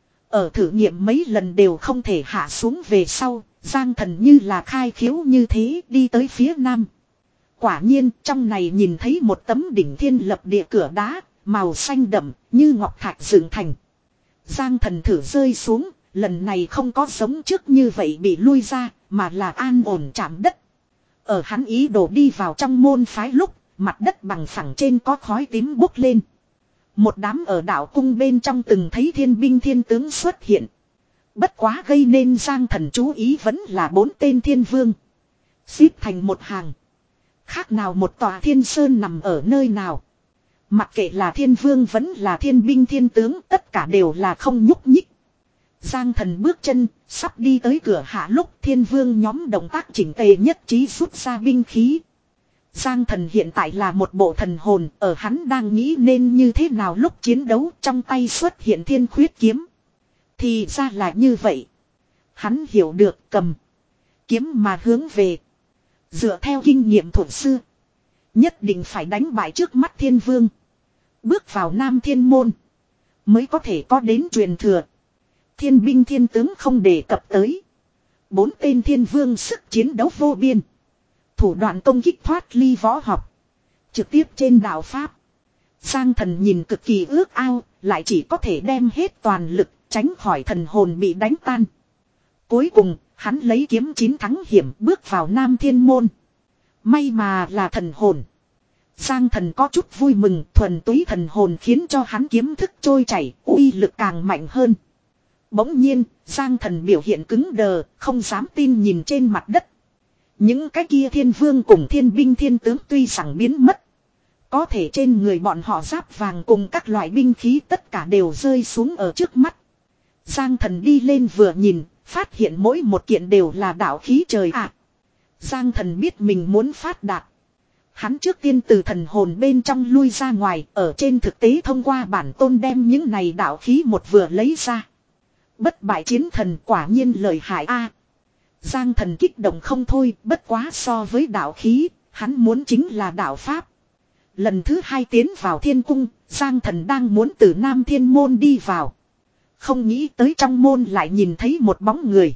Ở thử nghiệm mấy lần đều không thể hạ xuống về sau. Giang thần như là khai khiếu như thế đi tới phía nam. Quả nhiên trong này nhìn thấy một tấm đỉnh thiên lập địa cửa đá, màu xanh đậm như ngọc thạch dựng thành. Giang thần thử rơi xuống, lần này không có giống trước như vậy bị lui ra, mà là an ổn chạm đất. Ở hắn ý đồ đi vào trong môn phái lúc, mặt đất bằng phẳng trên có khói tím bốc lên. Một đám ở đảo cung bên trong từng thấy thiên binh thiên tướng xuất hiện. Bất quá gây nên Giang thần chú ý vẫn là bốn tên thiên vương. Xếp thành một hàng. Khác nào một tòa thiên sơn nằm ở nơi nào. Mặc kệ là thiên vương vẫn là thiên binh thiên tướng, tất cả đều là không nhúc nhích. Giang thần bước chân, sắp đi tới cửa hạ lúc thiên vương nhóm động tác chỉnh tề nhất trí rút ra binh khí. Giang thần hiện tại là một bộ thần hồn, ở hắn đang nghĩ nên như thế nào lúc chiến đấu, trong tay xuất hiện thiên khuyết kiếm. Thì ra là như vậy. Hắn hiểu được cầm kiếm mà hướng về. Dựa theo kinh nghiệm thuở xưa. Nhất định phải đánh bại trước mắt thiên vương. Bước vào Nam Thiên Môn. Mới có thể có đến truyền thừa. Thiên binh thiên tướng không đề cập tới. Bốn tên thiên vương sức chiến đấu vô biên. Thủ đoạn công kích thoát ly võ học. Trực tiếp trên đạo Pháp. Giang thần nhìn cực kỳ ước ao. Lại chỉ có thể đem hết toàn lực. Tránh khỏi thần hồn bị đánh tan. Cuối cùng hắn lấy kiếm chín thắng hiểm bước vào Nam Thiên Môn. May mà là thần hồn. Giang thần có chút vui mừng, thuần túy thần hồn khiến cho hắn kiếm thức trôi chảy, uy lực càng mạnh hơn. Bỗng nhiên, Giang thần biểu hiện cứng đờ, không dám tin nhìn trên mặt đất. Những cái kia thiên vương cùng thiên binh thiên tướng tuy rằng biến mất. Có thể trên người bọn họ giáp vàng cùng các loại binh khí tất cả đều rơi xuống ở trước mắt. Giang thần đi lên vừa nhìn, phát hiện mỗi một kiện đều là đạo khí trời ạ. À, Giang thần biết mình muốn phát đạt. Hắn trước tiên từ thần hồn bên trong lui ra ngoài, ở trên thực tế thông qua bản tôn đem những này đạo khí một vừa lấy ra. Bất bại chiến thần quả nhiên lợi hại a. À, Giang thần kích động không thôi, bất quá so với đạo khí, hắn muốn chính là đạo Pháp. Lần thứ hai tiến vào thiên cung, Giang thần đang muốn từ Nam Thiên Môn đi vào. Không nghĩ tới trong môn lại nhìn thấy một bóng người.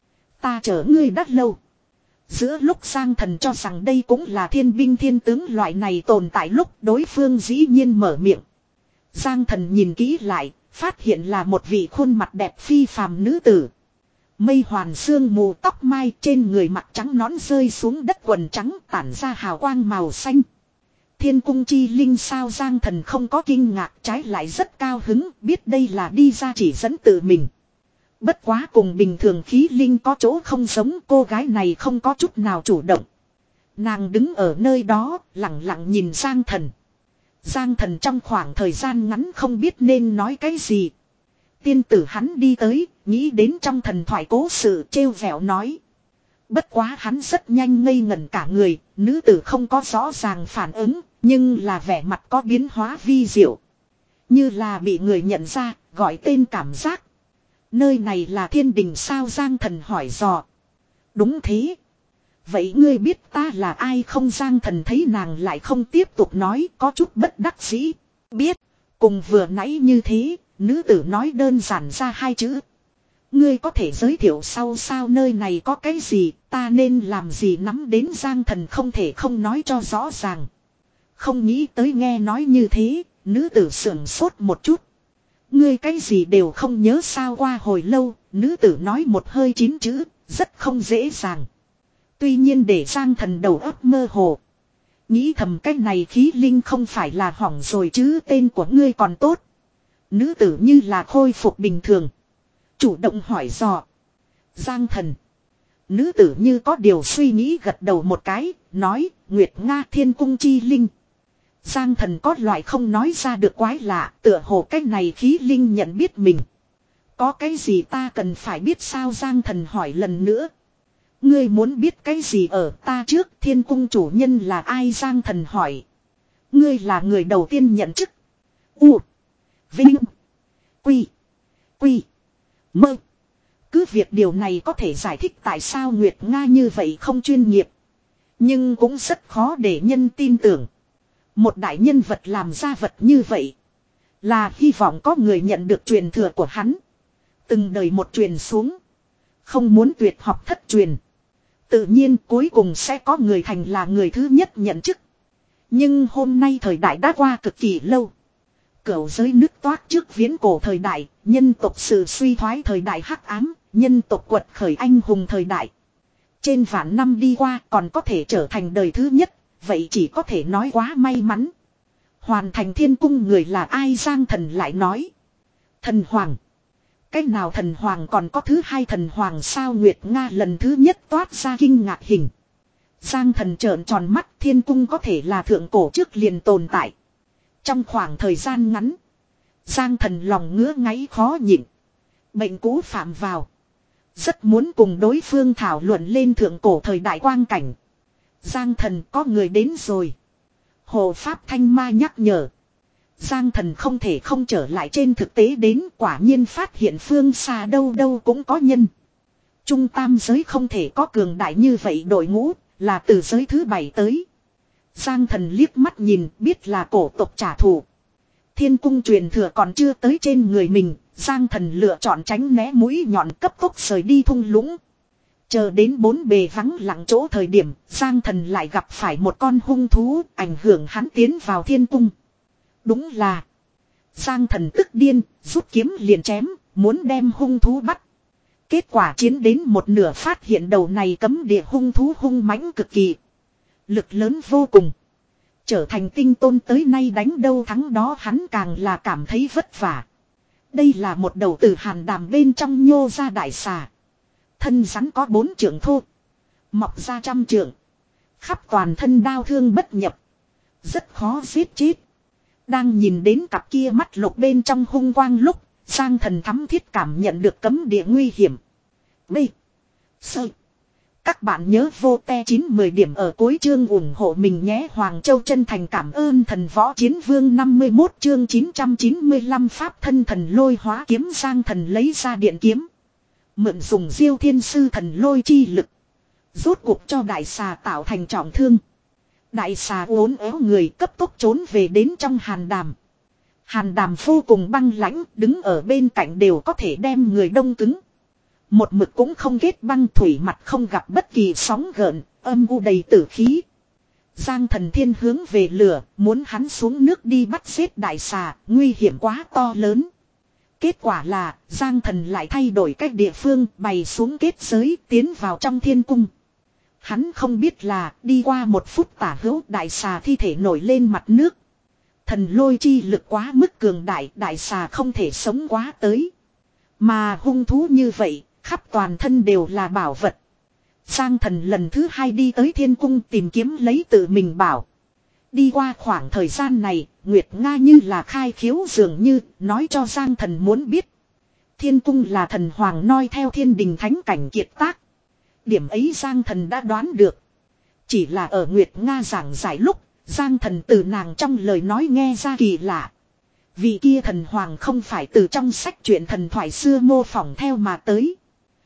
Ta chở ngươi đắt lâu. Giữa lúc Giang thần cho rằng đây cũng là thiên binh thiên tướng loại này tồn tại lúc đối phương dĩ nhiên mở miệng. Giang thần nhìn kỹ lại, phát hiện là một vị khuôn mặt đẹp phi phàm nữ tử. Mây hoàn sương mù tóc mai trên người mặt trắng nón rơi xuống đất quần trắng tản ra hào quang màu xanh. Thiên cung chi linh sao Giang thần không có kinh ngạc trái lại rất cao hứng biết đây là đi ra chỉ dẫn tự mình. Bất quá cùng bình thường khí linh có chỗ không giống cô gái này không có chút nào chủ động. Nàng đứng ở nơi đó lặng lặng nhìn Giang thần. Giang Thần trong khoảng thời gian ngắn không biết nên nói cái gì. Tiên tử hắn đi tới, nghĩ đến trong thần thoại cố sự trêu vẹo nói. Bất quá hắn rất nhanh ngây ngẩn cả người, nữ tử không có rõ ràng phản ứng, nhưng là vẻ mặt có biến hóa vi diệu. Như là bị người nhận ra, gọi tên cảm giác. Nơi này là thiên đình sao? Giang Thần hỏi dò. Đúng thế. Vậy ngươi biết ta là ai không? Giang Thần thấy nàng lại không tiếp tục nói, có chút bất đắc dĩ. Biết, cùng vừa nãy như thế, nữ tử nói đơn giản ra hai chữ. Ngươi có thể giới thiệu sau sao? Nơi này có cái gì, ta nên làm gì nắm đến? Giang Thần không thể không nói cho rõ ràng. Không nghĩ tới nghe nói như thế, nữ tử sưởng sốt một chút. Ngươi cái gì đều không nhớ sao? Qua hồi lâu, nữ tử nói một hơi chín chữ, rất không dễ dàng. Tuy nhiên để Giang Thần đầu óc mơ hồ. Nghĩ thầm cái này khí linh không phải là hỏng rồi chứ, tên của ngươi còn tốt. Nữ tử như là khôi phục bình thường. Chủ động hỏi dò. Giang Thần. Nữ tử như có điều suy nghĩ gật đầu một cái, nói, Nguyệt Nga Thiên Cung chi linh. Giang Thần có loại không nói ra được quái lạ, tựa hồ cái này khí linh nhận biết mình. Có cái gì ta cần phải biết sao? Giang Thần hỏi lần nữa. Ngươi muốn biết cái gì ở ta trước? Thiên Cung chủ nhân là ai? Giang Thần hỏi. Ngươi là người đầu tiên nhận chức. U. Vinh. Quy. Quy. Mơ. Cứ việc điều này có thể giải thích tại sao Nguyệt Nga như vậy không chuyên nghiệp. Nhưng cũng rất khó để nhân tin tưởng. Một đại nhân vật làm ra vật như vậy. Là hy vọng có người nhận được truyền thừa của hắn. Từng đời một truyền xuống. Không muốn tuyệt học thất truyền. Tự nhiên cuối cùng sẽ có người thành là người thứ nhất nhận chức. Nhưng hôm nay thời đại đã qua cực kỳ lâu. Cửu giới nứt toát trước viễn cổ thời đại, nhân tộc sự suy thoái thời đại hắc ám, nhân tộc quật khởi anh hùng thời đại. Trên vạn năm đi qua còn có thể trở thành đời thứ nhất, vậy chỉ có thể nói quá may mắn. Hoàn thành Thiên Cung người là ai? Giang Thần lại nói. Thần Hoàng. Cách nào thần hoàng còn có thứ hai thần hoàng sao? Nguyệt Nga lần thứ nhất toát ra kinh ngạc hình. Giang Thần trợn tròn mắt. Thiên Cung có thể là thượng cổ trước liền tồn tại. Trong khoảng thời gian ngắn, Giang Thần lòng ngứa ngáy khó nhịn. Bệnh cũ phạm vào. Rất muốn cùng đối phương thảo luận lên thượng cổ thời đại quang cảnh. Giang Thần có người đến rồi. Hộ Pháp Thanh Ma nhắc nhở. Giang Thần không thể không trở lại trên thực tế đến, quả nhiên phát hiện phương xa đâu đâu cũng có nhân. Trung tam giới không thể có cường đại như vậy đội ngũ, là từ giới thứ bảy tới. Giang Thần liếc mắt nhìn biết là cổ tộc trả thù. Thiên Cung truyền thừa còn chưa tới trên người mình, Giang Thần lựa chọn tránh né mũi nhọn cấp tốc rời đi thung lũng. Chờ đến bốn bề vắng lặng chỗ thời điểm, Giang Thần lại gặp phải một con hung thú, ảnh hưởng hắn tiến vào Thiên Cung. Đúng là Giang Thần tức điên, rút kiếm liền chém, muốn đem hung thú bắt. Kết quả chiến đến một nửa phát hiện đầu này cấm địa hung thú hung mãnh cực kỳ. Lực lớn vô cùng. Trở thành tinh tôn tới nay đánh đâu thắng đó, hắn càng là cảm thấy vất vả. Đây là một đầu từ hàn đàm bên trong nhô ra đại xà. Thân rắn có bốn trượng thô. Mọc ra trăm trượng. Khắp toàn thân đao thương bất nhập. Rất khó giết chết. Đang nhìn đến cặp kia mắt lục bên trong hung quang lúc, Giang Thần thắm thiết cảm nhận được cấm địa nguy hiểm. B. Sơ. Các bạn nhớ vô te chín mười điểm ở cuối chương ủng hộ mình nhé. Hoàng Châu chân thành cảm ơn Thần Võ Chiến Vương năm mươi mốt chương chín trăm chín mươi lăm pháp thân thần lôi hóa kiếm. Giang Thần lấy ra điện kiếm. Mượn dùng Diêu Thiên Sư thần lôi chi lực. Rốt cuộc cho đại xà tạo thành trọng thương. Đại xà uốn éo người cấp tốc trốn về đến trong hàn đàm. Hàn đàm vô cùng băng lãnh, đứng ở bên cạnh đều có thể đem người đông cứng. Một mực cũng không kết băng, thủy mặt không gặp bất kỳ sóng gợn, âm u đầy tử khí. Giang Thần thiên hướng về lửa, muốn hắn xuống nước đi bắt giết đại xà, nguy hiểm quá to lớn. Kết quả là, Giang Thần lại thay đổi cách địa phương, bày xuống kết giới, tiến vào trong Thiên Cung. Hắn không biết là, đi qua một phút tả hữu, đại xà thi thể nổi lên mặt nước. Thần lôi chi lực quá mức cường đại, đại xà không thể sống quá tới. Mà hung thú như vậy, khắp toàn thân đều là bảo vật. Giang Thần lần thứ hai đi tới Thiên Cung tìm kiếm lấy tự mình bảo. Đi qua khoảng thời gian này, Nguyệt Nga như là khai khiếu dường như nói cho Giang Thần muốn biết. Thiên cung là thần hoàng noi theo thiên đình thánh cảnh kiệt tác. Điểm ấy Giang Thần đã đoán được. Chỉ là ở Nguyệt Nga giảng giải lúc, Giang Thần từ nàng trong lời nói nghe ra kỳ lạ. Vị kia thần hoàng không phải từ trong sách truyện thần thoại xưa mô phỏng theo mà tới.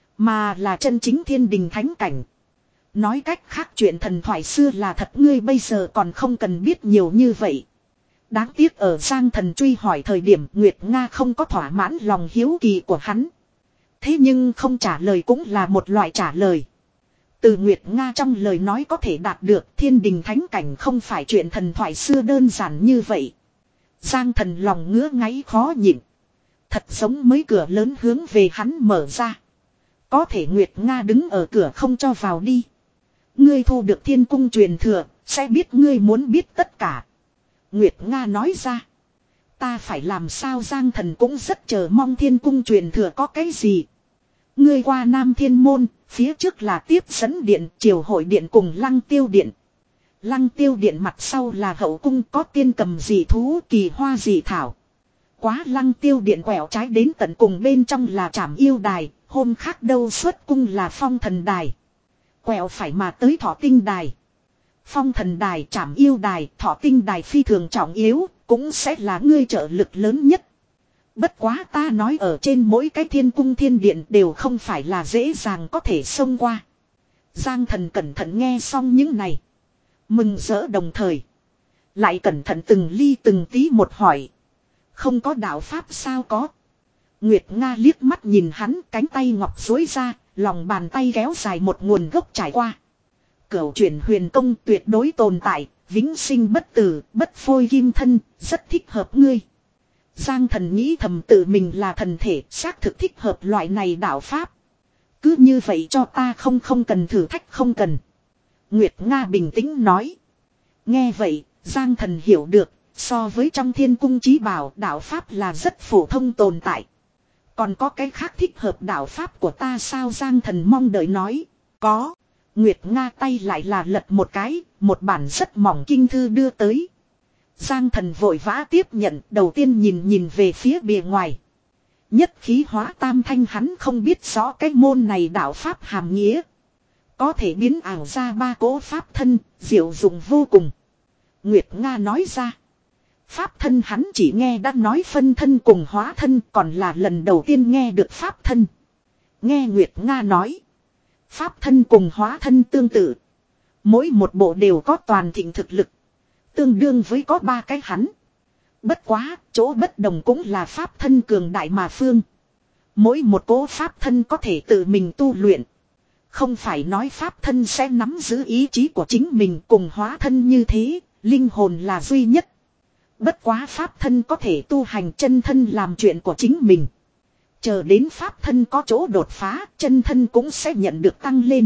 Mà là chân chính thiên đình thánh cảnh. Nói cách khác chuyện thần thoại xưa là thật, ngươi bây giờ còn không cần biết nhiều như vậy. Đáng tiếc ở Giang Thần truy hỏi thời điểm Nguyệt Nga không có thỏa mãn lòng hiếu kỳ của hắn. Thế nhưng không trả lời cũng là một loại trả lời. Từ Nguyệt Nga trong lời nói có thể đạt được thiên đình thánh cảnh không phải chuyện thần thoại xưa đơn giản như vậy. Giang Thần lòng ngứa ngáy khó nhịn. Thật giống mới cửa lớn hướng về hắn mở ra. Có thể Nguyệt Nga đứng ở cửa không cho vào đi. Ngươi thu được thiên cung truyền thừa, sẽ biết ngươi muốn biết tất cả. Nguyệt Nga nói ra. Ta phải làm sao? Giang Thần cũng rất chờ mong thiên cung truyền thừa có cái gì. Ngươi qua Nam Thiên Môn, phía trước là tiếp dẫn điện, triều hội điện cùng lăng tiêu điện. Lăng tiêu điện mặt sau là hậu cung, có tiên cầm dị thú, kỳ hoa dị thảo. Quá lăng tiêu điện quẹo trái đến tận cùng bên trong là trảm yêu đài, hôm khác đâu xuất cung là phong thần đài. Quẹo phải mà tới thọ tinh đài. Phong thần đài, trảm yêu đài, thọ tinh đài phi thường trọng yếu, cũng sẽ là ngươi trợ lực lớn nhất. Bất quá ta nói ở trên mỗi cái thiên cung thiên điện đều không phải là dễ dàng có thể xông qua. Giang Thần cẩn thận nghe xong những này. Mừng rỡ đồng thời. Lại cẩn thận từng ly từng tí một hỏi. Không có đạo pháp sao? Có. Nguyệt Nga liếc mắt nhìn hắn, cánh tay ngọc duỗi ra, lòng bàn tay kéo dài một nguồn gốc trải qua. Cửu chuyển huyền công tuyệt đối tồn tại, vĩnh sinh bất tử, bất phôi kim thân, rất thích hợp ngươi. Giang Thần nghĩ thầm tự mình là thần thể, xác thực thích hợp loại này đạo pháp. Cứ như vậy cho ta, không không cần thử thách, không cần. Nguyệt Nga bình tĩnh nói. Nghe vậy, Giang Thần hiểu được, so với trong thiên cung chí bảo, đạo pháp là rất phổ thông tồn tại. Còn có cái khác thích hợp đạo pháp của ta sao? Giang Thần mong đợi nói. Có. Nguyệt Nga tay lại là lật một cái, một bản rất mỏng kinh thư đưa tới. Giang Thần vội vã tiếp nhận, đầu tiên nhìn nhìn về phía bìa ngoài. Nhất khí hóa tam thanh, hắn không biết rõ cái môn này đạo pháp hàm nghĩa. Có thể biến ảo ra ba cỗ pháp thân, diệu dụng vô cùng. Nguyệt Nga nói ra. Pháp thân hắn chỉ nghe đã nói phân thân cùng hóa thân, còn là lần đầu tiên nghe được pháp thân. Nghe Nguyệt Nga nói. Pháp thân cùng hóa thân tương tự. Mỗi một bộ đều có toàn thịnh thực lực. Tương đương với có ba cái hắn. Bất quá, chỗ bất đồng cũng là pháp thân cường đại mà phương. Mỗi một cố pháp thân có thể tự mình tu luyện. Không phải nói pháp thân sẽ nắm giữ ý chí của chính mình, cùng hóa thân như thế, linh hồn là duy nhất. Bất quá pháp thân có thể tu hành chân thân làm chuyện của chính mình. Chờ đến pháp thân có chỗ đột phá, chân thân cũng sẽ nhận được tăng lên.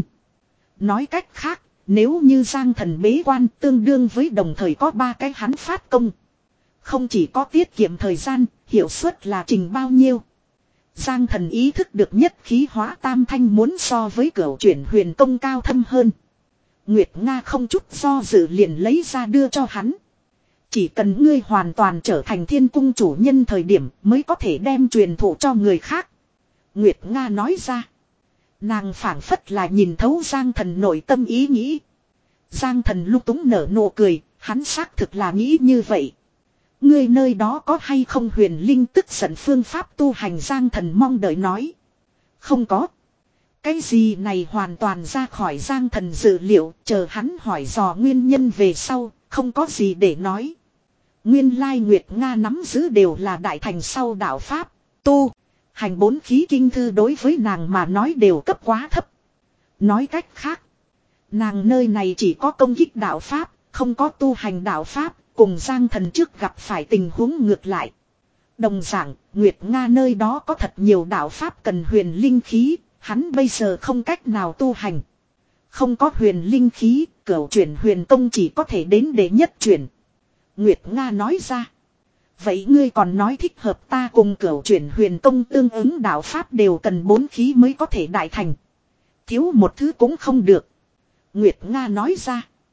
Nói cách khác, nếu như Giang Thần bế quan tương đương với đồng thời có ba cái hắn phát công. Không chỉ có tiết kiệm thời gian, hiệu suất là trình bao nhiêu. Giang Thần ý thức được nhất khí hóa tam thanh muốn so với cửu chuyển huyền công cao thâm hơn. Nguyệt Nga không chút do dự liền lấy ra đưa cho hắn. Chỉ cần ngươi hoàn toàn trở thành thiên cung chủ nhân thời điểm mới có thể đem truyền thụ cho người khác. Nguyệt Nga nói ra. Nàng phảng phất là nhìn thấu Giang Thần nội tâm ý nghĩ. Giang Thần lúc túng nở nụ cười, hắn xác thực là nghĩ như vậy. Ngươi nơi đó có hay không huyền linh tức giận phương pháp tu hành? Giang Thần mong đợi nói. Không có. Cái gì này hoàn toàn ra khỏi Giang Thần dự liệu, chờ hắn hỏi dò nguyên nhân về sau, không có gì để nói. Nguyên lai Nguyệt Nga nắm giữ đều là đại thành sau đạo pháp, tu, hành bốn khí kinh thư đối với nàng mà nói đều cấp quá thấp. Nói cách khác, nàng nơi này chỉ có công kích đạo pháp, không có tu hành đạo pháp, cùng Giang Thần trước gặp phải tình huống ngược lại. Đồng dạng, Nguyệt Nga nơi đó có thật nhiều đạo pháp cần huyền linh khí, hắn bây giờ không cách nào tu hành. Không có huyền linh khí, cửu chuyển huyền công chỉ có thể đến để nhất chuyển. Nguyệt Nga nói ra. Vậy ngươi còn nói thích hợp ta cùng cửu chuyển huyền công tương ứng đạo pháp đều cần bốn khí mới có thể đại thành. Thiếu một thứ cũng không được. Nguyệt Nga nói ra.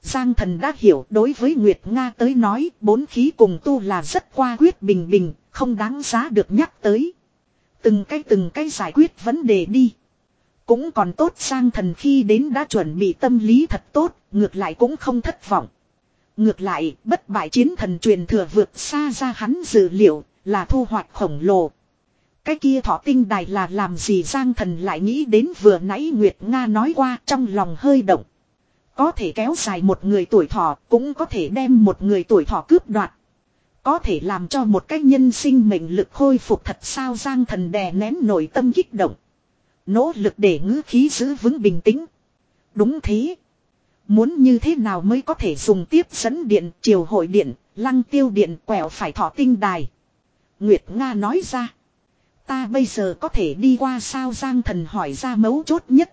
Giang Thần đã hiểu, đối với Nguyệt Nga tới nói bốn khí cùng tu là rất qua quyết bình bình, không đáng giá được nhắc tới. Từng cái từng cái giải quyết vấn đề đi. Cũng còn tốt, Giang Thần khi đến đã chuẩn bị tâm lý thật tốt, ngược lại cũng không thất vọng. Ngược lại, bất bại chiến thần truyền thừa vượt xa ra hắn dự liệu, là thu hoạch khổng lồ. Cái kia thọ tinh đài là làm gì? Giang Thần lại nghĩ đến vừa nãy Nguyệt Nga nói qua, trong lòng hơi động. Có thể kéo dài một người tuổi thọ, cũng có thể đem một người tuổi thọ cướp đoạt. Có thể làm cho một cái nhân sinh mệnh lực khôi phục thật sao? Giang Thần đè nén nội tâm kích động. Nỗ lực để ngữ khí giữ vững bình tĩnh. Đúng thế. Muốn như thế nào mới có thể dùng tiếp dẫn điện, triều hội điện, lăng tiêu điện, quẹo phải thọ tinh đài? Nguyệt Nga nói ra. Ta bây giờ có thể đi qua sao? Giang Thần hỏi ra mấu chốt nhất.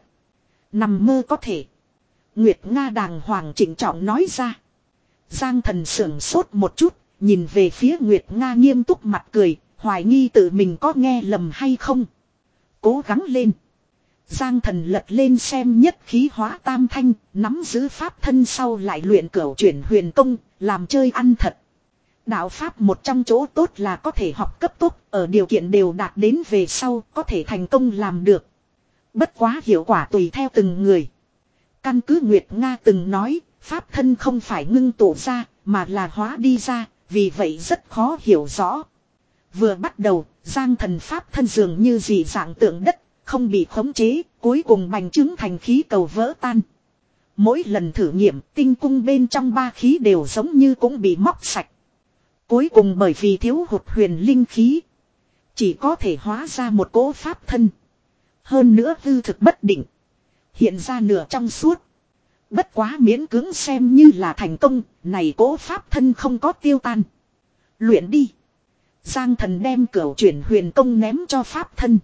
Nằm mơ có thể. Nguyệt Nga đàng hoàng trịnh trọng nói ra. Giang Thần sưởng sốt một chút, nhìn về phía Nguyệt Nga nghiêm túc mặt cười, hoài nghi tự mình có nghe lầm hay không. Cố gắng lên. Giang Thần lật lên xem nhất khí hóa tam thanh, nắm giữ pháp thân sau lại luyện cửu chuyển huyền công, làm chơi ăn thật. Đạo pháp một trong chỗ tốt là có thể học cấp tốc, ở điều kiện đều đạt đến về sau có thể thành công làm được. Bất quá hiệu quả tùy theo từng người. Căn cứ Nguyệt Nga từng nói, pháp thân không phải ngưng tụ ra, mà là hóa đi ra, vì vậy rất khó hiểu rõ. Vừa bắt đầu, Giang Thần pháp thân dường như dị dạng tượng đất, không bị khống chế, cuối cùng bành trướng thành khí cầu vỡ tan. Mỗi lần thử nghiệm, tinh cung bên trong ba khí đều giống như cũng bị móc sạch. Cuối cùng bởi vì thiếu hụt huyền linh khí, chỉ có thể hóa ra một cỗ pháp thân. Hơn nữa hư thực bất định, hiện ra nửa trong suốt. Bất quá miễn cưỡng xem như là thành công, này cỗ pháp thân không có tiêu tan. Luyện đi. Giang Thần đem cửu chuyển huyền công ném cho pháp thân.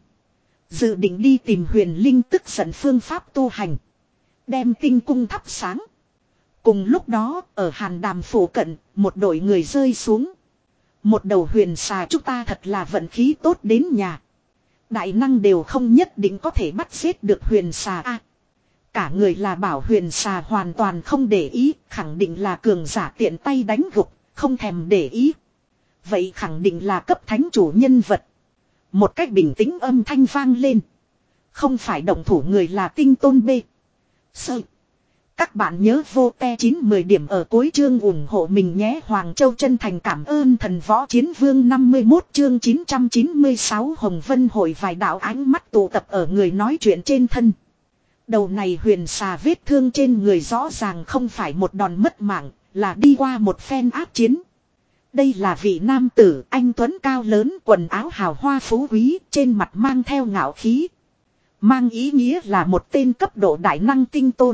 Dự định đi tìm huyền linh tức giận phương pháp tu hành. Đem tinh cung thắp sáng. Cùng lúc đó, ở Hàn Đàm phủ cận, một đội người rơi xuống. Một đầu huyền xà, chúng ta thật là vận khí tốt đến nhà. Đại năng đều không nhất định có thể bắt giết được huyền xà a. Cả người là bảo huyền xà hoàn toàn không để ý, khẳng định là cường giả tiện tay đánh gục, không thèm để ý. Vậy khẳng định là cấp thánh chủ nhân vật. Một cách bình tĩnh âm thanh vang lên. Không phải động thủ người là tinh tôn B. Sơ. Các bạn nhớ vô te chín mười điểm ở cuối chương ủng hộ mình nhé. Hoàng Châu chân thành cảm ơn thần võ chiến vương năm mươi mốt chương chín trăm chín mươi sáu Hồng Vân hội vài đạo ánh mắt tụ tập ở người nói chuyện trên thân. Đầu này huyền xà vết thương trên người rõ ràng không phải một đòn mất mạng, là đi qua một phen ác chiến. Đây là vị nam tử anh tuấn cao lớn, quần áo hào hoa phú quý, trên mặt mang theo ngạo khí. Mang ý nghĩa là một tên cấp độ đại năng tinh tôn.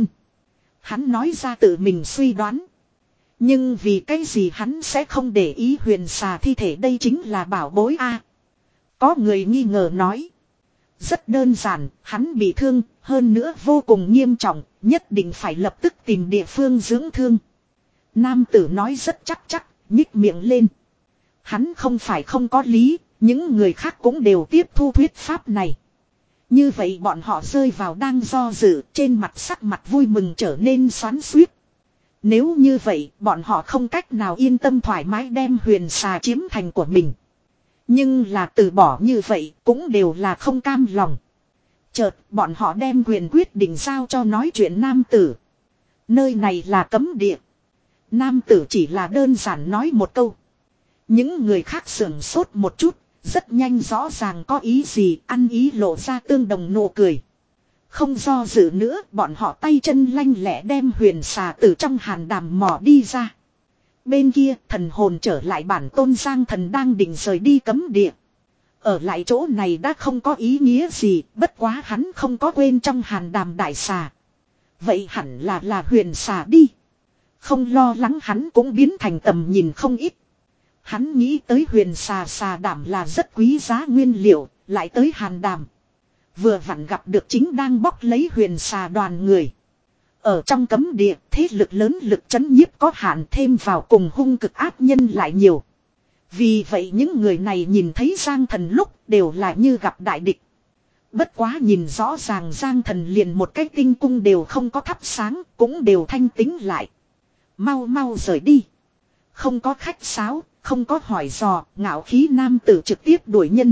Hắn nói ra tự mình suy đoán. Nhưng vì cái gì hắn sẽ không để ý huyền xà thi thể, đây chính là bảo bối a. Có người nghi ngờ nói. Rất đơn giản, hắn bị thương, hơn nữa vô cùng nghiêm trọng, nhất định phải lập tức tìm địa phương dưỡng thương. Nam tử nói rất chắc chắc, nhích miệng lên. Hắn không phải không có lý, những người khác cũng đều tiếp thu thuyết pháp này. Như vậy bọn họ rơi vào đang do dự, trên mặt sắc mặt vui mừng trở nên xoắn xuýt. Nếu như vậy, bọn họ không cách nào yên tâm thoải mái đem huyền xà chiếm thành của mình. Nhưng là từ bỏ như vậy, cũng đều là không cam lòng. Chợt, bọn họ đem quyền quyết định giao cho nói chuyện nam tử. Nơi này là cấm địa. Nam tử chỉ là đơn giản nói một câu. Những người khác sưởng sốt một chút, rất nhanh rõ ràng có ý gì, ăn ý lộ ra tương đồng nụ cười. Không do dự nữa, bọn họ tay chân lanh lẹ đem huyền xà từ trong hàn đàm mò đi ra. Bên kia, thần hồn trở lại bản tôn. Giang Thần đang định rời đi cấm địa. Ở lại chỗ này đã không có ý nghĩa gì, bất quá hắn không có quên trong hàn đàm đại xà. Vậy hẳn là là huyền xà đi. Không lo lắng hắn cũng biến thành tầm nhìn không ít. Hắn nghĩ tới huyền xà xà đảm là rất quý giá nguyên liệu, lại tới hàn đàm. Vừa vặn gặp được chính đang bóc lấy huyền xà đoàn người. Ở trong cấm địa, thế lực lớn lực chấn nhiếp có hạn, thêm vào cùng hung cực ác nhân lại nhiều. Vì vậy những người này nhìn thấy Giang Thần lúc đều là như gặp đại địch. Bất quá nhìn rõ ràng Giang Thần liền một cái tinh cung đều không có thắp sáng, cũng đều thanh tính lại. Mau mau rời đi. Không có khách sáo, không có hỏi dò, ngạo khí nam tử trực tiếp đuổi nhân.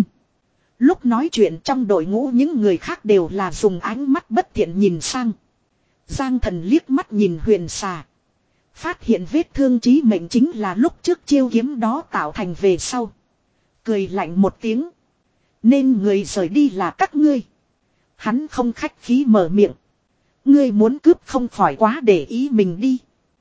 Lúc nói chuyện trong đội ngũ những người khác đều là dùng ánh mắt bất thiện nhìn sang. Giang Thần liếc mắt nhìn Huyền Xà. Phát hiện vết thương chí mệnh chính là lúc trước chiêu kiếm đó tạo thành về sau. Cười lạnh một tiếng. Nên người rời đi là các ngươi. Hắn không khách khí mở miệng. Ngươi muốn cướp không khỏi quá để ý mình đi.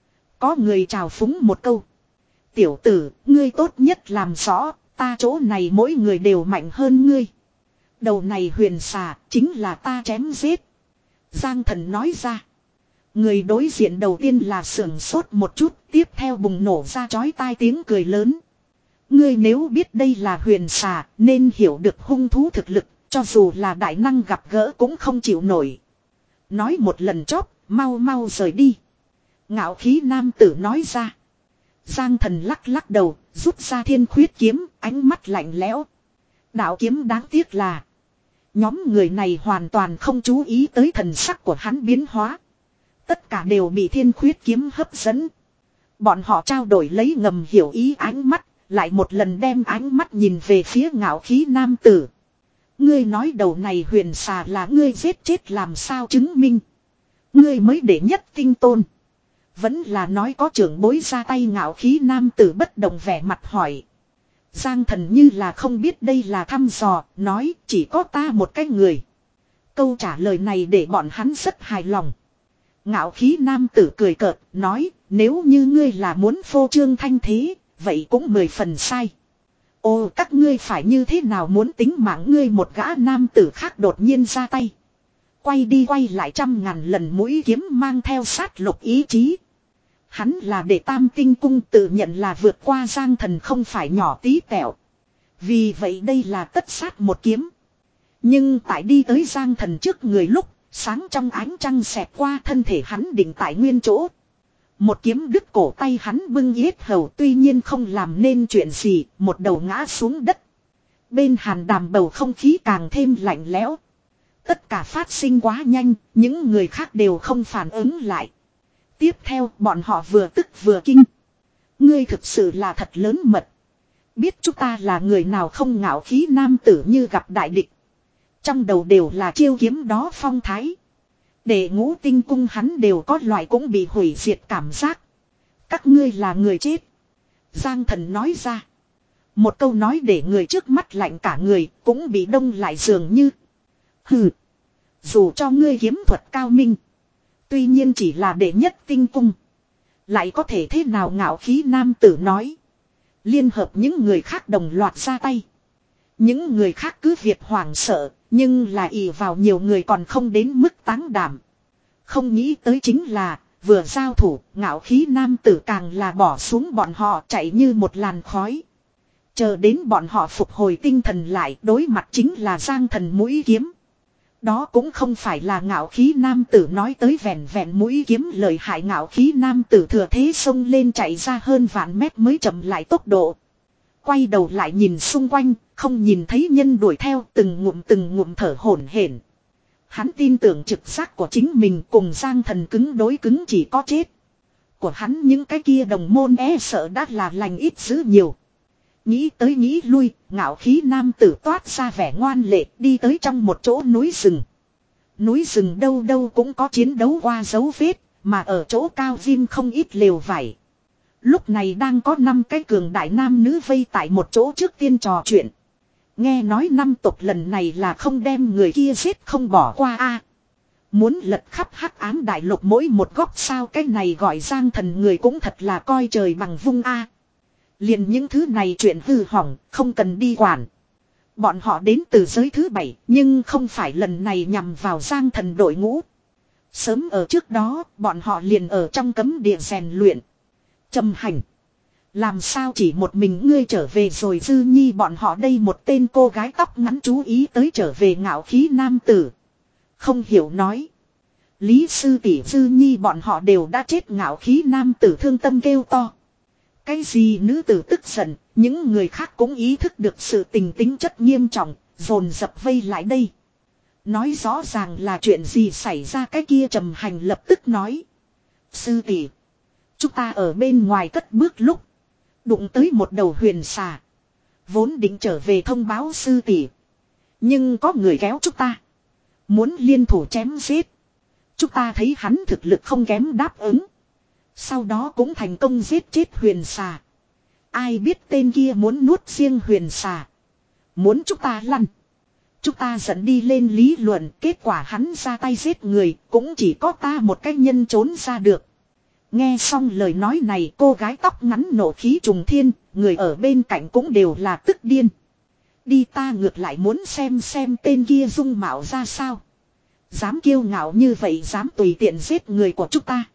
Có người chào phúng một câu. Tiểu tử, ngươi tốt nhất làm rõ, ta chỗ này mỗi người đều mạnh hơn ngươi. Đầu này Huyền Xà, chính là ta chém giết. Giang Thần nói ra. Người đối diện đầu tiên là sưởng sốt một chút, tiếp theo bùng nổ ra chói tai tiếng cười lớn. Ngươi nếu biết đây là Huyền Xà, nên hiểu được hung thú thực lực, cho dù là đại năng gặp gỡ cũng không chịu nổi. Nói một lần chóp, mau mau rời đi. Ngạo khí nam tử nói ra. Giang Thần lắc lắc đầu, rút ra thiên khuyết kiếm, ánh mắt lạnh lẽo. Đạo kiếm đáng tiếc là nhóm người này hoàn toàn không chú ý tới thần sắc của hắn biến hóa. Tất cả đều bị thiên khuyết kiếm hấp dẫn. Bọn họ trao đổi lấy ngầm hiểu ý ánh mắt, lại một lần đem ánh mắt nhìn về phía ngạo khí nam tử. Ngươi nói đầu này Huyền Xà là ngươi giết chết làm sao chứng minh. Ngươi mới để nhất tinh tôn. Vẫn là nói có trưởng bối ra tay ngạo khí nam tử bất động vẻ mặt hỏi. Giang Thần như là không biết đây là thăm dò, nói chỉ có ta một cái người. Câu trả lời này để bọn hắn rất hài lòng. Ngạo khí nam tử cười cợt, nói nếu như ngươi là muốn phô trương thanh thế, vậy cũng mười phần sai. Ồ các ngươi phải như thế nào muốn tính mạng ngươi một gã nam tử khác đột nhiên ra tay. Quay đi quay lại trăm ngàn lần mũi kiếm mang theo sát lục ý chí. Hắn là để Tam Tinh Cung tự nhận là vượt qua Giang Thần không phải nhỏ tí tẹo. Vì vậy đây là tất sát một kiếm. Nhưng tại đi tới Giang Thần trước người lúc, sáng trong ánh trăng xẹt qua thân thể hắn định tại nguyên chỗ. Một kiếm đứt cổ tay hắn bưng yết hầu tuy nhiên không làm nên chuyện gì, một đầu ngã xuống đất. Bên hàn đàm bầu không khí càng thêm lạnh lẽo. Tất cả phát sinh quá nhanh, những người khác đều không phản ứng lại. Tiếp theo bọn họ vừa tức vừa kinh. Ngươi thực sự là thật lớn mật. Biết chúng ta là người nào không ngạo khí nam tử như gặp đại địch. Trong đầu đều là chiêu kiếm đó phong thái. Để ngũ tinh cung hắn đều có loại cũng bị hủy diệt cảm giác. Các ngươi là người chết. Giang Thần nói ra. Một câu nói để người trước mắt lạnh cả người cũng bị đông lại dường như. Hừ. Dù cho ngươi kiếm thuật cao minh. Tuy nhiên chỉ là đệ nhất tinh cung. Lại có thể thế nào ngạo khí nam tử nói. Liên hợp những người khác đồng loạt ra tay. Những người khác cứ việc hoảng sợ. Nhưng là ỷ vào nhiều người còn không đến mức táng đảm. Không nghĩ tới chính là vừa giao thủ ngạo khí nam tử càng là bỏ xuống bọn họ chạy như một làn khói. Chờ đến bọn họ phục hồi tinh thần lại đối mặt chính là Giang Thần mũi kiếm. Đó cũng không phải là ngạo khí nam tử nói tới vẹn vẹn mũi kiếm lợi hại ngạo khí nam tử thừa thế xông lên chạy ra hơn vạn mét mới chậm lại tốc độ. Quay đầu lại nhìn xung quanh, không nhìn thấy nhân đuổi theo từng ngụm từng ngụm thở hổn hển. Hắn tin tưởng trực giác của chính mình cùng Giang Thần cứng đối cứng chỉ có chết. Của hắn những cái kia đồng môn e sợ đã là lành ít dữ nhiều. Nghĩ tới nghĩ lui, ngạo khí nam tử toát ra vẻ ngoan lệ đi tới trong một chỗ núi rừng. Núi rừng đâu đâu cũng có chiến đấu qua dấu vết, mà ở chỗ cao viêm không ít lều vải. Lúc này đang có năm cái cường đại nam nữ vây tại một chỗ trước tiên trò chuyện. Nghe nói năm tộc lần này là không đem người kia giết không bỏ qua a. Muốn lật khắp hắc ám đại lục mỗi một góc sao cái này gọi Giang Thần người cũng thật là coi trời bằng vung a. Liền những thứ này chuyện hư hỏng, không cần đi quản. Bọn họ đến từ giới thứ bảy, nhưng không phải lần này nhằm vào Giang Thần đội ngũ. Sớm ở trước đó, bọn họ liền ở trong cấm địa rèn luyện. Trầm hành. Làm sao chỉ một mình ngươi trở về rồi Dư Nhi bọn họ đây một tên cô gái tóc ngắn chú ý tới trở về ngạo khí nam tử. Không hiểu nói. Lý sư tỷ Dư Nhi bọn họ đều đã chết ngạo khí nam tử thương tâm kêu to. Cái gì nữ tử tức giận, những người khác cũng ý thức được sự tình tính chất nghiêm trọng, dồn dập vây lại đây. Nói rõ ràng là chuyện gì xảy ra cái kia trầm hành lập tức nói. Sư tỷ, Chúng ta ở bên ngoài cất bước lúc. Đụng tới một đầu huyền xà. Vốn định trở về thông báo sư tỷ. Nhưng có người kéo chúng ta. Muốn liên thủ chém giết. Chúng ta thấy hắn thực lực không kém đáp ứng. Sau đó cũng thành công giết chết huyền xà. Ai biết tên kia muốn nuốt riêng huyền xà. Muốn chúng ta lăn. Chúng ta dẫn đi lên lý luận. Kết quả hắn ra tay giết người. Cũng chỉ có ta một cách nhân trốn ra được. Nghe xong lời nói này, cô gái tóc ngắn nộ khí trùng thiên. Người ở bên cạnh cũng đều là tức điên. Đi, ta ngược lại muốn xem xem tên kia dung mạo ra sao. Dám kiêu ngạo như vậy, dám tùy tiện giết người của chúng ta.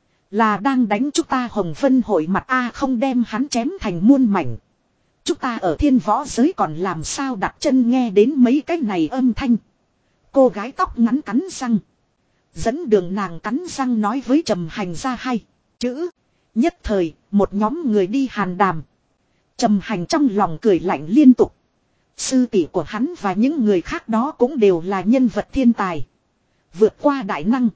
Là đang đánh chúng ta Hồng Vân hội mặt a, không đem hắn chém thành muôn mảnh. Chúng ta ở thiên võ giới còn làm sao đặt chân. Nghe đến mấy cái này âm thanh. Cô gái tóc ngắn cắn răng. Dẫn đường nàng cắn răng nói với Trầm Hành ra hai chữ. Nhất thời, một nhóm người đi hàn đàm. Trầm Hành trong lòng cười lạnh liên tục. Sư tỷ của hắn và những người khác đó cũng đều là nhân vật thiên tài. Vượt qua đại năng.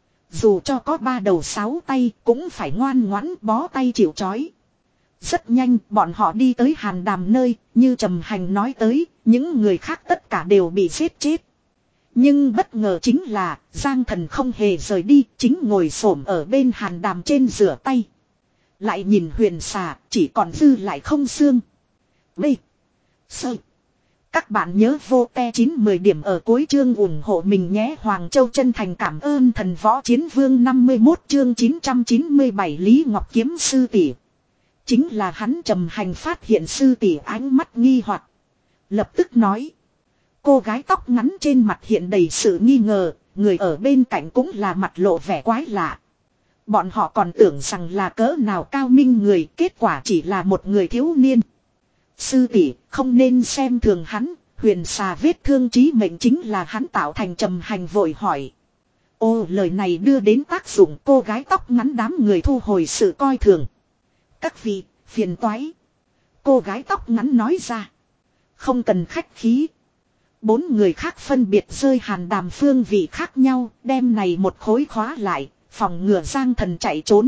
Dù cho có ba đầu sáu tay cũng phải ngoan ngoãn bó tay chịu trói. Rất nhanh bọn họ đi tới hàn đàm nơi, như Trầm Hành nói tới, những người khác tất cả đều bị giết chết. Nhưng bất ngờ chính là, Giang Thần không hề rời đi, chính ngồi xổm ở bên hàn đàm trên rửa tay. Lại nhìn huyền xà, chỉ còn dư lại không xương. B. Sơ. Các bạn nhớ vô te chín mười điểm ở cuối chương ủng hộ mình nhé. Hoàng Châu chân thành cảm ơn thần võ chiến vương năm mươi mốt chương chín trăm chín mươi bảy Lý Ngọc Kiếm sư tỷ. Chính là hắn. Trầm Hành phát hiện sư tỷ ánh mắt nghi hoặc, lập tức nói. Cô gái tóc ngắn trên mặt hiện đầy sự nghi ngờ, người ở bên cạnh cũng là mặt lộ vẻ quái lạ. Bọn họ còn tưởng rằng là cỡ nào cao minh người, kết quả chỉ là một người thiếu niên. Sư tỷ không nên xem thường hắn, huyền xà vết thương chí mệnh chính là hắn tạo thành. Trầm Hành vội hỏi. Ô, lời này đưa đến tác dụng. Cô gái tóc ngắn đám người thu hồi sự coi thường. Các vị, phiền toái. Cô gái tóc ngắn nói ra. Không cần khách khí. Bốn người khác phân biệt rơi hàn đàm phương vị khác nhau, đem này một khối khóa lại, phòng ngừa Giang Thần chạy trốn.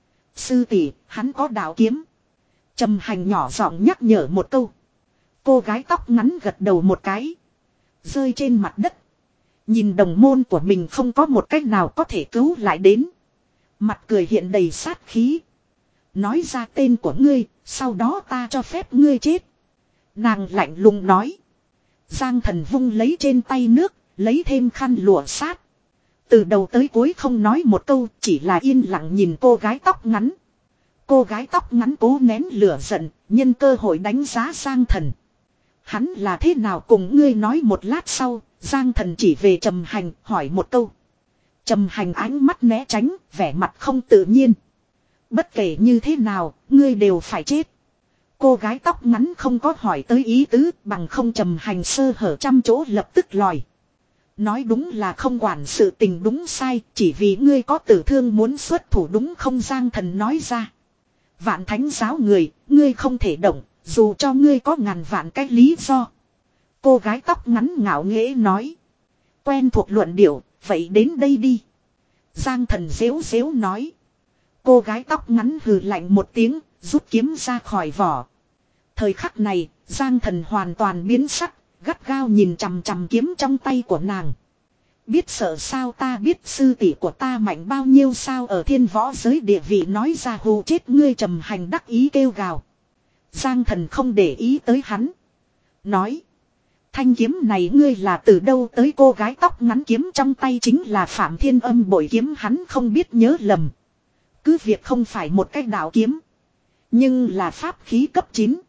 Sư tỷ, hắn có đạo kiếm. Trầm Hành nhỏ giọng nhắc nhở một câu. Cô gái tóc ngắn gật đầu một cái. Rơi trên mặt đất. Nhìn đồng môn của mình không có một cách nào có thể cứu lại đến. Mặt cười hiện đầy sát khí. Nói ra tên của ngươi, sau đó ta cho phép ngươi chết. Nàng lạnh lùng nói. Giang Thần vung lấy trên tay nước, lấy thêm khăn lụa sát. Từ đầu tới cuối không nói một câu, chỉ là yên lặng nhìn cô gái tóc ngắn. Cô gái tóc ngắn cố nén lửa giận, nhân cơ hội đánh giá Giang Thần. Hắn là thế nào cùng ngươi nói. Một lát sau, Giang Thần chỉ về Trầm Hành, hỏi một câu. Trầm Hành ánh mắt né tránh, vẻ mặt không tự nhiên. Bất kể như thế nào, ngươi đều phải chết. Cô gái tóc ngắn không có hỏi tới ý tứ, bằng không Trầm Hành sơ hở trăm chỗ lập tức lòi. Nói đúng là không quản sự tình đúng sai, chỉ vì ngươi có tử thương muốn xuất thủ đúng không. Giang Thần nói ra. Vạn thánh giáo người, ngươi không thể động, dù cho ngươi có ngàn vạn cái lý do. Cô gái tóc ngắn ngạo nghễ nói. Quen thuộc luận điệu, vậy đến đây đi. Giang Thần dễu dễu nói. Cô gái tóc ngắn hừ lạnh một tiếng, rút kiếm ra khỏi vỏ. Thời khắc này, Giang Thần hoàn toàn biến sắc, gắt gao nhìn chằm chằm kiếm trong tay của nàng. Biết sợ sao, ta biết sư tỷ của ta mạnh bao nhiêu sao, ở thiên võ giới địa vị nói ra hù chết ngươi. Trầm Hành đắc ý kêu gào. Giang Thần không để ý tới hắn. Nói. Thanh kiếm này ngươi là từ đâu tới. Cô gái tóc ngắn kiếm trong tay chính là Phạm Thiên Âm bội kiếm, hắn không biết nhớ lầm. Cứ việc không phải một cái đạo kiếm. Nhưng là pháp khí cấp chín.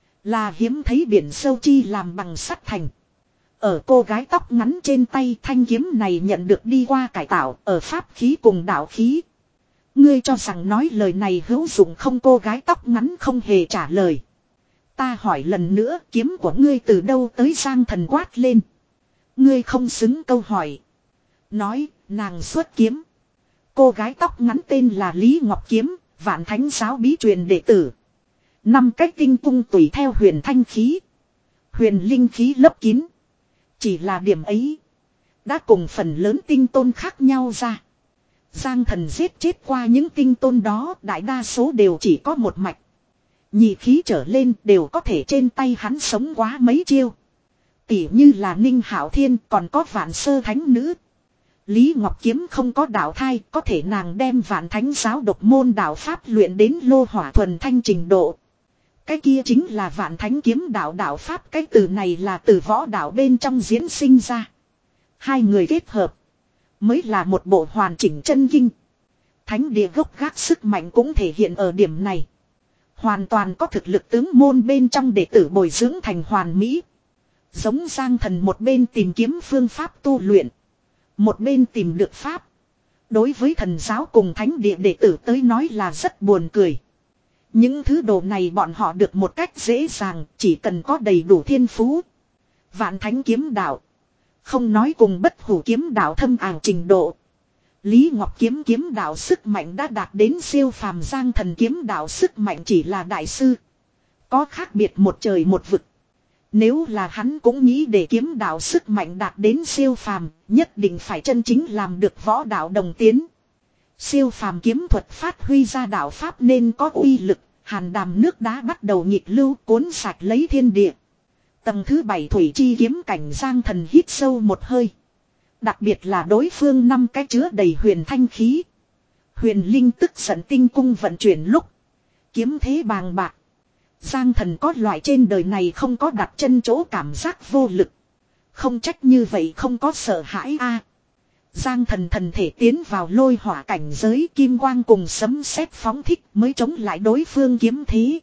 Là hiếm thấy biển sâu chi làm bằng sắt thành. Ở cô gái tóc ngắn trên tay, thanh kiếm này nhận được đi qua cải tạo ở pháp khí cùng đạo khí. Ngươi cho rằng nói lời này hữu dụng không. Cô gái tóc ngắn không hề trả lời. Ta hỏi lần nữa, kiếm của ngươi từ đâu tới. Giang Thần quát lên. Ngươi không xứng câu hỏi. Nói, nàng xuất kiếm. Cô gái tóc ngắn tên là Lý Ngọc Kiếm, Vạn Thánh giáo bí truyền đệ tử. Năm cách tinh cung tùy theo huyền thanh khí. Huyền linh khí lấp kín. Chỉ là điểm ấy đã cùng phần lớn tinh tôn khác nhau ra. Giang Thần giết chết qua những tinh tôn đó, đại đa số đều chỉ có một mạch. Nhị khí trở lên đều có thể trên tay hắn sống quá mấy chiêu. Tỉ như là Ninh Hạo Thiên, còn có Vạn Sơ Thánh Nữ. Lý Ngọc Kiếm không có đạo thai, có thể nàng đem Vạn Thánh giáo độc môn đạo pháp luyện đến lô hỏa thuần thanh trình độ. Cái kia chính là Vạn Thánh kiếm đạo đạo pháp, cái từ này là từ võ đạo bên trong diễn sinh ra. Hai người kết hợp mới là một bộ hoàn chỉnh chân kinh. Thánh địa gốc gác sức mạnh cũng thể hiện ở điểm này. Hoàn toàn có thực lực tướng môn bên trong đệ tử bồi dưỡng thành hoàn mỹ. Giống Giang Thần một bên tìm kiếm phương pháp tu luyện, một bên tìm được pháp. Đối với thần giáo cùng thánh địa đệ tử tới nói là rất buồn cười. Những thứ đồ này bọn họ được một cách dễ dàng, chỉ cần có đầy đủ thiên phú. Vạn Thánh kiếm đạo, không nói cùng Bất Hủ kiếm đạo thâm ảo trình độ. Lý Ngọc kiếm kiếm đạo sức mạnh đã đạt đến siêu phàm, Giang Thần kiếm đạo sức mạnh chỉ là đại sư. Có khác biệt một trời một vực. Nếu là hắn cũng nghĩ để kiếm đạo sức mạnh đạt đến siêu phàm, nhất định phải chân chính làm được võ đạo đồng tiến. Siêu phàm kiếm thuật phát huy ra đạo pháp nên có uy lực, hàn đàm nước đá bắt đầu nhịp lưu cuốn sạch lấy thiên địa. Tầng thứ bảy thủy chi kiếm cảnh, Giang Thần hít sâu một hơi. Đặc biệt là đối phương năm cái chứa đầy huyền thanh khí. Huyền linh tức giận tinh cung vận chuyển lúc, kiếm thế bàng bạc. Giang Thần có loại trên đời này không có đặt chân chỗ cảm giác vô lực. Không trách như vậy không có sợ hãi a. Giang Thần thần thể tiến vào lôi hỏa cảnh giới, kim quang cùng sấm sét phóng thích mới chống lại đối phương kiếm thế.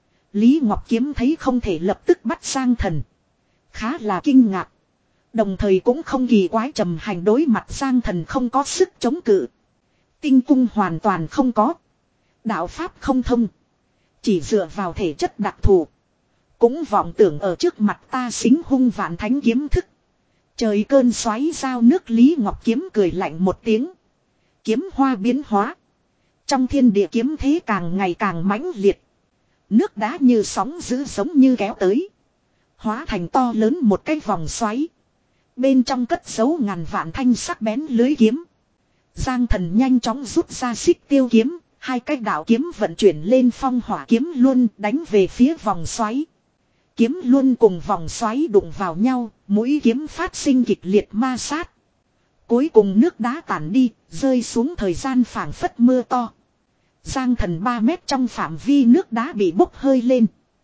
Lý Ngọc Kiếm thấy không thể lập tức bắt Giang Thần, khá là kinh ngạc. Đồng thời cũng không kỳ quái, trầm hành đối mặt Giang Thần không có sức chống cự. Tinh cung hoàn toàn không có, đạo pháp không thông, chỉ dựa vào thể chất đặc thù, cũng vọng tưởng ở trước mặt ta xính hung Vạn Thánh kiếm thức. Trời cơn xoáy giao nước, Lý Ngọc Kiếm cười lạnh một tiếng. Kiếm hoa biến hóa, trong thiên địa kiếm thế càng ngày càng mãnh liệt. Nước đá như sóng dữ giống như kéo tới, hóa thành to lớn một cái vòng xoáy. Bên trong cất giấu ngàn vạn thanh sắc bén lưới kiếm. Giang Thần nhanh chóng rút ra xích tiêu kiếm, hai cái đạo kiếm vận chuyển lên phong hỏa kiếm luân đánh về phía vòng xoáy. Kiếm luân cùng vòng xoáy đụng vào nhau, mũi kiếm phát sinh kịch liệt ma sát. Cuối cùng nước đá tản đi, rơi xuống thời gian phảng phất mưa to. Giang Thần ba mét trong phạm vi nước đá bị bốc hơi lên.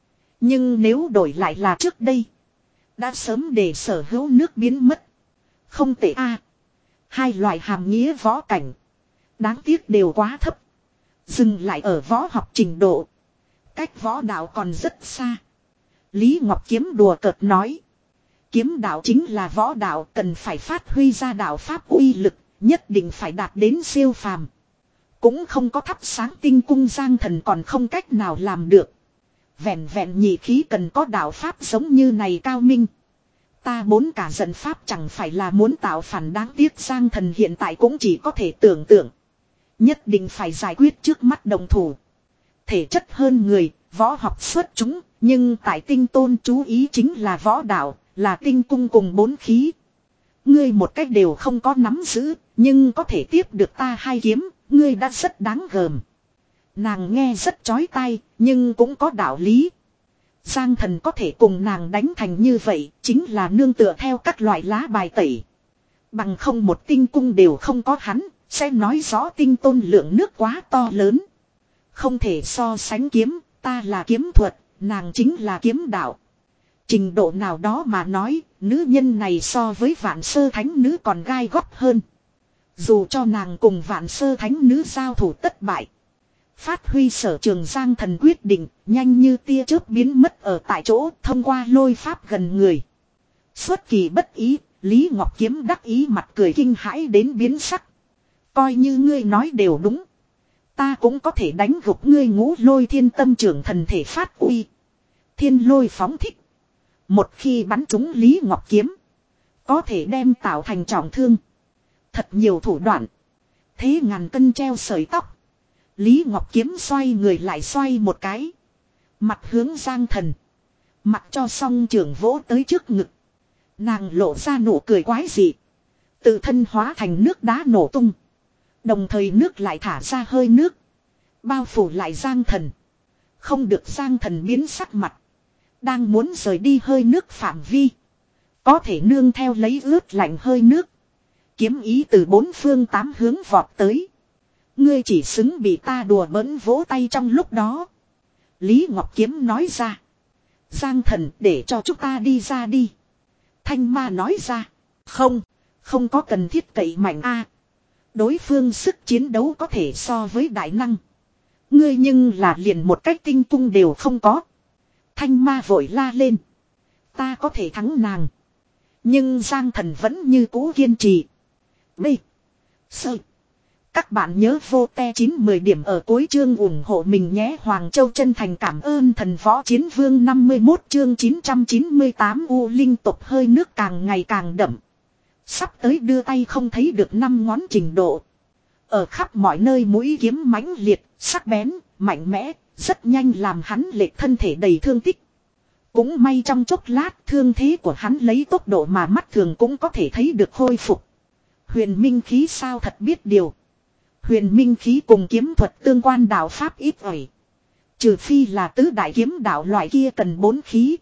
Nhưng nếu đổi lại là trước đây, đã sớm để sở hữu nước biến mất. Không tệ a. Hai loại hàm nghĩa võ cảnh, đáng tiếc đều quá thấp. Dừng lại ở võ học trình độ, cách võ đạo còn rất xa. Lý Ngọc Kiếm đùa cợt nói. Kiếm đạo chính là võ đạo, cần phải phát huy ra đạo pháp uy lực, nhất định phải đạt đến siêu phàm. Cũng không có thắp sáng tinh cung, Giang Thần còn không cách nào làm được. Vẹn vẹn nhị khí cần có đạo pháp giống như này cao minh. Ta bốn cả giận pháp chẳng phải là muốn tạo phản, đáng tiếc Giang Thần hiện tại cũng chỉ có thể tưởng tượng. Nhất định phải giải quyết trước mắt đồng thủ. Thể chất hơn người, võ học xuất chúng, nhưng tại tinh tôn chú ý chính là võ đạo, là tinh cung cùng bốn khí. Ngươi một cách đều không có nắm giữ, nhưng có thể tiếp được ta hai kiếm, ngươi đã rất đáng gờm. Nàng nghe rất chói tai, nhưng cũng có đạo lý. Giang Thần có thể cùng nàng đánh thành như vậy, chính là nương tựa theo các loại lá bài tẩy. Bằng không một tinh cung đều không có hắn, sẽ nói rõ tinh tôn lượng nước quá to lớn. Không thể so sánh kiếm, ta là kiếm thuật, nàng chính là kiếm đạo. Trình độ nào đó mà nói, nữ nhân này so với Vạn Sơ Thánh Nữ còn gai góc hơn. Dù cho nàng cùng Vạn Sơ Thánh Nữ giao thủ tất bại, phát huy sở trường, Giang Thần quyết định nhanh như tia chớp biến mất ở tại chỗ, thông qua lôi pháp gần người. Xuất kỳ bất ý, Lý Ngọc Kiếm đắc ý mặt cười kinh hãi đến biến sắc. Coi như ngươi nói đều đúng, ta cũng có thể đánh gục ngươi. Ngũ Lôi Thiên Tâm trưởng thần thể phát uy, thiên lôi phóng thích. Một khi bắn trúng Lý Ngọc Kiếm, có thể đem tạo thành trọng thương. Thật nhiều thủ đoạn, thế ngàn cân treo sợi tóc. Lý Ngọc Kiếm xoay người lại xoay một cái, mặt hướng Giang Thần, mặc cho song trưởng vỗ tới trước ngực. Nàng lộ ra nụ cười quái dị, tự thân hóa thành nước đá nổ tung, Đồng thời nước lại thả ra hơi nước. Bao phủ lại Giang Thần. Không được Giang Thần biến sắc mặt. Đang muốn rời đi hơi nước phạm vi. Có thể nương theo lấy ướt lạnh hơi nước. Kiếm ý từ bốn phương tám hướng vọt tới. Ngươi chỉ xứng bị ta đùa bỡn vỗ tay trong lúc đó. Lý Ngọc Kiếm nói ra. Giang Thần để cho chúng ta đi ra đi. Thanh Ma nói ra. Không, không có cần thiết cậy mạnh a. Đối phương sức chiến đấu có thể so với đại năng. Ngươi nhưng là liền một cách tinh tung đều không có. Thanh Ma vội la lên. Ta có thể thắng nàng. Nhưng Giang Thần vẫn như cũ kiên trì. B. Sơ. Các bạn nhớ vô te chín mười điểm ở cuối chương ủng hộ mình nhé. Hoàng Châu chân thành cảm ơn thần võ chiến vương năm mươi mốt chương chín trăm chín mươi tám U linh tộc hơi nước càng ngày càng đậm. Sắp tới đưa tay không thấy được năm ngón trình độ. Ở khắp mọi nơi mũi kiếm mãnh liệt, sắc bén, mạnh mẽ, rất nhanh làm hắn lệch thân thể đầy thương tích. Cũng may trong chốc lát thương thế của hắn lấy tốc độ mà mắt thường cũng có thể thấy được khôi phục. Huyền minh khí sao thật biết điều. Huyền minh khí cùng kiếm thuật tương quan đạo pháp ít ỏi. Trừ phi là tứ đại kiếm đạo loại kia cần bốn khí.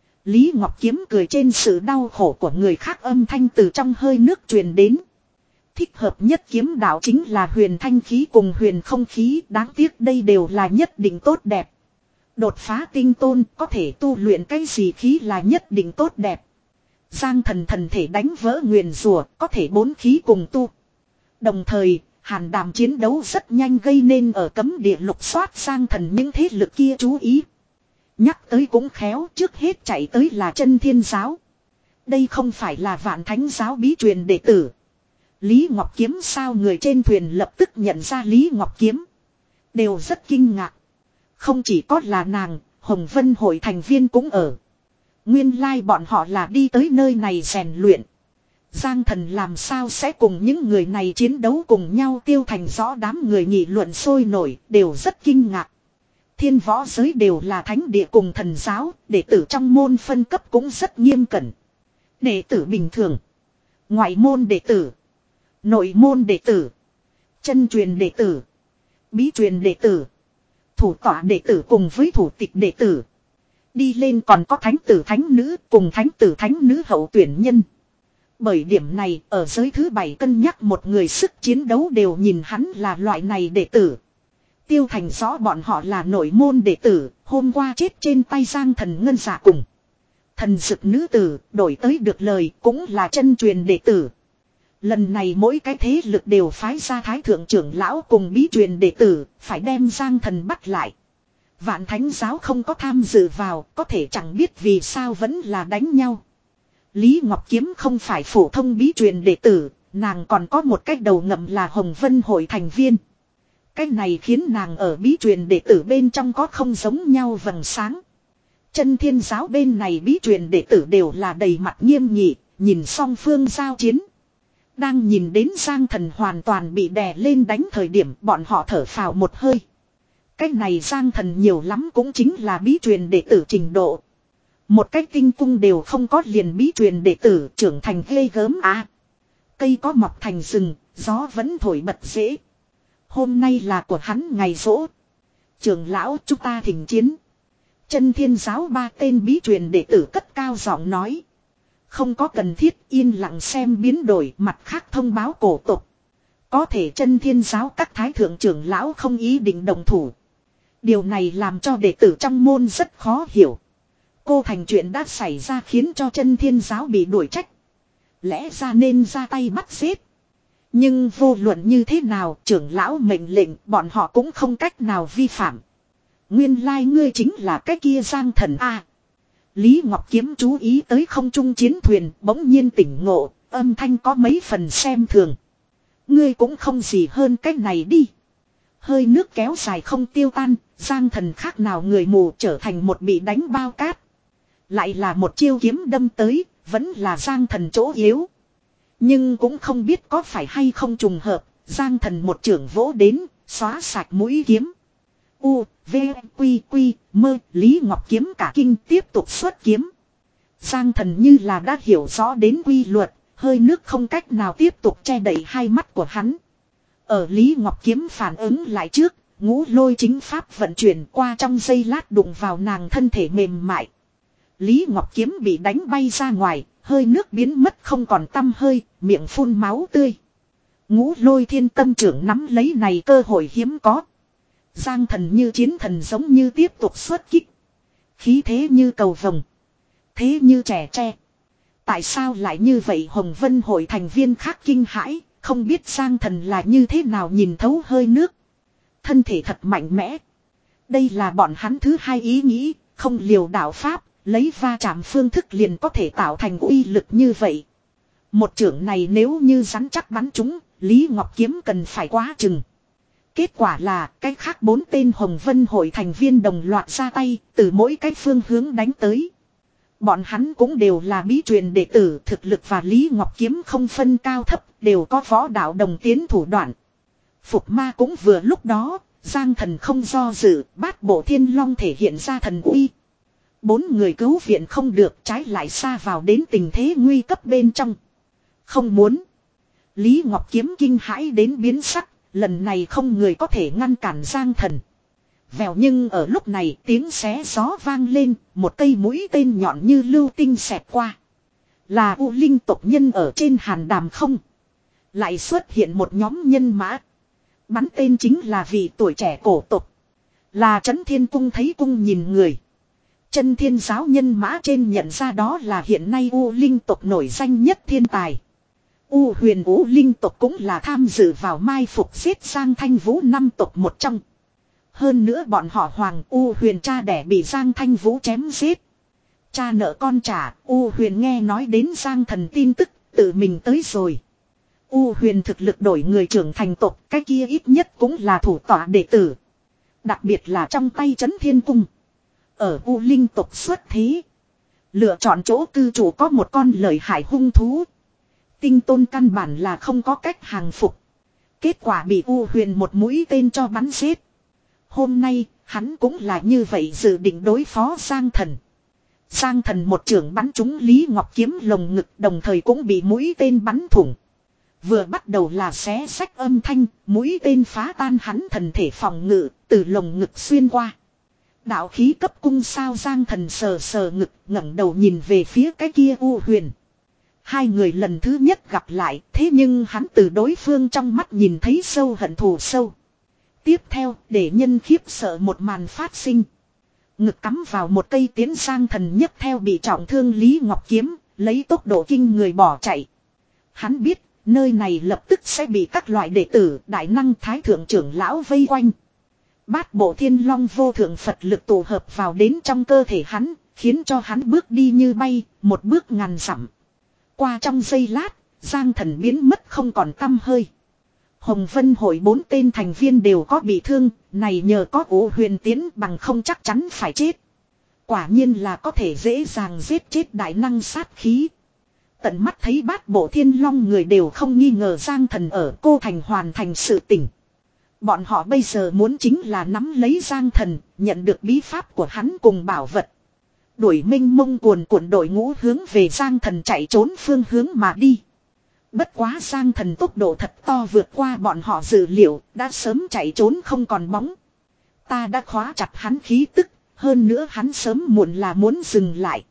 Lý Ngọc Kiếm cười trên sự đau khổ của người khác, âm thanh từ trong hơi nước truyền đến. Thích hợp nhất kiếm đạo chính là huyền thanh khí cùng huyền không khí, đáng tiếc đây đều là nhất định tốt đẹp. Đột phá tinh tôn có thể tu luyện cái gì khí là nhất định tốt đẹp. Giang Thần thần thể đánh vỡ nguyền rủa, có thể bốn khí cùng tu. Đồng thời, hàn đàm chiến đấu rất nhanh gây nên ở cấm địa lục soát Giang Thần những thế lực kia chú ý. Nhắc tới cũng khéo, trước hết chạy tới là Chân Thiên Giáo. Đây không phải là Vạn Thánh Giáo bí truyền đệ tử. Lý Ngọc Kiếm sao người trên thuyền lập tức nhận ra Lý Ngọc Kiếm. Đều rất kinh ngạc. Không chỉ có là nàng, Hồng Vân hội thành viên cũng ở. Nguyên lai bọn họ là đi tới nơi này rèn luyện. Giang Thần làm sao sẽ cùng những người này chiến đấu cùng nhau, tiêu thành rõ đám người nghị luận sôi nổi, đều rất kinh ngạc. Thiên võ giới đều là thánh địa cùng thần giáo, đệ tử trong môn phân cấp cũng rất nghiêm cẩn. Đệ tử bình thường, ngoại môn đệ tử, nội môn đệ tử, chân truyền đệ tử, bí truyền đệ tử, thủ tọa đệ tử cùng với thủ tịch đệ tử. Đi lên còn có thánh tử thánh nữ cùng thánh tử thánh nữ hậu tuyển nhân. Bởi điểm này ở giới thứ bảy cân nhắc một người sức chiến đấu đều nhìn hắn là loại này đệ tử. Tiêu thành rõ bọn họ là nội môn đệ tử, hôm qua chết trên tay Giang Thần ngân giả cùng. Thần dực nữ tử đổi tới được lời cũng là chân truyền đệ tử. Lần này mỗi cái thế lực đều phái ra thái thượng trưởng lão cùng bí truyền đệ tử, phải đem Giang Thần bắt lại. Vạn Thánh Giáo không có tham dự vào, có thể chẳng biết vì sao vẫn là đánh nhau. Lý Ngọc Kiếm không phải phổ thông bí truyền đệ tử, nàng còn có một cái đầu ngậm là Hồng Vân hội thành viên. Cái này khiến nàng ở bí truyền đệ tử bên trong có không giống nhau vầng sáng. Chân Thiên Giáo bên này bí truyền đệ tử đều là đầy mặt nghiêm nghị, nhìn song phương giao chiến. Đang nhìn đến Giang Thần hoàn toàn bị đè lên đánh thời điểm bọn họ thở phào một hơi. Cái này Giang Thần nhiều lắm cũng chính là bí truyền đệ tử trình độ. Một cái tinh cung đều không có liền bí truyền đệ tử trưởng thành ghê gớm à. Cây có mọc thành rừng, gió vẫn thổi bật dễ. Hôm nay là của hắn ngày rỗ. Trưởng lão chúng ta thỉnh chiến. Chân Thiên Giáo ba tên bí truyền đệ tử cất cao giọng nói. Không có cần thiết yên lặng xem biến đổi, mặt khác thông báo cổ tục. Có thể Chân Thiên Giáo các thái thượng trưởng lão không ý định đồng thủ. Điều này làm cho đệ tử trong môn rất khó hiểu. Cô thành chuyện đã xảy ra khiến cho Chân Thiên Giáo bị đuổi trách. Lẽ ra nên ra tay bắt giết. Nhưng vô luận như thế nào trưởng lão mệnh lệnh bọn họ cũng không cách nào vi phạm. Nguyên lai ngươi chính là cái kia Giang Thần A. Lý Ngọc Kiếm chú ý tới không trung chiến thuyền bỗng nhiên tỉnh ngộ, âm thanh có mấy phần xem thường. Ngươi cũng không gì hơn cái này đi. Hơi nước kéo dài không tiêu tan, Giang Thần khác nào người mù trở thành một bị đánh bao cát. Lại là một chiêu kiếm đâm tới, vẫn là Giang Thần chỗ yếu. Nhưng cũng không biết có phải hay không trùng hợp, Giang Thần một trưởng vỗ đến, xóa sạch mũi kiếm. U, V, Quy, Quy, Mơ, Lý Ngọc Kiếm cả kinh tiếp tục xuất kiếm. Giang Thần như là đã hiểu rõ đến quy luật, hơi nước không cách nào tiếp tục che đậy hai mắt của hắn. Ở Lý Ngọc Kiếm phản ứng lại trước, ngũ lôi chính pháp vận chuyển qua trong giây lát đụng vào nàng thân thể mềm mại. Lý Ngọc Kiếm bị đánh bay ra ngoài, hơi nước biến mất không còn tăm hơi, miệng phun máu tươi. Ngũ lôi thiên tâm trưởng nắm lấy này cơ hội hiếm có. Giang thần như chiến thần giống như tiếp tục xuất kích. Khí thế như cầu vồng. Thế như trẻ tre. Tại sao lại như vậy? Hồng Vân hội thành viên khác kinh hãi, không biết Giang thần là như thế nào nhìn thấu hơi nước. Thân thể thật mạnh mẽ. Đây là bọn hắn thứ hai ý nghĩ, không liều đạo pháp, lấy va chạm phương thức liền có thể tạo thành uy lực như vậy. Một trưởng này nếu như rắn chắc bắn chúng, Lý Ngọc Kiếm cần phải quá chừng. Kết quả là cái khác bốn tên Hồng Vân hội thành viên đồng loạt ra tay, từ mỗi cái phương hướng đánh tới. Bọn hắn cũng đều là bí truyền đệ tử, thực lực và Lý Ngọc Kiếm không phân cao thấp, đều có võ đạo đồng tiến thủ đoạn. Phục ma cũng vừa lúc đó, Giang thần không do dự, bát bộ thiên long thể hiện ra thần uy. Bốn người cứu viện không được, trái lại xa vào đến tình thế nguy cấp bên trong. Không muốn. Lý Ngọc Kiếm kinh hãi đến biến sắc, lần này không người có thể ngăn cản Giang thần. Vèo, nhưng ở lúc này tiếng xé gió vang lên, một cây mũi tên nhọn như lưu tinh xẹt qua. Là U Linh tộc nhân ở trên hàn đàm không? Lại xuất hiện một nhóm nhân mã. Bắn tên chính là vị tuổi trẻ cổ tộc. Là Trấn Thiên Cung thấy cung nhìn người. Chân Thiên giáo nhân mã trên nhận ra đó là hiện nay U Linh tộc nổi danh nhất thiên tài. U huyền U Linh tộc cũng là tham dự vào mai phục giết Giang Thanh Vũ năm tộc một trong. Hơn nữa bọn họ Hoàng U huyền cha đẻ bị Giang Thanh Vũ chém giết. Cha nợ con trả, U huyền nghe nói đến Giang thần tin tức, tự mình tới rồi. U huyền thực lực đổi người trưởng thành tộc, cái kia ít nhất cũng là thủ tọa đệ tử. Đặc biệt là trong tay Trấn Thiên Cung. Ở U Linh tộc xuất thế. Lựa chọn chỗ cư trú có một con lợi hại hung thú. Tinh tôn căn bản là không có cách hàng phục. Kết quả bị U huyền một mũi tên cho bắn giết. Hôm nay, hắn cũng là như vậy dự định đối phó Giang thần. Giang thần một trưởng bắn trúng Lý Ngọc Kiếm lồng ngực, đồng thời cũng bị mũi tên bắn thủng. Vừa bắt đầu là xé xách âm thanh, mũi tên phá tan hắn thần thể phòng ngự, từ lồng ngực xuyên qua. Đạo khí cấp cung sao? Giang thần sờ sờ ngực, ngẩng đầu nhìn về phía cái kia U huyền. Hai người lần thứ nhất gặp lại, thế nhưng hắn từ đối phương trong mắt nhìn thấy sâu hận thù sâu. Tiếp theo, để nhân khiếp sợ một màn phát sinh. Ngực cắm vào một cây tiến, Giang thần nhấc theo bị trọng thương Lý Ngọc Kiếm, lấy tốc độ kinh người bỏ chạy. Hắn biết, nơi này lập tức sẽ bị các loại đệ tử, đại năng thái thượng trưởng lão vây quanh. Bát bộ thiên long vô thượng Phật lực tụ hợp vào đến trong cơ thể hắn, khiến cho hắn bước đi như bay, một bước ngàn dặm. Qua trong giây lát, Giang thần biến mất không còn tăm hơi. Hồng Vân hội bốn tên thành viên đều có bị thương, này nhờ có U huyền tiến, bằng không chắc chắn phải chết. Quả nhiên là có thể dễ dàng giết chết đại năng sát khí. Tận mắt thấy bát bộ thiên long người đều không nghi ngờ Giang thần ở cô thành hoàn thành sự tỉnh. Bọn họ bây giờ muốn chính là nắm lấy Giang thần, nhận được bí pháp của hắn cùng bảo vật. Đuổi minh mông cuồn cuộn đội ngũ hướng về Giang thần chạy trốn phương hướng mà đi. Bất quá Giang thần tốc độ thật to vượt qua bọn họ dự liệu, đã sớm chạy trốn không còn bóng. Ta đã khóa chặt hắn khí tức, hơn nữa hắn sớm muộn là muốn dừng lại.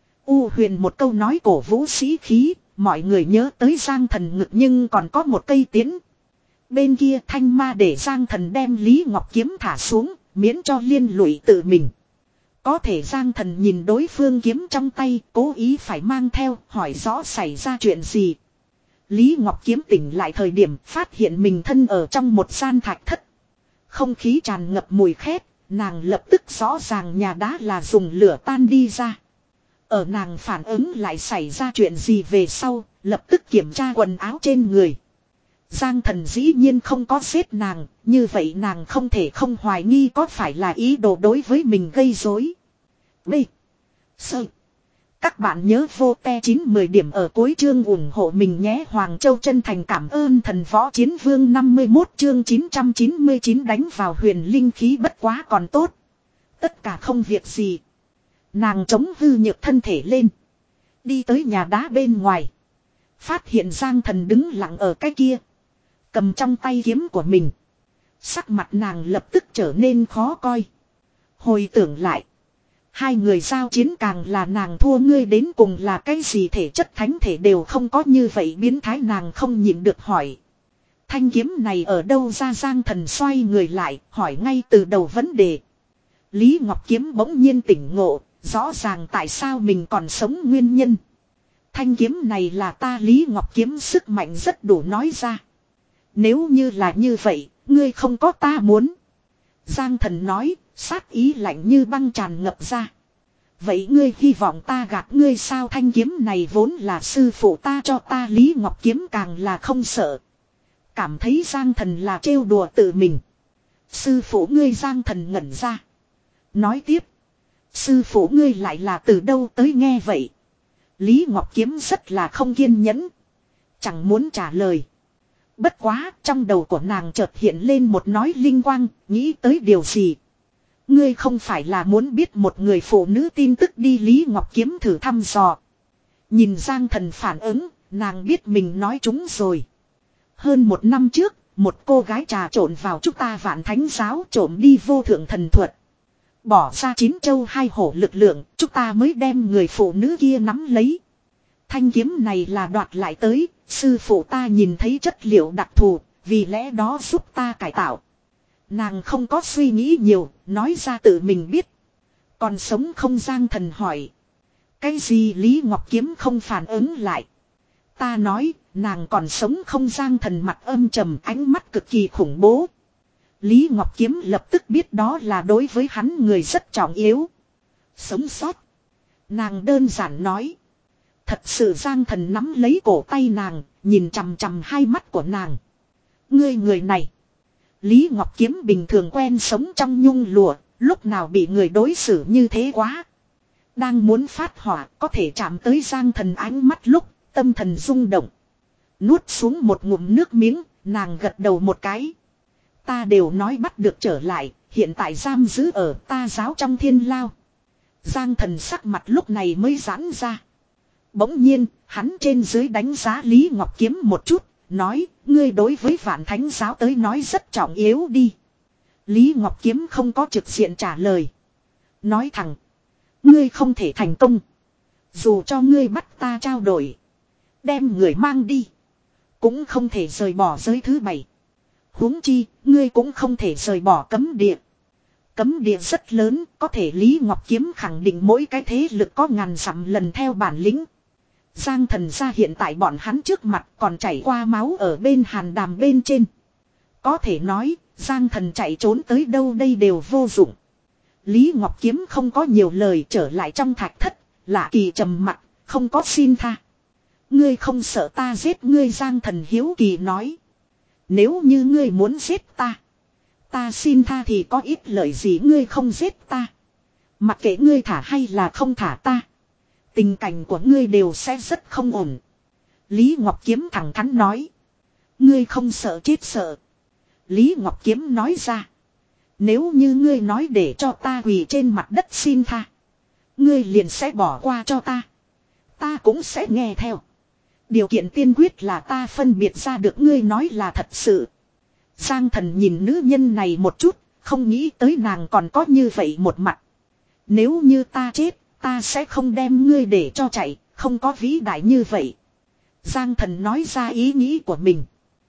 U huyền một câu nói cổ vũ sĩ khí, mọi người nhớ tới Giang thần ngực nhưng còn có một cây tiến. Bên kia thanh ma để Giang thần đem Lý Ngọc Kiếm thả xuống, miễn cho liên lụy tự mình. Có thể Giang thần nhìn đối phương kiếm trong tay, cố ý phải mang theo, hỏi rõ xảy ra chuyện gì. Lý Ngọc Kiếm tỉnh lại thời điểm phát hiện mình thân ở trong một gian thạch thất. Không khí tràn ngập mùi khét, nàng lập tức rõ ràng nhà đá là dùng lửa tan đi ra. Ở nàng phản ứng lại xảy ra chuyện gì về sau, lập tức kiểm tra quần áo trên người. Giang thần dĩ nhiên không có giết nàng, như vậy nàng không thể không hoài nghi có phải là ý đồ đối với mình gây rối. B. Sơ. Các bạn nhớ vô te chín mười điểm ở cuối chương ủng hộ mình nhé. Hoàng Châu chân thành cảm ơn thần võ chiến vương năm mươi mốt chương chín trăm chín mươi chín đánh vào huyền linh khí bất quá còn tốt. Tất cả không việc gì. Nàng chống hư nhược thân thể lên. Đi tới nhà đá bên ngoài. Phát hiện Giang thần đứng lặng ở cái kia. Cầm trong tay kiếm của mình. Sắc mặt nàng lập tức trở nên khó coi. Hồi tưởng lại. Hai người giao chiến càng là nàng thua, ngươi đến cùng là cái gì thể chất thánh thể đều không có như vậy biến thái, nàng không nhịn được hỏi. Thanh kiếm này ở đâu ra? Giang Thần xoay người lại hỏi ngay từ đầu vấn đề. Lý Ngọc Kiếm bỗng nhiên tỉnh ngộ, rõ ràng tại sao mình còn sống nguyên nhân. Thanh kiếm này là ta Lý Ngọc Kiếm sức mạnh rất đủ nói ra. Nếu như là như vậy, ngươi không có ta muốn. Giang Thần nói, sát ý lạnh như băng tràn ngập ra. Vậy ngươi hy vọng ta gạt ngươi sao? Thanh kiếm này vốn là sư phụ ta cho ta. Lý Ngọc Kiếm càng là không sợ. Cảm thấy Giang Thần là trêu đùa tự mình. Sư phụ ngươi? Giang Thần ngẩn ra. Nói tiếp. Sư phụ ngươi lại là từ đâu tới? Nghe vậy. Lý Ngọc Kiếm rất là không kiên nhẫn. Chẳng muốn trả lời. Bất quá trong đầu của nàng chợt hiện lên một nói linh quang, nghĩ tới điều gì. Ngươi không phải là muốn biết một người phụ nữ tin tức đi? Lý Ngọc Kiếm thử thăm dò. Nhìn Giang Thần phản ứng, nàng biết mình nói trúng rồi. Hơn một năm trước, một cô gái trà trộn vào chúng ta Vạn Thánh giáo, trộm đi vô thượng thần thuật. Bỏ ra chín châu hai hổ lực lượng, chúng ta mới đem người phụ nữ kia nắm lấy. Thanh kiếm này là đoạt lại tới, sư phụ ta nhìn thấy chất liệu đặc thù, vì lẽ đó giúp ta cải tạo. Nàng không có suy nghĩ nhiều, nói ra tự mình biết. Còn sống không? Giang Thần hỏi. Cái gì? Lý Ngọc Kiếm không phản ứng lại. Ta nói, nàng còn sống không? Giang Thần mặt âm trầm, ánh mắt cực kỳ khủng bố. Lý Ngọc Kiếm lập tức biết đó là đối với hắn người rất trọng yếu. Sống sót. Nàng đơn giản nói. Thật sự? Giang Thần nắm lấy cổ tay nàng, nhìn chằm chằm hai mắt của nàng. Ngươi người này. Lý Ngọc Kiếm bình thường quen sống trong nhung lụa, lúc nào bị người đối xử như thế quá. Đang muốn phát hỏa, có thể chạm tới Giang Thần ánh mắt lúc, tâm thần rung động. Nuốt xuống một ngụm nước miếng, nàng gật đầu một cái. Ta đều nói bắt được trở lại, hiện tại giam giữ ở ta giáo trong thiên lao. Giang Thần sắc mặt lúc này mới giãn ra. Bỗng nhiên, hắn trên dưới đánh giá Lý Ngọc Kiếm một chút, nói, ngươi đối với Vạn Thánh giáo tới nói rất trọng yếu đi. Lý Ngọc Kiếm không có trực diện trả lời. Nói thẳng, ngươi không thể thành công. Dù cho ngươi bắt ta trao đổi, đem người mang đi, cũng không thể rời bỏ giới thứ bảy. Huống chi, ngươi cũng không thể rời bỏ cấm địa. Cấm địa rất lớn, có thể Lý Ngọc Kiếm khẳng định mỗi cái thế lực có ngàn dặm lần theo bản lĩnh. Giang Thần ra hiện tại bọn hắn trước mặt còn chảy qua máu ở bên hàn đàm bên trên. Có thể nói, Giang Thần chạy trốn tới đâu đây đều vô dụng. Lý Ngọc Kiếm không có nhiều lời, trở lại trong thạch thất, lạ kỳ trầm mặt, không có xin tha. Ngươi không sợ ta giết ngươi? Giang Thần hiếu kỳ nói. Nếu như ngươi muốn giết ta, ta xin tha thì có ít lợi gì? Ngươi không giết ta, mặc kệ ngươi thả hay là không thả ta, tình cảnh của ngươi đều sẽ rất không ổn. Lý Ngọc Kiếm thẳng thắn nói. Ngươi không sợ chết sợ? Lý Ngọc Kiếm nói ra. Nếu như ngươi nói để cho ta quỳ trên mặt đất xin tha, ngươi liền sẽ bỏ qua cho ta, ta cũng sẽ nghe theo. Điều kiện tiên quyết là ta phân biệt ra được ngươi nói là thật sự. Giang Thần nhìn nữ nhân này một chút, không nghĩ tới nàng còn có như vậy một mặt. Nếu như ta chết, ta sẽ không đem ngươi để cho chạy, không có vĩ đại như vậy. Giang Thần nói ra ý nghĩ của mình.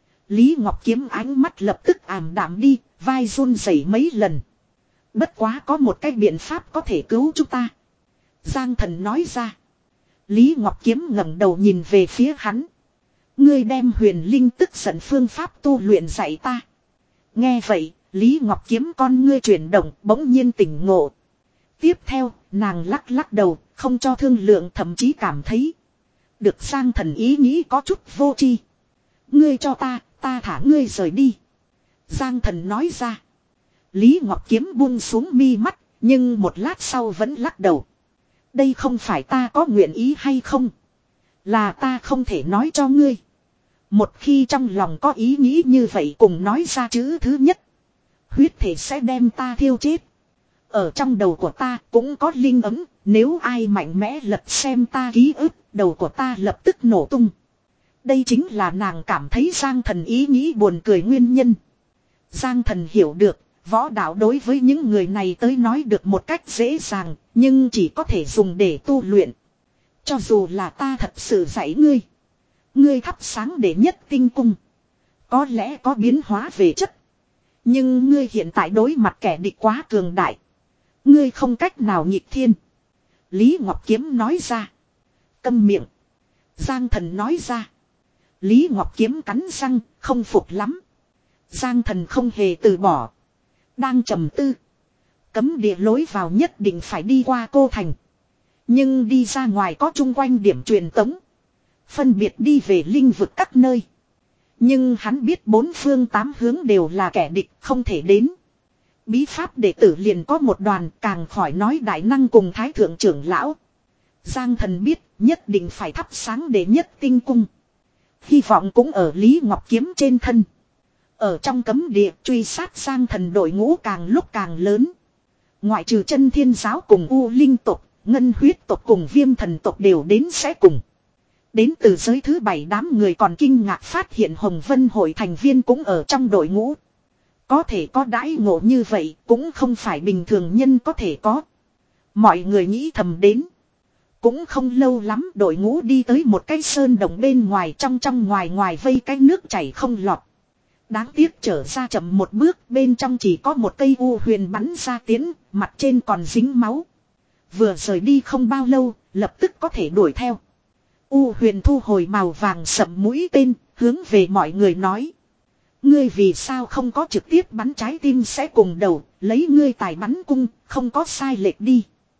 Lý Ngọc Kiếm ánh mắt lập tức ảm đạm đi, vai run rẩy mấy lần. Bất quá có một cái biện pháp có thể cứu chúng ta. Giang Thần nói ra. Lý Ngọc Kiếm ngẩng đầu nhìn về phía hắn. Ngươi đem huyền linh tức giận phương pháp tu luyện dạy ta. Nghe vậy, Lý Ngọc Kiếm con ngươi chuyển động, bỗng nhiên tỉnh ngộ. Tiếp theo, nàng lắc lắc đầu, không cho thương lượng, thậm chí cảm thấy. Được. Giang Thần ý nghĩ có chút vô tri. Ngươi cho ta, ta thả ngươi rời đi. Giang Thần nói ra. Lý Ngọc Kiếm buông xuống mi mắt, nhưng một lát sau vẫn lắc đầu. Đây không phải ta có nguyện ý hay không, là ta không thể nói cho ngươi. Một khi trong lòng có ý nghĩ như vậy cùng nói ra chữ thứ nhất, huyết thể sẽ đem ta thiêu chết. Ở trong đầu của ta cũng có linh ấm, nếu ai mạnh mẽ lật xem ta ký ức, đầu của ta lập tức nổ tung. Đây chính là nàng cảm thấy Giang Thần ý nghĩ buồn cười nguyên nhân. Giang Thần hiểu được, võ đạo đối với những người này tới nói được một cách dễ dàng, nhưng chỉ có thể dùng để tu luyện. Cho dù là ta thật sự dạy ngươi. Ngươi thắp sáng để nhất tinh cung. Có lẽ có biến hóa về chất. Nhưng ngươi hiện tại đối mặt kẻ địch quá cường đại. Ngươi không cách nào nhịp thiên. Lý Ngọc Kiếm nói ra. Câm miệng. Giang Thần nói ra. Lý Ngọc Kiếm cắn răng, không phục lắm. Giang Thần không hề từ bỏ. Đang trầm tư. Cấm địa lối vào nhất định phải đi qua cô thành. Nhưng đi ra ngoài có chung quanh điểm truyền tống. Phân biệt đi về linh vực các nơi. Nhưng hắn biết bốn phương tám hướng đều là kẻ địch không thể đến. Bí pháp đệ tử liền có một đoàn, càng khỏi nói đại năng cùng thái thượng trưởng lão. Giang Thần biết nhất định phải thắp sáng để nhất tinh cung. Hy vọng cũng ở Lý Ngọc Kiếm trên thân. Ở trong cấm địa truy sát Giang Thần đội ngũ càng lúc càng lớn. Ngoại trừ chân thiên giáo cùng U Linh tộc, ngân huyết tộc cùng viêm thần tộc đều đến sẽ cùng. Đến từ giới thứ bảy đám người còn kinh ngạc phát hiện Hồng Vân hội thành viên cũng ở trong đội ngũ. Có thể có đãi ngộ như vậy cũng không phải bình thường nhân có thể có. Mọi người nghĩ thầm đến. Cũng không lâu lắm đội ngũ đi tới một cái sơn đồng bên ngoài, trong trong ngoài ngoài vây cái nước chảy không lọt. Đáng tiếc trở ra chậm một bước, bên trong chỉ có một cây u huyền bắn ra tiến, mặt trên còn dính máu. Vừa rời đi không bao lâu, lập tức có thể đuổi theo. U huyền thu hồi màu vàng sậm mũi tên, hướng về mọi người nói. Ngươi vì sao không có trực tiếp bắn trái tim sẽ cùng đầu, lấy ngươi tài bắn cung, không có sai lệch đi.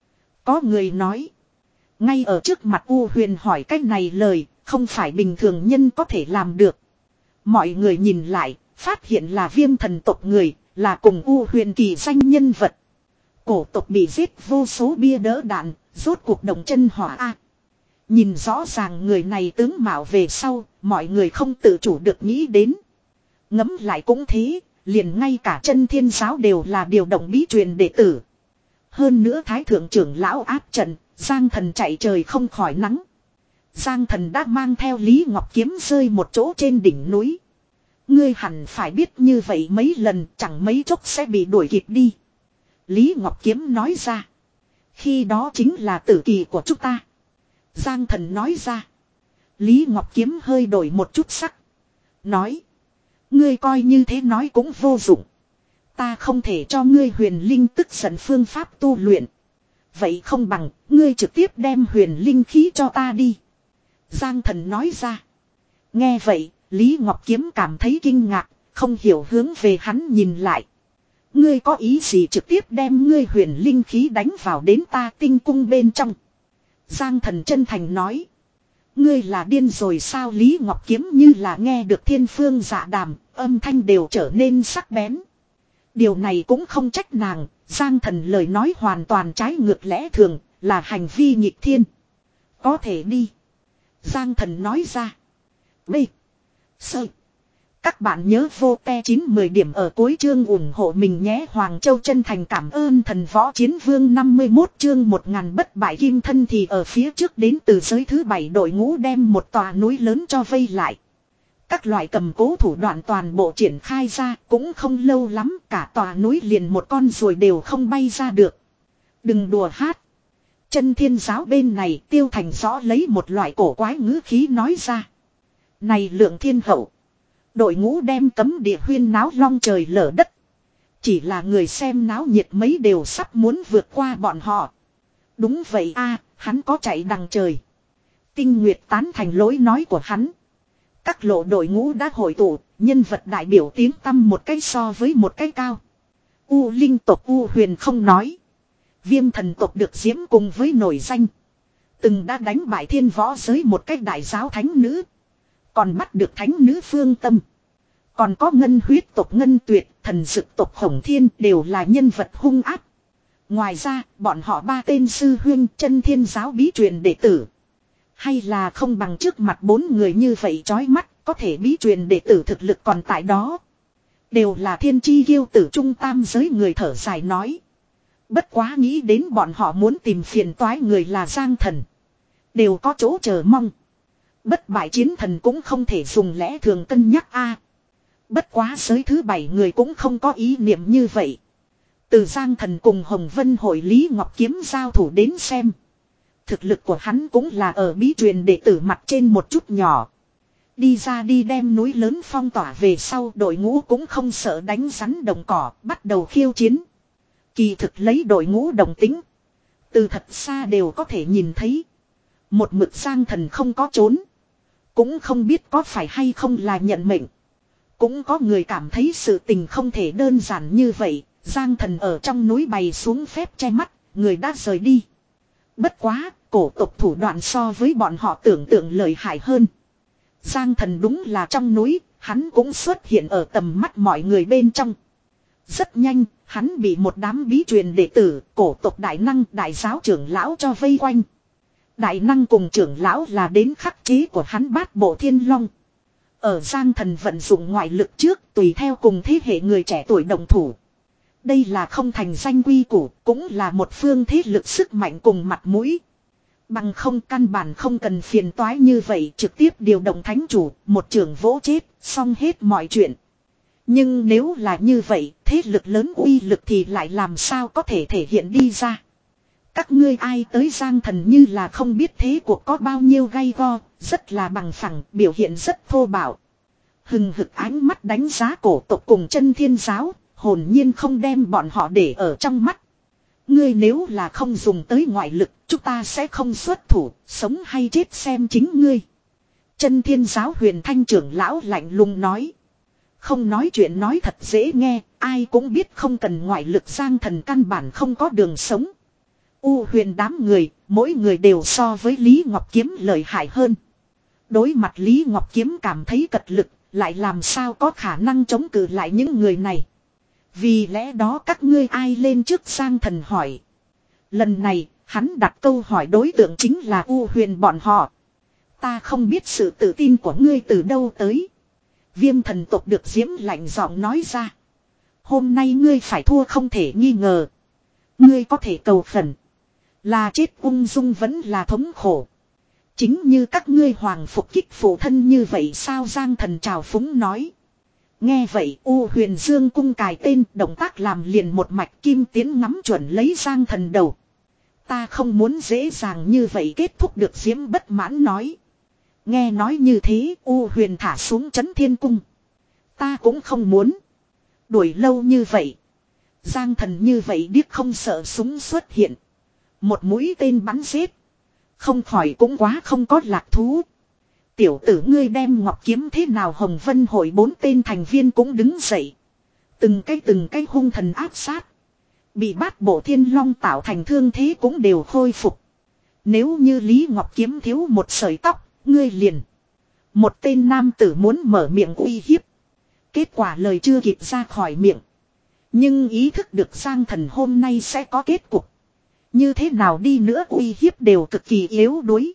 Có người nói. Ngay ở trước mặt U huyền hỏi cách này lời, không phải bình thường nhân có thể làm được. Mọi người nhìn lại, phát hiện là viêm thần tộc người, là cùng U huyền kỳ danh nhân vật. Cổ tộc bị giết vô số bia đỡ đạn, rốt cuộc động chân hỏa A. Nhìn rõ ràng người này tướng mạo về sau, mọi người không tự chủ được nghĩ đến. Ngẫm lại cũng thế, liền ngay cả chân thiên giáo đều là điều động bí truyền đệ tử. Hơn nữa thái thượng trưởng lão áp trận, Giang Thần chạy trời không khỏi nắng. Giang Thần đã mang theo Lý Ngọc Kiếm rơi một chỗ trên đỉnh núi. Ngươi hẳn phải biết như vậy mấy lần chẳng mấy chốc sẽ bị đuổi kịp đi. Lý Ngọc Kiếm nói ra. Khi đó chính là tử kỳ của chúng ta. Giang Thần nói ra. Lý Ngọc Kiếm hơi đổi một chút sắc. Nói. Ngươi coi như thế nói cũng vô dụng. Ta không thể cho ngươi huyền linh tức giận phương pháp tu luyện. Vậy không bằng, ngươi trực tiếp đem huyền linh khí cho ta đi. Giang Thần nói ra. Nghe vậy, Lý Ngọc Kiếm cảm thấy kinh ngạc, không hiểu hướng về hắn nhìn lại. Ngươi có ý gì trực tiếp đem ngươi huyền linh khí đánh vào đến ta tinh cung bên trong. Giang Thần chân thành nói. Ngươi là điên rồi sao? Lý Ngọc Kiếm như là nghe được thiên phương dạ đàm, âm thanh đều trở nên sắc bén. Điều này cũng không trách nàng, Giang Thần lời nói hoàn toàn trái ngược lẽ thường, là hành vi nghịch thiên. Có thể đi. Giang Thần nói ra. B. Sơ. Các bạn nhớ vô te chín mười điểm ở cuối chương ủng hộ mình nhé. Hoàng Châu chân thành cảm ơn thần võ chiến vương năm mươi mốt chương một ngàn bất bại kim thân thì ở phía trước đến từ giới thứ bảy đội ngũ đem một tòa núi lớn cho vây lại. Các loại cầm cố thủ đoạn toàn bộ triển khai ra cũng không lâu lắm cả tòa núi liền một con ruồi đều không bay ra được. Đừng đùa hát. Chân thiên giáo bên này Tiêu Thành rõ lấy một loại cổ quái ngữ khí nói ra. Này Lượng Thiên Hậu. Đội ngũ đem cấm địa huyên náo long trời lở đất. Chỉ là người xem náo nhiệt mấy đều sắp muốn vượt qua bọn họ. Đúng vậy a, hắn có chạy đằng trời. Tinh Nguyệt tán thành lối nói của hắn. Các lộ đội ngũ đã hội tụ, nhân vật đại biểu tiếng tăm một cái so với một cái cao. U Linh tộc U Huyền không nói. Viêm thần tộc được diễm cùng với nổi danh. Từng đã đánh bại thiên võ giới một cách đại giáo thánh nữ. Còn bắt được thánh nữ Phương Tâm. Còn có ngân huyết tộc Ngân Tuyệt, thần dực tộc Hồng Thiên đều là nhân vật hung áp. Ngoài ra, bọn họ ba tên sư huyên chân thiên giáo bí truyền đệ tử. Hay là không bằng trước mặt bốn người như vậy chói mắt, có thể bí truyền đệ tử thực lực còn tại đó. Đều là thiên chi kiêu tử trung tam giới người thở dài nói. Bất quá nghĩ đến bọn họ muốn tìm phiền toái người là Giang Thần. Đều có chỗ chờ mong. Bất bại chiến thần cũng không thể dùng lẽ thường cân nhắc a. Bất quá giới thứ bảy người cũng không có ý niệm như vậy. Từ Giang Thần cùng Hồng Vân hội Lý Ngọc Kiếm giao thủ đến xem. Thực lực của hắn cũng là ở bí truyền đệ tử mặt trên một chút nhỏ. Đi ra đi đem núi lớn phong tỏa về sau, đội ngũ cũng không sợ đánh rắn đồng cỏ, bắt đầu khiêu chiến. Kỳ thực lấy đội ngũ đồng tính. Từ thật xa đều có thể nhìn thấy. Một mực Giang Thần không có trốn. Cũng không biết có phải hay không là nhận mệnh. Cũng có người cảm thấy sự tình không thể đơn giản như vậy. Giang Thần ở trong núi bày xuống phép che mắt, người đã rời đi. Bất quá, cổ tộc thủ đoạn so với bọn họ tưởng tượng lợi hại hơn. Giang Thần đúng là trong núi, hắn cũng xuất hiện ở tầm mắt mọi người bên trong. Rất nhanh, hắn bị một đám bí truyền đệ tử, cổ tộc đại năng, đại giáo trưởng lão cho vây quanh. Đại năng cùng trưởng lão là đến khắc chế của hắn Bát Bộ Thiên Long. Ở Giang Thần vận dụng ngoại lực trước, tùy theo cùng thế hệ người trẻ tuổi đồng thủ. Đây là không thành danh quy củ, cũng là một phương thế lực sức mạnh cùng mặt mũi. Bằng không căn bản không cần phiền toái như vậy, trực tiếp điều động thánh chủ, một trưởng vỗ chết, xong hết mọi chuyện. Nhưng nếu là như vậy, thế lực lớn uy lực thì lại làm sao có thể thể hiện đi ra. Các ngươi ai tới Giang Thần như là không biết thế cuộc có bao nhiêu gay go, rất là bằng phẳng, biểu hiện rất thô bạo. Hừng hực ánh mắt đánh giá cổ tộc cùng chân thiên giáo, hồn nhiên không đem bọn họ để ở trong mắt. Ngươi nếu là không dùng tới ngoại lực, chúng ta sẽ không xuất thủ, sống hay chết xem chính ngươi. Chân thiên giáo huyền thanh trưởng lão lạnh lùng nói. Không nói chuyện nói thật dễ nghe, ai cũng biết không cần ngoại lực Giang Thần căn bản không có đường sống. U huyền đám người, mỗi người đều so với Lý Ngọc Kiếm lợi hại hơn. Đối mặt Lý Ngọc Kiếm cảm thấy cật lực, lại làm sao có khả năng chống cự lại những người này. Vì lẽ đó các ngươi ai lên trước Giang Thần hỏi. Lần này, hắn đặt câu hỏi đối tượng chính là U huyền bọn họ. Ta không biết sự tự tin của ngươi từ đâu tới. Viêm thần tộc được Diễm lạnh giọng nói ra. Hôm nay ngươi phải thua không thể nghi ngờ. Ngươi có thể cầu khẩn. Là chết ung dung vẫn là thống khổ. Chính như các ngươi hoàng phục kích phụ thân như vậy sao Giang Thần trào phúng nói. Nghe vậy U huyền dương cung cài tên động tác làm liền một mạch kim tiến ngắm chuẩn lấy Giang Thần đầu. Ta không muốn dễ dàng như vậy kết thúc được Diễm bất mãn nói. Nghe nói như thế U huyền thả xuống chấn thiên cung. Ta cũng không muốn. Đuổi lâu như vậy. Giang Thần như vậy điếc không sợ súng xuất hiện. Một mũi tên bắn giết. Không khỏi cũng quá không có lạc thú. Tiểu tử ngươi đem ngọc kiếm thế nào Hồng Vân hội bốn tên thành viên cũng đứng dậy. Từng cái từng cái hung thần áp sát. Bị Bát Bộ Thiên Long tạo thành thương thế cũng đều khôi phục. Nếu như Lý Ngọc Kiếm thiếu một sợi tóc, ngươi liền. Một tên nam tử muốn mở miệng uy hiếp. Kết quả lời chưa kịp ra khỏi miệng. Nhưng ý thức được Giang Thần hôm nay sẽ có kết cục. Như thế nào đi nữa uy hiếp đều cực kỳ yếu đuối.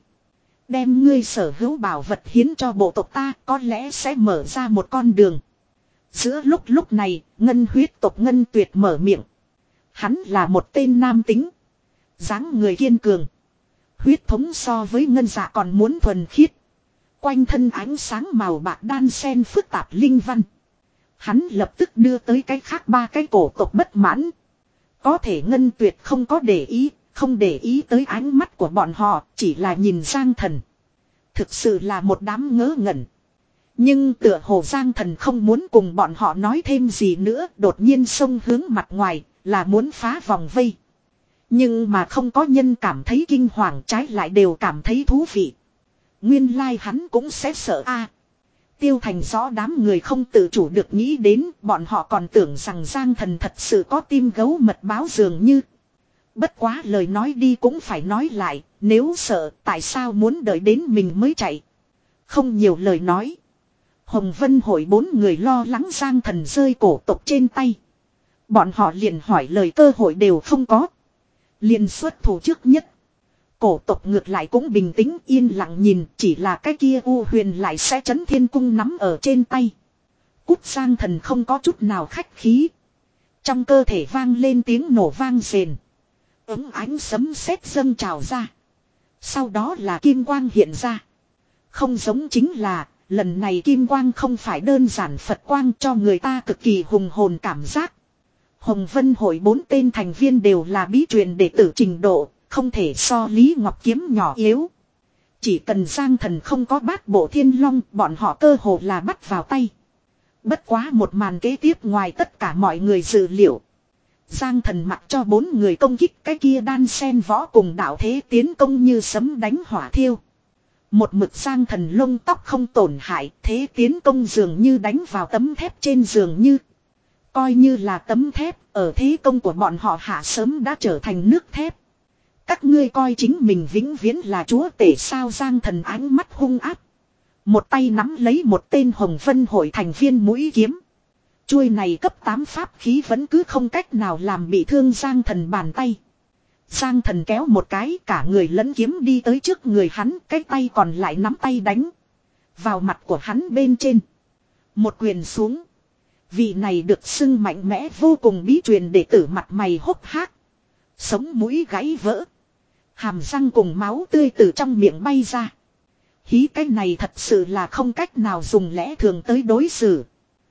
Đem ngươi sở hữu bảo vật hiến cho bộ tộc ta có lẽ sẽ mở ra một con đường. Giữa lúc lúc này, Ngân huyết tộc Ngân Tuyệt mở miệng. Hắn là một tên nam tính. Dáng người kiên cường. Huyết thống so với Ngân Dạ còn muốn thuần khiết. Quanh thân ánh sáng màu bạc đan xen phức tạp linh văn. Hắn lập tức đưa tới cái khác ba cái cổ tộc bất mãn. Có thể Ngân Tuyệt không có để ý, không để ý tới ánh mắt của bọn họ, chỉ là nhìn Giang Thần. Thực sự là một đám ngớ ngẩn. Nhưng tựa hồ Giang Thần không muốn cùng bọn họ nói thêm gì nữa, đột nhiên xông hướng mặt ngoài, là muốn phá vòng vây. Nhưng mà không có nhân cảm thấy kinh hoàng, trái lại đều cảm thấy thú vị. Nguyên lai like hắn cũng sẽ sợ a. Tiêu Thành rõ đám người không tự chủ được nghĩ đến, bọn họ còn tưởng rằng Giang Thần thật sự có tim gấu mật báo dường như. Bất quá lời nói đi cũng phải nói lại, nếu sợ tại sao muốn đợi đến mình mới chạy. Không nhiều lời nói. Hồng Vân hội bốn người lo lắng Giang Thần rơi cổ tộc trên tay. Bọn họ liền hỏi lời cơ hội đều không có. Liền xuất thủ trước nhất. Cổ tộc ngược lại cũng bình tĩnh yên lặng nhìn, chỉ là cái kia U huyền lại sẽ chấn thiên cung nắm ở trên tay. Cút Giang Thần không có chút nào khách khí. Trong cơ thể vang lên tiếng nổ vang rền. Ứng ánh sấm sét dâng trào ra. Sau đó là kim quang hiện ra. Không giống chính là, lần này kim quang không phải đơn giản Phật quang cho người ta cực kỳ hùng hồn cảm giác. Hồng Vân hội bốn tên thành viên đều là bí truyền đệ tử trình độ, không thể so Lý Ngọc Kiếm nhỏ yếu. Chỉ cần Giang Thần không có bát bộ thiên long, bọn họ cơ hồ là bắt vào tay. Bất quá một màn kế tiếp ngoài tất cả mọi người dự liệu. Giang Thần mặc cho bốn người công kích, cái kia đan sen võ cùng đạo thế tiến công như sấm đánh hỏa thiêu. Một mực Giang Thần lông tóc không tổn hại, thế tiến công dường như đánh vào tấm thép trên giường như. Coi như là tấm thép, ở thế công của bọn họ hạ sớm đã trở thành nước thép. Các ngươi coi chính mình vĩnh viễn là chúa tể sao? Giang Thần ánh mắt hung áp. Một tay nắm lấy một tên Hồng Vân hội thành viên mũi kiếm. Chuôi này cấp tám pháp khí vẫn cứ không cách nào làm bị thương Giang Thần bàn tay. Giang Thần kéo một cái, cả người lẫn kiếm đi tới trước người hắn, cái tay còn lại nắm tay đánh vào mặt của hắn bên trên. Một quyền xuống. Vị này được xưng mạnh mẽ vô cùng bí truyền đệ tử mặt mày hốc hác. Sống mũi gãy vỡ. Hàm răng cùng máu tươi từ trong miệng bay ra. Hí cái này thật sự là không cách nào dùng lẽ thường tới đối xử.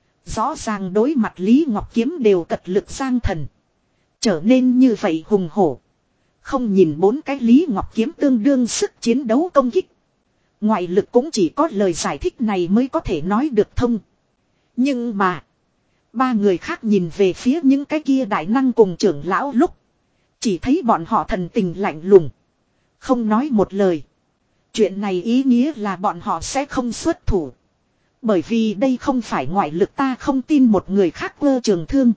Rõ ràng đối mặt Lý Ngọc Kiếm đều cật lực Giang Thần. Trở nên như vậy hùng hổ. Không nhìn bốn cái Lý Ngọc Kiếm tương đương sức chiến đấu công kích. Ngoại lực cũng chỉ có lời giải thích này mới có thể nói được thông. Nhưng mà. Ba người khác nhìn về phía những cái kia đại năng cùng trưởng lão lúc. Chỉ thấy bọn họ thần tình lạnh lùng. Không nói một lời. Chuyện này ý nghĩa là bọn họ sẽ không xuất thủ. Bởi vì đây không phải ngoại lực, ta không tin một người khác cơ trường thương.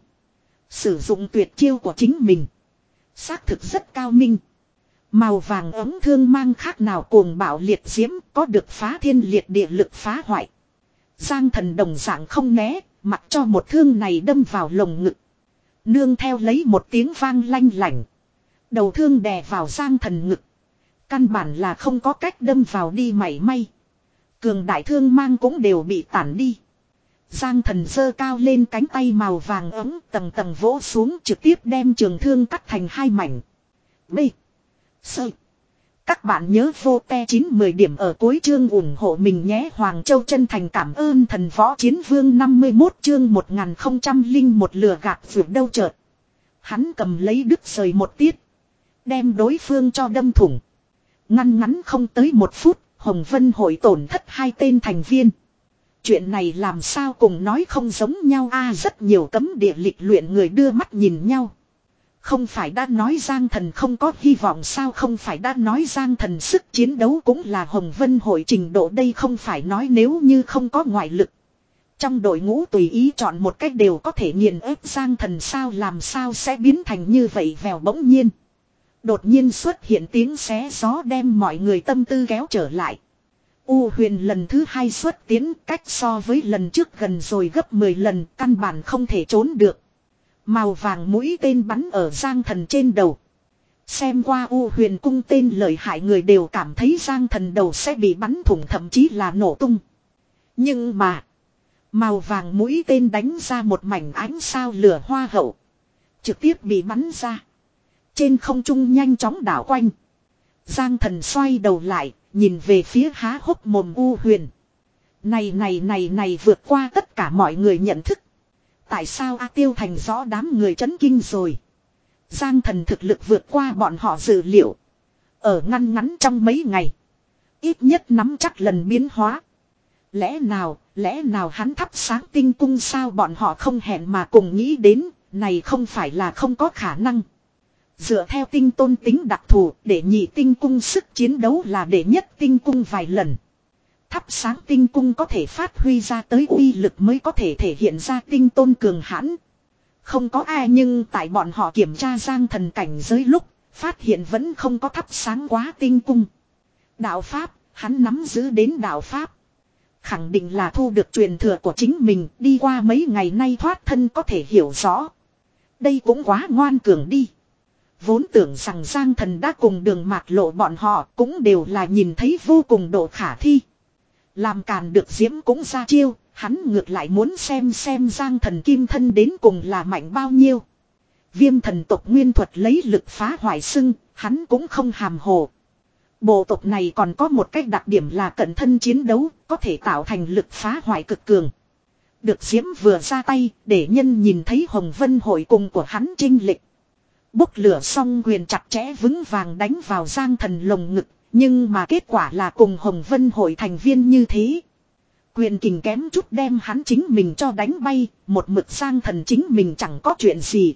Sử dụng tuyệt chiêu của chính mình. Xác thực rất cao minh. Màu vàng ấm thương mang khác nào cuồng bạo liệt diễm, có được phá thiên liệt địa lực phá hoại. Giang Thần đồng dạng không né, mặc cho một thương này đâm vào lồng ngực. Nương theo lấy một tiếng vang lanh lảnh. Đầu thương đè vào Giang Thần ngực. Căn bản là không có cách đâm vào đi mảy may. Cường đại thương mang cũng đều bị tản đi. Giang Thần giơ cao lên cánh tay màu vàng ấm, tầng tầng vỗ xuống, trực tiếp đem trường thương cắt thành hai mảnh. B. Sơ. Các bạn nhớ vô te chín mười điểm ở cuối chương ủng hộ mình nhé. Hoàng Châu chân thành cảm ơn thần võ chiến vương. Năm mươi mốt chương một nghìn không trăm lẻ một lừa gạt vượt đâu chợt. Hắn cầm lấy đứt rời một tiết. Đem đối phương cho đâm thủng. Ngăn ngắn không tới một phút, Hồng Vân hội tổn thất hai tên thành viên. Chuyện này làm sao cùng nói không giống nhau a à, rất nhiều cấm địa lịch luyện người đưa mắt nhìn nhau. Không phải đã nói Giang Thần không có hy vọng sao? Không phải đã nói Giang Thần sức chiến đấu cũng là Hồng Vân hội trình độ, đây không phải nói nếu như không có ngoại lực. Trong đội ngũ tùy ý chọn một cách đều có thể nghiền ép Giang Thần sao? Làm sao sẽ biến thành như vậy? Vèo bỗng nhiên. Đột nhiên xuất hiện tiếng xé gió đem mọi người tâm tư kéo trở lại. U Huyền lần thứ hai xuất tiến, cách so với lần trước gần rồi gấp mười lần, căn bản không thể trốn được. Màu vàng mũi tên bắn ở Giang Thần trên đầu. Xem qua U Huyền cung tên lợi hại người đều cảm thấy Giang Thần đầu sẽ bị bắn thủng, thậm chí là nổ tung. Nhưng mà, màu vàng mũi tên đánh ra một mảnh ánh sao lửa hoa hậu. Trực tiếp bị bắn ra. Trên không trung nhanh chóng đảo quanh. Giang Thần xoay đầu lại, nhìn về phía há hốc mồm U Huyền. Này này này này vượt qua tất cả mọi người nhận thức. Tại sao A Tiêu Thành rõ đám người chấn kinh rồi. Giang Thần thực lực vượt qua bọn họ dự liệu. Ở ngăn ngắn trong mấy ngày. Ít nhất nắm chắc lần biến hóa. Lẽ nào, lẽ nào hắn thắp sáng tinh cung sao? Bọn họ không hẹn mà cùng nghĩ đến, này không phải là không có khả năng. Dựa theo tinh tôn tính đặc thù, để nhị tinh cung sức chiến đấu là để nhất tinh cung vài lần. Thắp sáng tinh cung có thể phát huy ra tới uy lực mới có thể thể hiện ra tinh tôn cường hãn. Không có ai, nhưng tại bọn họ kiểm tra Giang Thần cảnh giới lúc, phát hiện vẫn không có thắp sáng quá tinh cung. Đạo Pháp, hắn nắm giữ đến đạo Pháp. Khẳng định là thu được truyền thừa của chính mình, đi qua mấy ngày nay thoát thân có thể hiểu rõ. Đây cũng quá ngoan cường đi. Vốn tưởng rằng Giang Thần đã cùng Đường Mạt Lộ bọn họ cũng đều là nhìn thấy vô cùng độ khả thi. Làm càn được Diễm cũng ra chiêu, hắn ngược lại muốn xem xem Giang Thần kim thân đến cùng là mạnh bao nhiêu. Viêm thần tộc nguyên thuật lấy lực phá hoại xưng, hắn cũng không hàm hồ. Bộ tộc này còn có một cách đặc điểm là cận thân chiến đấu, có thể tạo thành lực phá hoại cực cường. Được Diễm vừa ra tay, để nhân nhìn thấy Hồng Vân hội cùng của hắn chinh lịch. Bốc lửa xong quyền chặt chẽ vững vàng đánh vào Giang Thần lồng ngực, nhưng mà kết quả là cùng Hồng Vân hội thành viên như thế. Quyền kình kém chút đem hắn chính mình cho đánh bay, một mực Giang Thần chính mình chẳng có chuyện gì.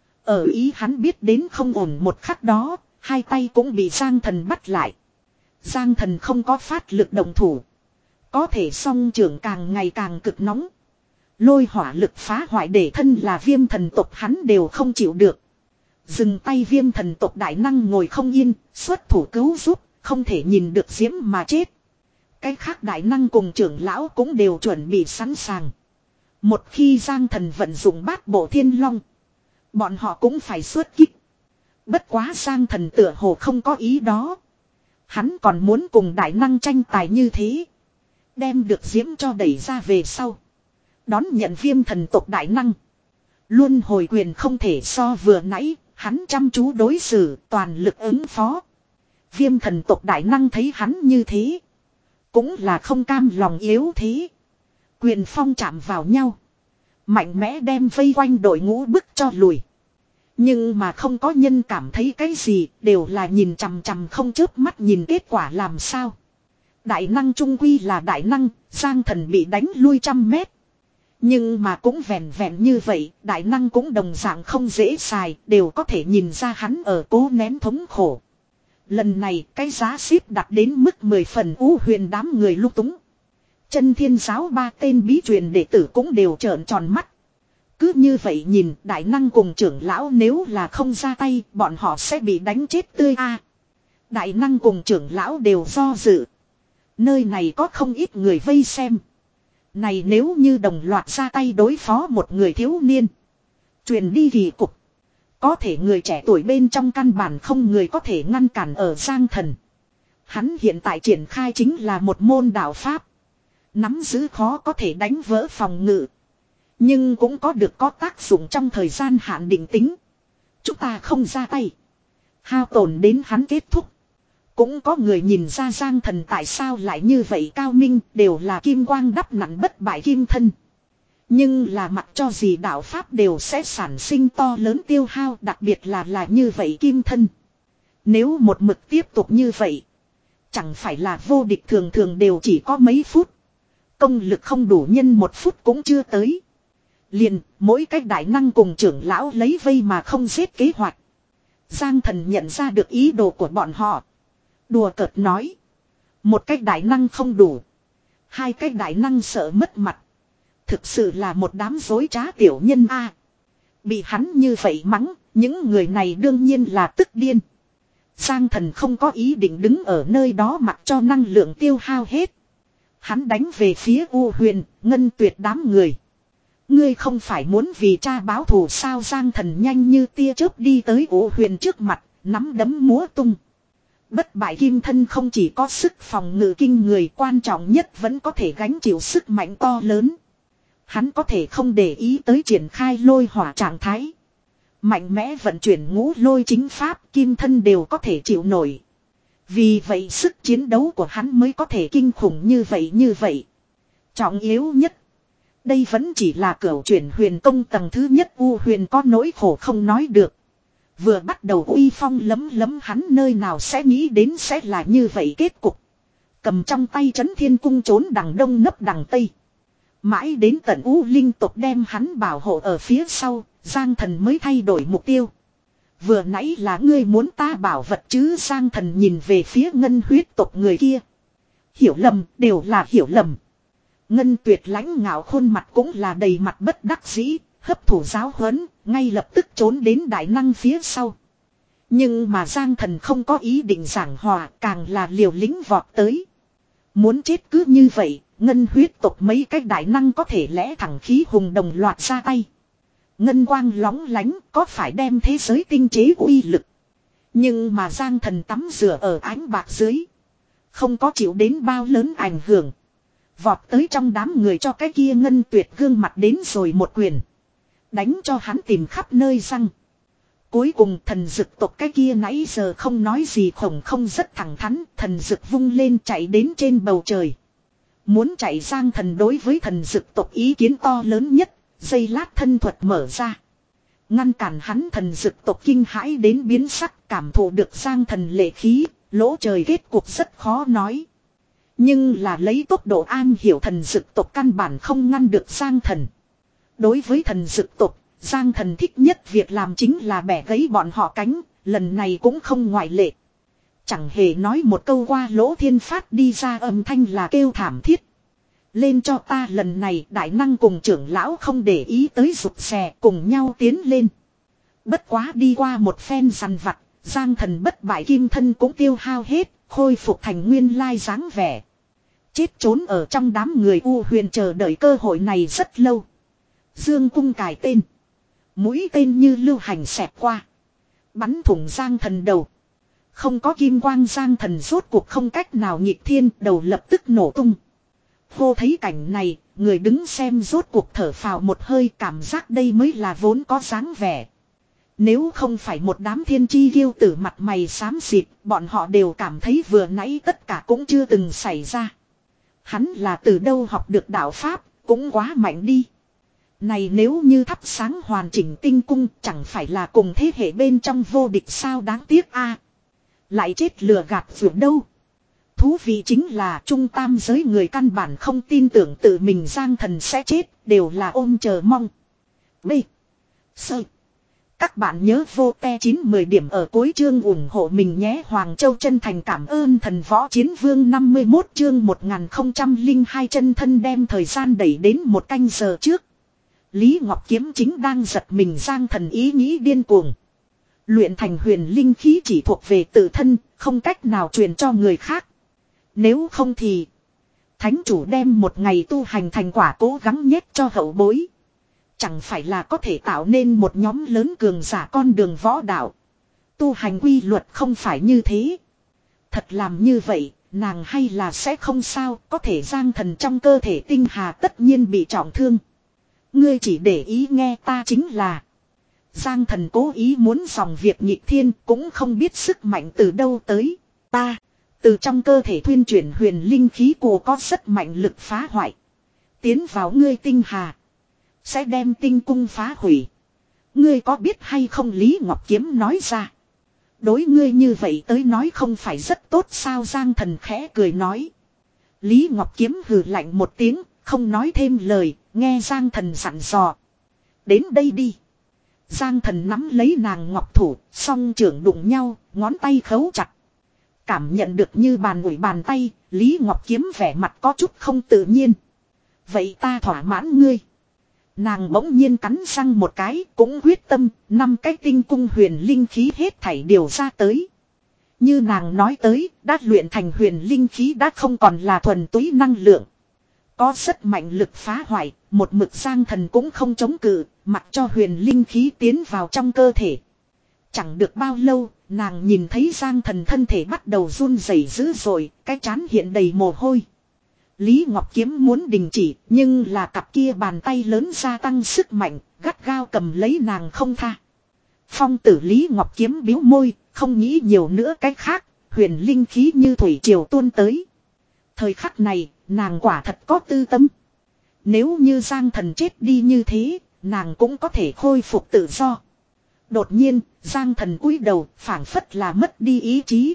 Ở ý hắn biết đến không ổn một khắc đó, hai tay cũng bị Giang Thần bắt lại. Giang Thần không có phát lực động thủ. Có thể song trưởng càng ngày càng cực nóng. Lôi hỏa lực phá hoại để thân là Viêm thần tộc hắn đều không chịu được. Dừng tay Viêm thần tộc đại năng ngồi không yên, xuất thủ cứu giúp, không thể nhìn được Diễm mà chết. Cái khác đại năng cùng trưởng lão cũng đều chuẩn bị sẵn sàng. Một khi Giang Thần vận dụng bát bộ thiên long, bọn họ cũng phải xuất kích. Bất quá Giang Thần tựa hồ không có ý đó. Hắn còn muốn cùng đại năng tranh tài như thế. Đem được Diễm cho đẩy ra về sau. Đón nhận Viêm thần tộc đại năng. Luôn hồi quyền không thể so vừa nãy, hắn chăm chú đối xử, toàn lực ứng phó. Viêm thần tộc đại năng thấy hắn như thế. Cũng là không cam lòng yếu thế. Quyền phong chạm vào nhau. Mạnh mẽ đem vây quanh đội ngũ bức cho lùi. Nhưng mà không có nhân cảm thấy cái gì, đều là nhìn chằm chằm không chớp mắt nhìn kết quả làm sao. Đại năng trung quy là đại năng, Giang Thần bị đánh lui trăm mét. Nhưng mà cũng vẹn vẹn như vậy, đại năng cũng đồng dạng không dễ xài, đều có thể nhìn ra hắn ở cố nén thống khổ. Lần này cái giá ship đặt đến mức mười phần u huyền đám người lung túng. Chân Thiên giáo ba tên bí truyền đệ tử cũng đều trợn tròn mắt. Cứ như vậy nhìn đại năng cùng trưởng lão nếu là không ra tay bọn họ sẽ bị đánh chết tươi a. Đại năng cùng trưởng lão đều do dự. Nơi này có không ít người vây xem. Này nếu như đồng loạt ra tay đối phó một người thiếu niên. Truyền đi kỳ cục. Có thể người trẻ tuổi bên trong căn bản không người có thể ngăn cản ở Giang Thần. Hắn hiện tại triển khai chính là một môn đạo pháp. Nắm giữ khó có thể đánh vỡ phòng ngự. Nhưng cũng có được có tác dụng trong thời gian hạn định tính. Chúng ta không ra tay. Hao tổn đến hắn kết thúc. Cũng có người nhìn ra Giang Thần tại sao lại như vậy cao minh đều là kim quang đắp nặng bất bại kim thân. Nhưng là mặc cho gì đạo pháp đều sẽ sản sinh to lớn tiêu hao đặc biệt là là như vậy kim thân. Nếu một mực tiếp tục như vậy. Chẳng phải là vô địch thường thường đều chỉ có mấy phút. Công lực không đủ nhân một phút cũng chưa tới. Liền mỗi cách đại năng cùng trưởng lão lấy vây mà không giết kế hoạch. Giang Thần nhận ra được ý đồ của bọn họ. Đùa cợt nói. Một cách đại năng không đủ. Hai cách đại năng sợ mất mặt. Thực sự là một đám dối trá tiểu nhân a. Bị hắn như vậy mắng, những người này đương nhiên là tức điên. Giang Thần không có ý định đứng ở nơi đó mặc cho năng lượng tiêu hao hết. Hắn đánh về phía U Huyền, Ngân Tuyệt đám người. Ngươi không phải muốn vì cha báo thù sao? Giang Thần nhanh như tia chớp đi tới U Huyền trước mặt, nắm đấm múa tung. Bất bại kim thân không chỉ có sức phòng ngự kinh người, quan trọng nhất vẫn có thể gánh chịu sức mạnh to lớn. Hắn có thể không để ý tới triển khai lôi hỏa trạng thái. Mạnh mẽ vận chuyển ngũ lôi chính pháp, kim thân đều có thể chịu nổi. Vì vậy sức chiến đấu của hắn mới có thể kinh khủng như vậy như vậy. Trọng yếu nhất. Đây vẫn chỉ là cửu chuyển huyền công tầng thứ nhất. U Huyền có nỗi khổ không nói được. Vừa bắt đầu uy phong lấm lấm hắn nơi nào sẽ nghĩ đến sẽ là như vậy kết cục. Cầm trong tay trấn thiên cung trốn đằng đông nấp đằng tây. Mãi đến tận U Linh tộc đem hắn bảo hộ ở phía sau, Giang Thần mới thay đổi mục tiêu. Vừa nãy là ngươi muốn ta bảo vật chứ? Giang Thần nhìn về phía Ngân huyết tộc người kia. Hiểu lầm, đều là hiểu lầm. Ngân Tuyệt lãnh ngạo khuôn mặt cũng là đầy mặt bất đắc dĩ, hấp thụ giáo huấn, ngay lập tức trốn đến đại năng phía sau. Nhưng mà Giang Thần không có ý định giảng hòa, càng là liều lĩnh vọt tới. Muốn chết cứ như vậy, Ngân huyết tộc mấy cái đại năng có thể lẽ thẳng khí hùng đồng loạt ra tay. Ngân quang lóng lánh có phải đem thế giới tinh chế uy lực. Nhưng mà Giang Thần tắm rửa ở ánh bạc dưới. Không có chịu đến bao lớn ảnh hưởng. Vọt tới trong đám người cho cái kia Ngân Tuyệt gương mặt đến rồi một quyền. Đánh cho hắn tìm khắp nơi răng. Cuối cùng thần dực tộc cái kia nãy giờ không nói gì khổng không rất thẳng thắn, thần dực vung lên chạy đến trên bầu trời. Muốn chạy Giang Thần đối với thần dực tộc ý kiến to lớn nhất, giây lát thân thuật mở ra. Ngăn cản hắn thần dực tộc kinh hãi đến biến sắc, cảm thụ được Giang Thần lệ khí, lỗ trời kết cục rất khó nói. Nhưng là lấy tốc độ an hiểu thần dực tộc căn bản không ngăn được Giang Thần. Đối với thần dực tộc, Giang Thần thích nhất việc làm chính là bẻ gãy bọn họ cánh, lần này cũng không ngoại lệ. Chẳng hề nói một câu qua lỗ thiên phát đi ra âm thanh là kêu thảm thiết. Lên cho ta lần này đại năng cùng trưởng lão không để ý tới rụt xè cùng nhau tiến lên. Bất quá đi qua một phen săn vặt, Giang Thần bất bại kim thân cũng tiêu hao hết, khôi phục thành nguyên lai dáng vẻ. Chết trốn ở trong đám người U Huyền chờ đợi cơ hội này rất lâu. Dương cung cài tên. Mũi tên như lưu hành xẹt qua. Bắn thủng Giang Thần đầu. Không có kim quang Giang Thần rốt cuộc không cách nào nhịp thiên, đầu lập tức nổ tung. Vô thấy cảnh này, người đứng xem rốt cuộc thở phào một hơi, cảm giác đây mới là vốn có dáng vẻ. Nếu không phải một đám thiên chi kiêu tử mặt mày xám xịt, bọn họ đều cảm thấy vừa nãy tất cả cũng chưa từng xảy ra. Hắn là từ đâu học được đạo pháp, cũng quá mạnh đi. Này nếu như thắp sáng hoàn chỉnh tinh cung, chẳng phải là cùng thế hệ bên trong vô địch sao, đáng tiếc a. Lại chết lừa gạt vượt đâu. Thú vị chính là trung tam giới người căn bản không tin tưởng tự mình Giang Thần sẽ chết, đều là ôm chờ mong. B. Sơ. Các bạn nhớ vô te chín mười điểm ở cuối chương ủng hộ mình nhé. Hoàng Châu chân thành cảm ơn thần võ chiến vương năm mươi mốt chương một nghìn không trăm lẻ hai chân thân đem thời gian đẩy đến một canh giờ trước. Lý Ngọc Kiếm chính đang giật mình Giang Thần ý nghĩ điên cuồng. Luyện thành huyền linh khí chỉ thuộc về tự thân, không cách nào truyền cho người khác. Nếu không thì thánh chủ đem một ngày tu hành thành quả cố gắng nhét cho hậu bối. Chẳng phải là có thể tạo nên một nhóm lớn cường giả con đường võ đạo. Tu hành quy luật không phải như thế. Thật làm như vậy, nàng hay là sẽ không sao, có thể Giang Thần trong cơ thể tinh hà tất nhiên bị trọng thương. Ngươi chỉ để ý nghe ta chính là. Giang Thần cố ý muốn dòng việc nhịp thiên, cũng không biết sức mạnh từ đâu tới. Ta, từ trong cơ thể thuyên chuyển huyền linh khí của có rất mạnh lực phá hoại. Tiến vào ngươi tinh hà. Sẽ đem tinh cung phá hủy. Ngươi có biết hay không, Lý Ngọc Kiếm nói ra. Đối ngươi như vậy tới nói không phải rất tốt sao, Giang Thần khẽ cười nói. Lý Ngọc Kiếm hừ lạnh một tiếng, không nói thêm lời, nghe Giang Thần dặn dò. Đến đây đi. Giang Thần nắm lấy nàng ngọc thủ, song trưởng đụng nhau, ngón tay khấu chặt. Cảm nhận được như bàn ủi bàn tay, Lý Ngọc Kiếm vẻ mặt có chút không tự nhiên. Vậy ta thỏa mãn ngươi. Nàng bỗng nhiên cắn răng một cái, cũng quyết tâm, năm cái tinh cung huyền linh khí hết thảy điều ra tới. Như nàng nói tới, đã luyện thành huyền linh khí đã không còn là thuần túy năng lượng. Có rất mạnh lực phá hoại, một mực Giang Thần cũng không chống cự, mặc cho huyền linh khí tiến vào trong cơ thể. Chẳng được bao lâu, nàng nhìn thấy Giang Thần thân thể bắt đầu run rẩy dữ dội, cái trán hiện đầy mồ hôi. Lý Ngọc Kiếm muốn đình chỉ, nhưng là cặp kia bàn tay lớn gia tăng sức mạnh, gắt gao cầm lấy nàng không tha. Phong tử Lý Ngọc Kiếm biếu môi, không nghĩ nhiều nữa cách khác, huyền linh khí như thủy triều tuôn tới. Thời khắc này, nàng quả thật có tư tâm. Nếu như Giang Thần chết đi như thế, nàng cũng có thể khôi phục tự do. Đột nhiên, Giang Thần cúi đầu, phảng phất là mất đi ý chí.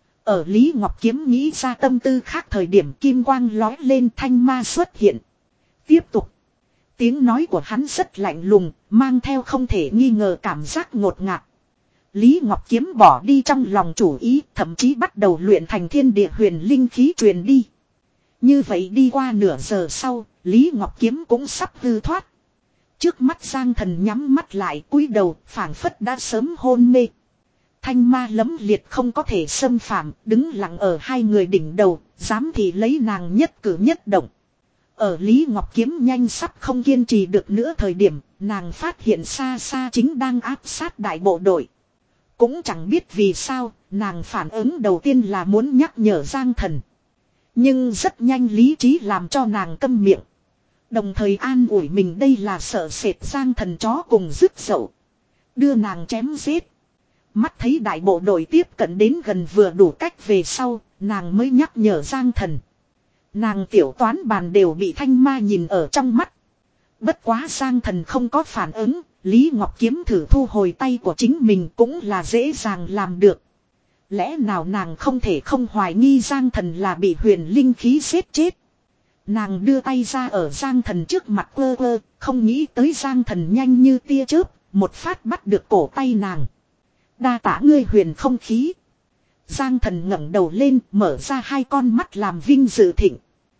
Ở Lý Ngọc Kiếm nghĩ ra tâm tư khác thời điểm, kim quang lói lên, thanh ma xuất hiện. Tiếp tục. Tiếng nói của hắn rất lạnh lùng, mang theo không thể nghi ngờ cảm giác ngột ngạt. Lý Ngọc Kiếm bỏ đi trong lòng chủ ý, thậm chí bắt đầu luyện thành thiên địa huyền linh khí truyền đi. Như vậy đi qua nửa giờ sau, Lý Ngọc Kiếm cũng sắp hư thoát. Trước mắt Giang Thần nhắm mắt lại, cúi đầu, phảng phất đã sớm hôn mê. Thanh ma lấm liệt không có thể xâm phạm, đứng lặng ở hai người đỉnh đầu, dám thì lấy nàng nhất cử nhất động. Ở Lý Ngọc Kiếm nhanh sắp không kiên trì được nữa thời điểm, nàng phát hiện xa xa chính đang áp sát đại bộ đội. Cũng chẳng biết vì sao, nàng phản ứng đầu tiên là muốn nhắc nhở Giang Thần. Nhưng rất nhanh lý trí làm cho nàng câm miệng. Đồng thời an ủi mình đây là sợ sệt Giang Thần chó cùng rứt dậu. Đưa nàng chém giết. Mắt thấy đại bộ đội tiếp cận đến gần vừa đủ cách về sau, nàng mới nhắc nhở Giang Thần. Nàng tiểu toán bàn đều bị thanh ma nhìn ở trong mắt. Bất quá Giang Thần không có phản ứng, Lý Ngọc Kiếm thử thu hồi tay của chính mình cũng là dễ dàng làm được. Lẽ nào nàng không thể không hoài nghi Giang Thần là bị huyền linh khí giết chết. Nàng đưa tay ra ở Giang Thần trước mặt quơ quơ, không nghĩ tới Giang Thần nhanh như tia chớp, một phát bắt được cổ tay nàng. Đa tả ngươi huyền không khí. Giang Thần ngẩng đầu lên, mở ra hai con mắt làm vinh dự thịnh.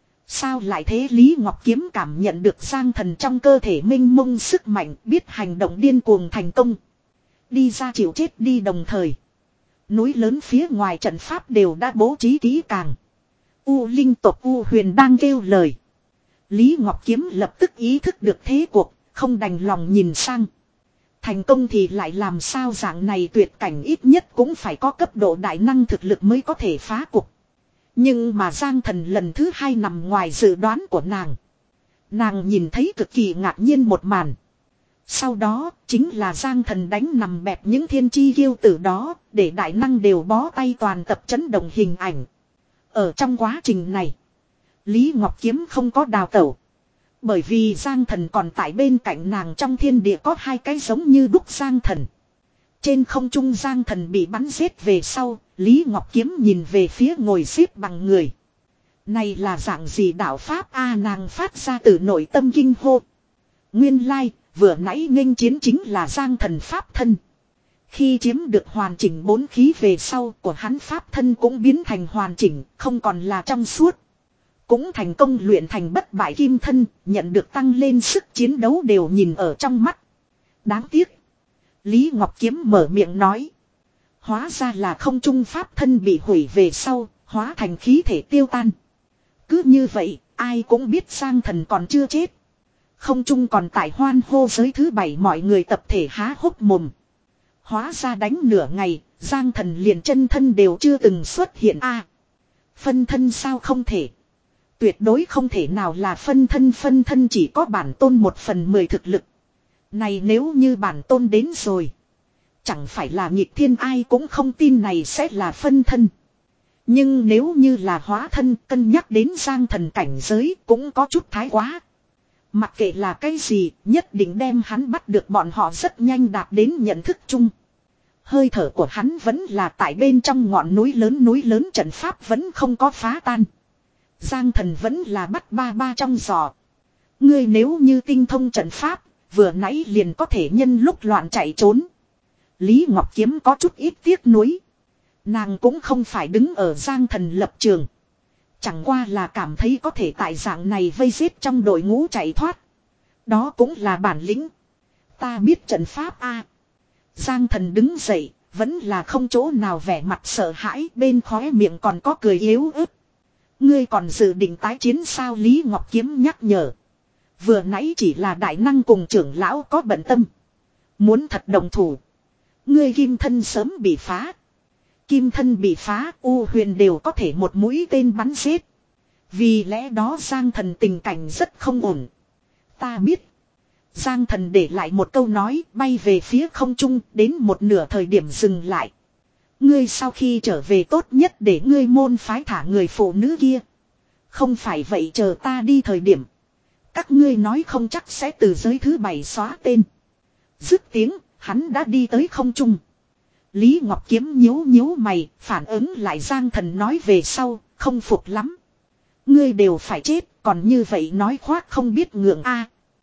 Sao lại thế? Lý Ngọc Kiếm cảm nhận được Giang Thần trong cơ thể minh mông sức mạnh, biết hành động điên cuồng thành công. Đi ra chịu chết đi. Đồng thời núi lớn phía ngoài trận pháp đều đã bố trí kỹ càng. U linh tộc U Huyền đang kêu lời. Lý Ngọc Kiếm lập tức ý thức được thế cuộc, không đành lòng nhìn sang. Thành công thì lại làm sao? Dạng này tuyệt cảnh ít nhất cũng phải có cấp độ đại năng thực lực mới có thể phá cục. Nhưng mà Giang Thần lần thứ hai nằm ngoài dự đoán của nàng. Nàng nhìn thấy cực kỳ ngạc nhiên một màn. Sau đó chính là Giang Thần đánh nằm bẹp những thiên chi kiêu tử đó, để đại năng đều bó tay toàn tập chấn động hình ảnh. Ở trong quá trình này, Lý Ngọc Kiếm không có đào tẩu. Bởi vì Giang Thần còn tại bên cạnh nàng. Trong thiên địa có hai cái giống như đúc Giang Thần. Trên không trung Giang Thần bị bắn giết về sau, Lý Ngọc Kiếm nhìn về phía ngồi xếp bằng người. Này là dạng gì đạo pháp a? Nàng phát ra từ nội tâm kinh hô. Nguyên lai, vừa nãy nghênh chiến chính là Giang Thần pháp thân. Khi chiếm được hoàn chỉnh bốn khí về sau, của hắn pháp thân cũng biến thành hoàn chỉnh, không còn là trong suốt. Cũng thành công luyện thành bất bại kim thân, nhận được tăng lên sức chiến đấu đều nhìn ở trong mắt. Đáng tiếc. Lý Ngọc Kiếm mở miệng nói. Hóa ra là không trung pháp thân bị hủy về sau, hóa thành khí thể tiêu tan. Cứ như vậy, ai cũng biết Giang Thần còn chưa chết. Không trung còn tại hoan hô giới thứ bảy, mọi người tập thể há hốc mồm. Hóa ra đánh nửa ngày, Giang Thần liền chân thân đều chưa từng xuất hiện a. Phân thân sao? Không thể. Tuyệt đối không thể nào là phân thân. Phân thân chỉ có bản tôn một phần mười thực lực. Này nếu như bản tôn đến rồi, chẳng phải là nghịch thiên? Ai cũng không tin này sẽ là phân thân. Nhưng nếu như là hóa thân, cân nhắc đến Giang Thần cảnh giới cũng có chút thái quá. Mặc kệ là cái gì, nhất định đem hắn bắt được. Bọn họ rất nhanh đạt đến nhận thức chung. Hơi thở của hắn vẫn là tại bên trong ngọn núi lớn. Núi lớn trận pháp vẫn không có phá tan. Giang Thần vẫn là bắt ba ba trong giò. Ngươi nếu như tinh thông trận pháp, vừa nãy liền có thể nhân lúc loạn chạy trốn. Lý Ngọc Kiếm có chút ít tiếc nuối. Nàng cũng không phải đứng ở Giang Thần lập trường. Chẳng qua là cảm thấy có thể tại dạng này vây giết trong đội ngũ chạy thoát. Đó cũng là bản lĩnh. Ta biết trận pháp a. Giang Thần đứng dậy, vẫn là không chỗ nào vẻ mặt sợ hãi, bên khóe miệng còn có cười yếu ớt. Ngươi còn dự định tái chiến sao? Lý Ngọc Kiếm nhắc nhở. Vừa nãy chỉ là đại năng cùng trưởng lão có bận tâm. Muốn thật đồng thủ, ngươi kim thân sớm bị phá. Kim thân bị phá, U Huyền đều có thể một mũi tên bắn giết. Vì lẽ đó Giang Thần tình cảnh rất không ổn. Ta biết. Giang Thần để lại một câu nói, bay về phía không trung, đến một nửa thời điểm dừng lại. Ngươi sau khi trở về tốt nhất để ngươi môn phái thả người phụ nữ kia. Không phải vậy chờ ta đi thời điểm, các ngươi nói không chắc sẽ từ giới thứ bảy xóa tên. Dứt tiếng, hắn đã đi tới không trung. Lý Ngọc Kiếm nhíu nhíu mày, phản ứng lại Giang Thần nói về sau, không phục lắm. Ngươi đều phải chết, còn như vậy nói khoác không biết ngượng a.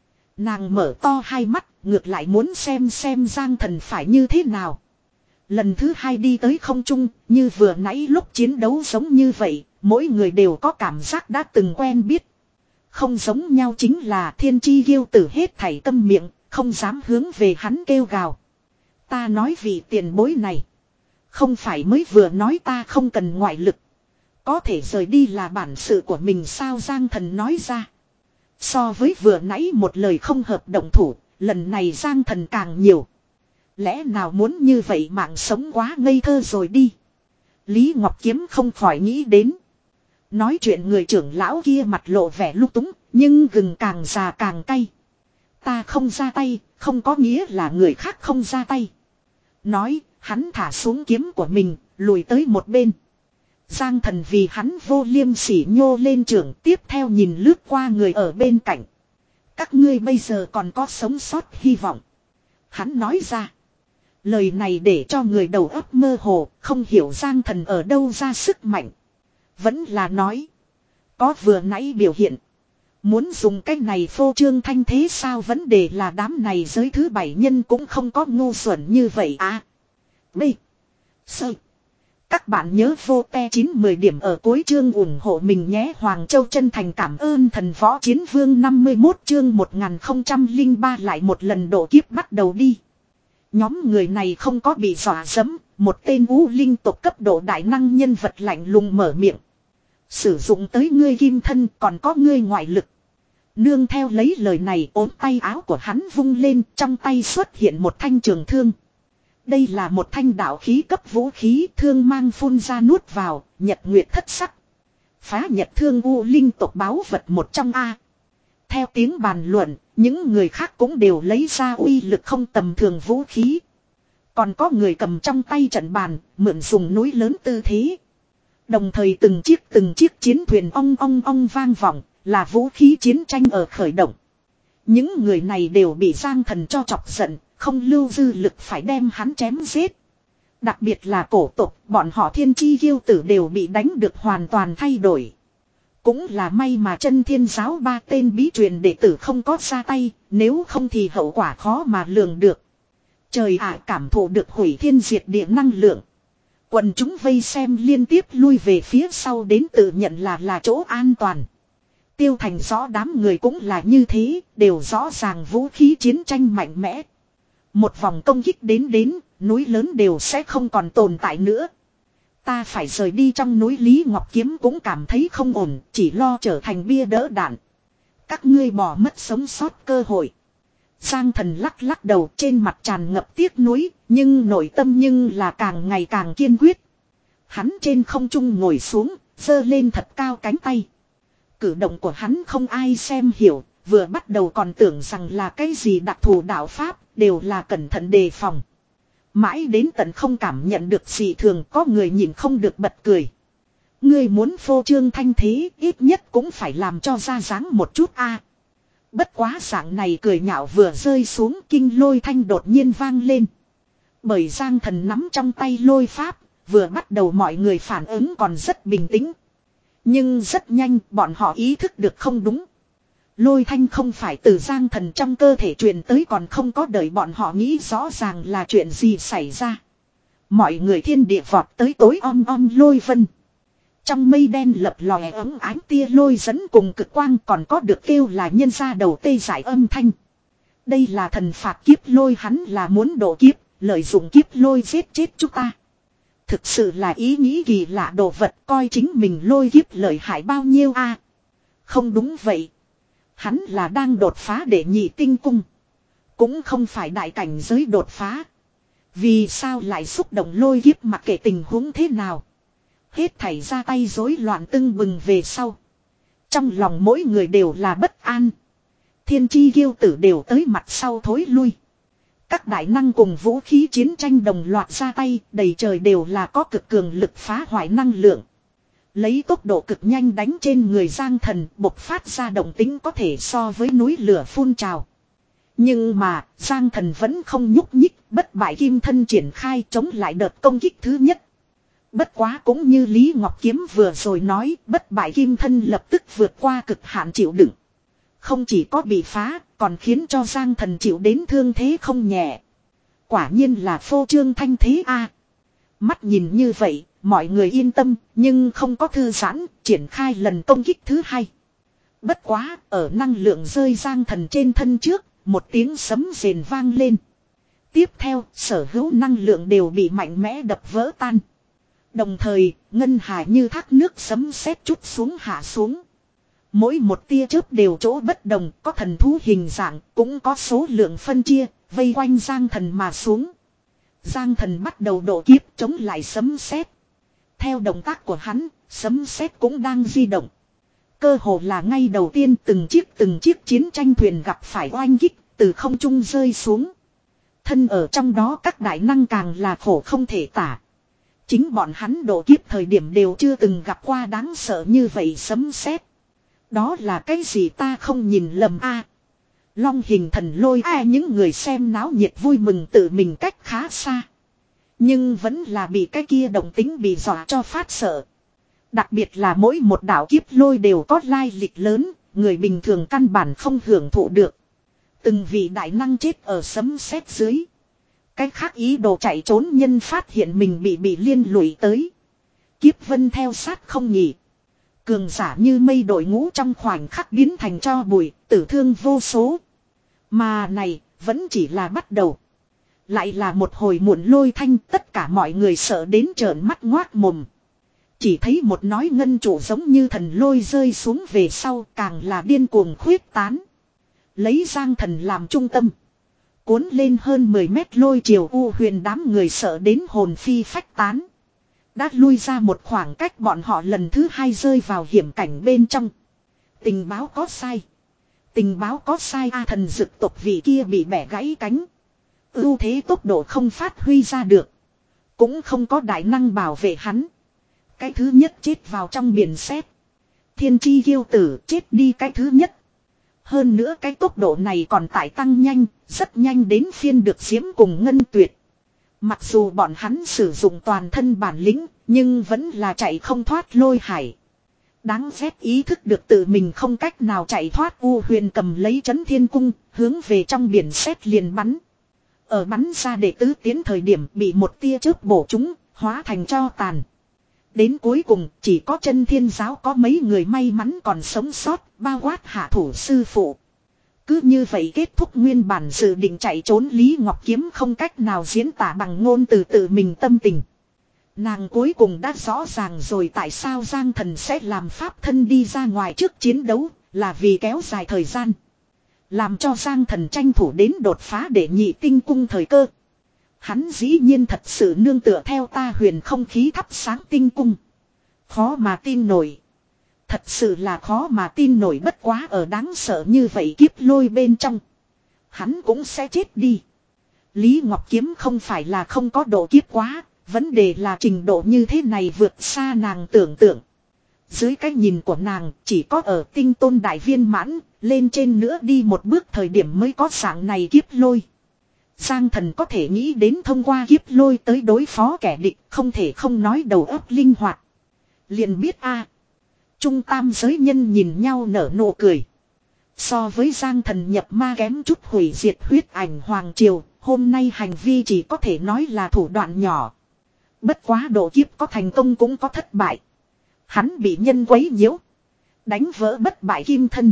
Nàng mở to hai mắt, ngược lại muốn xem xem Giang Thần phải như thế nào. Lần thứ hai đi tới không trung, như vừa nãy lúc chiến đấu giống như vậy, mỗi người đều có cảm giác đã từng quen biết. Không giống nhau chính là thiên chi kiêu tử hết thảy câm miệng, không dám hướng về hắn kêu gào. Ta nói vị tiền bối này, không phải mới vừa nói ta không cần ngoại lực, có thể rời đi là bản sự của mình sao? Giang Thần nói ra. So với vừa nãy một lời không hợp động thủ, lần này Giang Thần càng nhiều. Lẽ nào muốn như vậy? Mạng sống quá ngây thơ rồi đi. Lý Ngọc Kiếm không khỏi nghĩ đến. Nói chuyện người trưởng lão kia mặt lộ vẻ lúc túng, nhưng gừng càng già càng cay. Ta không ra tay, không có nghĩa là người khác không ra tay. Nói, hắn thả xuống kiếm của mình, lùi tới một bên. Giang Thần vì hắn vô liêm sỉ nhô lên trưởng, tiếp theo nhìn lướt qua người ở bên cạnh. Các ngươi bây giờ còn có sống sót hy vọng. Hắn nói ra. Lời này để cho người đầu óc mơ hồ, không hiểu Giang Thần ở đâu ra sức mạnh. Vẫn là nói. Có vừa nãy biểu hiện. Muốn dùng cách này phô trương thanh thế sao, vấn đề là đám này giới thứ bảy nhân cũng không có ngu xuẩn như vậy à. B. Sơ. Các bạn nhớ vô te chín mười điểm ở cuối chương ủng hộ mình nhé. Hoàng Châu chân thành cảm ơn thần võ chiến vương năm mươi mốt chương một nghìn không trăm lẻ ba lại một lần độ kiếp bắt đầu đi. Nhóm người này không có bị dọa dẫm, một tên U linh tộc cấp độ đại năng nhân vật lạnh lùng mở miệng. Sử dụng tới ngươi kim thân còn có ngươi ngoại lực. Nương theo lấy lời này, ốm tay áo của hắn vung lên, trong tay xuất hiện một thanh trường thương. Đây là một thanh đạo khí cấp vũ khí, thương mang phun ra nuốt vào, nhật nguyệt thất sắc. Phá nhật thương U linh tộc báu vật một trong A. Theo tiếng bàn luận, những người khác cũng đều lấy ra uy lực không tầm thường vũ khí. Còn có người cầm trong tay trận bàn, mượn dùng núi lớn tư thế. Đồng thời từng chiếc từng chiếc chiến thuyền ong ong ong vang vọng, là vũ khí chiến tranh ở khởi động. Những người này đều bị Giang Thần cho chọc giận, không lưu dư lực phải đem hắn chém giết. Đặc biệt là cổ tộc, bọn họ thiên chi kiêu tử đều bị đánh được hoàn toàn thay đổi. Cũng là may mà chân thiên giáo ba tên bí truyền đệ tử không có ra tay, nếu không thì hậu quả khó mà lường được. Trời ạ, cảm thụ được hủy thiên diệt địa năng lượng. Quần chúng vây xem liên tiếp lui về phía sau đến tự nhận là là chỗ an toàn. Tiêu Thành rõ đám người cũng là như thế, đều rõ ràng vũ khí chiến tranh mạnh mẽ. Một vòng công kích đến đến, núi lớn đều sẽ không còn tồn tại nữa. Ta phải rời đi. Trong núi Lý Ngọc Kiếm cũng cảm thấy không ổn, chỉ lo trở thành bia đỡ đạn. Các ngươi bỏ mất sống sót cơ hội. Giang Thần lắc lắc đầu, trên mặt tràn ngập tiếc nuối, nhưng nội tâm nhưng là càng ngày càng kiên quyết. Hắn trên không trung ngồi xuống, giơ lên thật cao cánh tay. Cử động của hắn không ai xem hiểu, vừa bắt đầu còn tưởng rằng là cái gì đặc thù đạo pháp, đều là cẩn thận đề phòng. Mãi đến tận không cảm nhận được gì thường, có người nhìn không được bật cười. Ngươi muốn phô trương thanh thế, ít nhất cũng phải làm cho ra dáng một chút a. Bất quá dạng này cười nhạo vừa rơi xuống, kinh lôi thanh đột nhiên vang lên. Bởi Giang Thần nắm trong tay lôi pháp, vừa bắt đầu mọi người phản ứng còn rất bình tĩnh. Nhưng rất nhanh bọn họ ý thức được không đúng. Lôi thanh không phải từ Giang Thần trong cơ thể truyền tới, còn không có đợi bọn họ nghĩ rõ ràng là chuyện gì xảy ra. Mọi người thiên địa vọt tới tối om om lôi vân. Trong mây đen lập lòe ấm ánh tia lôi dẫn cùng cực quang, còn có được kêu là nhân ra đầu tê giải âm thanh. Đây là thần phạt kiếp lôi, hắn là muốn độ kiếp, lợi dụng kiếp lôi giết chết chúng ta. Thực sự là ý nghĩ kỳ lạ đồ vật, coi chính mình lôi kiếp lợi hại bao nhiêu a. Không đúng vậy. Hắn là đang đột phá để nhị tinh cung. Cũng không phải đại cảnh giới đột phá. Vì sao lại xúc động lôi kiếp mặc kệ tình huống thế nào. Hết thảy ra tay rối loạn tưng bừng về sau. Trong lòng mỗi người đều là bất an. Thiên chi kiêu tử đều tới mặt sau thối lui. Các đại năng cùng vũ khí chiến tranh đồng loạt ra tay, đầy trời đều là có cực cường lực phá hoại năng lượng. Lấy tốc độ cực nhanh đánh trên người Giang Thần, bộc phát ra động tính có thể so với núi lửa phun trào. Nhưng mà, Giang Thần vẫn không nhúc nhích, bất bại kim thân triển khai chống lại đợt công kích thứ nhất. Bất quá cũng như Lý Ngọc Kiếm vừa rồi nói, bất bại kim thân lập tức vượt qua cực hạn chịu đựng. Không chỉ có bị phá, còn khiến cho Giang Thần chịu đến thương thế không nhẹ. Quả nhiên là phô trương thanh thế a. Mắt nhìn như vậy, mọi người yên tâm, nhưng không có thư giãn, triển khai lần công kích thứ hai. Bất quá, ở năng lượng rơi Giang Thần trên thân trước, một tiếng sấm rền vang lên. Tiếp theo, sở hữu năng lượng đều bị mạnh mẽ đập vỡ tan. Đồng thời, ngân hà như thác nước sấm sét chút xuống hạ xuống. Mỗi một tia chớp đều chỗ bất đồng, có thần thú hình dạng, cũng có số lượng phân chia, vây quanh Giang Thần mà xuống. Giang Thần bắt đầu độ kiếp chống lại sấm sét. Theo động tác của hắn, sấm sét cũng đang di động. Cơ hồ là ngay đầu tiên từng chiếc từng chiếc chiến tranh thuyền gặp phải oanh kích, từ không trung rơi xuống. Thân ở trong đó các đại năng càng là khổ không thể tả. Chính bọn hắn độ kiếp thời điểm đều chưa từng gặp qua đáng sợ như vậy sấm sét. Đó là cái gì ta không nhìn lầm a? Long hình thần lôi a, những người xem náo nhiệt vui mừng tự mình cách khá xa. Nhưng vẫn là bị cái kia động tính bị dọa cho phát sợ. Đặc biệt là mỗi một đạo kiếp lôi đều có lai lịch lớn, người bình thường căn bản không hưởng thụ được. Từng vị đại năng chết ở sấm sét dưới. Cái khác ý đồ chạy trốn nhân phát hiện mình bị bị liên lụy tới. Kiếp vân theo sát không nhỉ. Cường giả như mây đội ngũ trong khoảnh khắc biến thành tro bụi, tử thương vô số. Mà này, vẫn chỉ là bắt đầu. Lại là một hồi muộn lôi thanh, tất cả mọi người sợ đến trợn mắt ngoác mồm. Chỉ thấy một nói ngân trụ giống như thần lôi rơi xuống về sau, càng là điên cuồng khuyết tán. Lấy Giang Thần làm trung tâm. Cuốn lên hơn mười mét lôi chiều u huyền, đám người sợ đến hồn phi phách tán. Đã lui ra một khoảng cách, bọn họ lần thứ hai rơi vào hiểm cảnh bên trong. Tình báo có sai. Tình báo có sai a, thần dực tộc vị kia bị bẻ gãy cánh. Ưu thế tốc độ không phát huy ra được. Cũng không có đại năng bảo vệ hắn. Cái thứ nhất chết vào trong biển sét. Thiên chi kiêu tử chết đi cái thứ nhất. Hơn nữa cái tốc độ này còn tại tăng nhanh, rất nhanh đến phiên được Diễm cùng Ngân Tuyệt. Mặc dù bọn hắn sử dụng toàn thân bản lĩnh, nhưng vẫn là chạy không thoát lôi hải. Đáng ghét ý thức được tự mình không cách nào chạy thoát, U Huyền cầm lấy Chấn Thiên Cung, hướng về trong biển sét liền bắn. Ở bắn ra đệ tứ tiến thời điểm bị một tia chớp bổ trúng, hóa thành tro tàn. Đến cuối cùng chỉ có Chân Thiên giáo có mấy người may mắn còn sống sót, bao quát hạ thủ sư phụ. Cứ như vậy kết thúc nguyên bản dự định chạy trốn Lý Ngọc Kiếm không cách nào diễn tả bằng ngôn từ tự mình tâm tình. Nàng cuối cùng đã rõ ràng rồi tại sao Giang Thần sẽ làm pháp thân đi ra ngoài trước chiến đấu, là vì kéo dài thời gian. Làm cho Giang Thần tranh thủ đến đột phá để nhị tinh cung thời cơ. Hắn dĩ nhiên thật sự nương tựa theo ta huyền không khí thắp sáng tinh cung. Khó mà tin nổi. Thật sự là khó mà tin nổi, bất quá ở đáng sợ như vậy kiếp lôi bên trong. Hắn cũng sẽ chết đi. Lý Ngọc Kiếm không phải là không có độ kiếp quá. Vấn đề là trình độ như thế này vượt xa nàng tưởng tượng. Dưới cái nhìn của nàng chỉ có ở tinh tôn đại viên mãn, lên trên nữa đi một bước thời điểm mới có dạng này kiếp lôi. Giang Thần có thể nghĩ đến thông qua kiếp lôi tới đối phó kẻ địch, không thể không nói đầu óc linh hoạt. Liền biết a. Trung tam giới nhân nhìn nhau nở nụ cười. So với Giang Thần nhập ma kém chút hủy diệt huyết ảnh hoàng triều, hôm nay hành vi chỉ có thể nói là thủ đoạn nhỏ. Bất quá độ kiếp có thành công cũng có thất bại. Hắn bị nhân quấy nhiễu, đánh vỡ bất bại kim thân.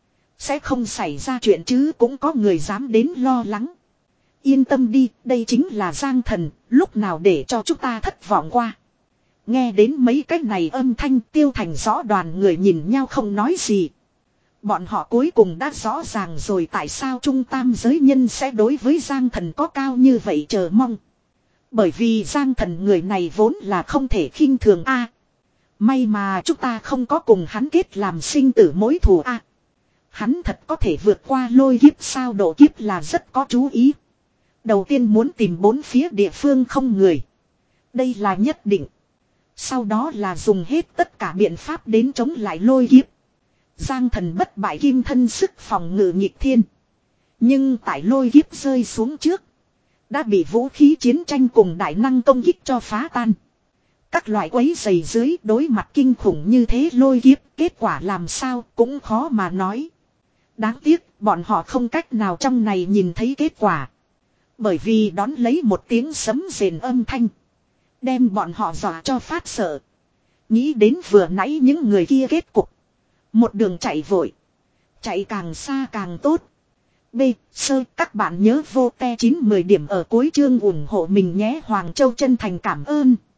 Sẽ không xảy ra chuyện chứ, cũng có người dám đến lo lắng. Yên tâm đi, đây chính là Giang Thần, lúc nào để cho chúng ta thất vọng qua. Nghe đến mấy cái này âm thanh, Tiêu Thành rõ đoàn người nhìn nhau không nói gì. Bọn họ cuối cùng đã rõ ràng rồi tại sao trung tam giới nhân sẽ đối với Giang Thần có cao như vậy chờ mong. Bởi vì Giang Thần người này vốn là không thể khinh thường a. May mà chúng ta không có cùng hắn kết làm sinh tử mối thù a. Hắn thật có thể vượt qua lôi kiếp sao, độ kiếp là rất có chú ý. Đầu tiên muốn tìm bốn phía địa phương không người. Đây là nhất định. Sau đó là dùng hết tất cả biện pháp đến chống lại lôi kiếp. Giang Thần bất bại kim thân sức phòng ngự nghịch thiên. Nhưng tại lôi kiếp rơi xuống trước, đã bị vũ khí chiến tranh cùng đại năng công kích cho phá tan. Các loại quấy giày dưới đối mặt kinh khủng như thế lôi kiếp, kết quả làm sao cũng khó mà nói. Đáng tiếc bọn họ không cách nào trong này nhìn thấy kết quả. Bởi vì đón lấy một tiếng sấm rền âm thanh, đem bọn họ dọa cho phát sợ. Nghĩ đến vừa nãy những người kia kết cục, một đường chạy vội, chạy càng xa càng tốt. B. Sơ, các bạn nhớ vô te chín mười điểm ở cuối chương ủng hộ mình nhé. Hoàng Châu chân thành cảm ơn.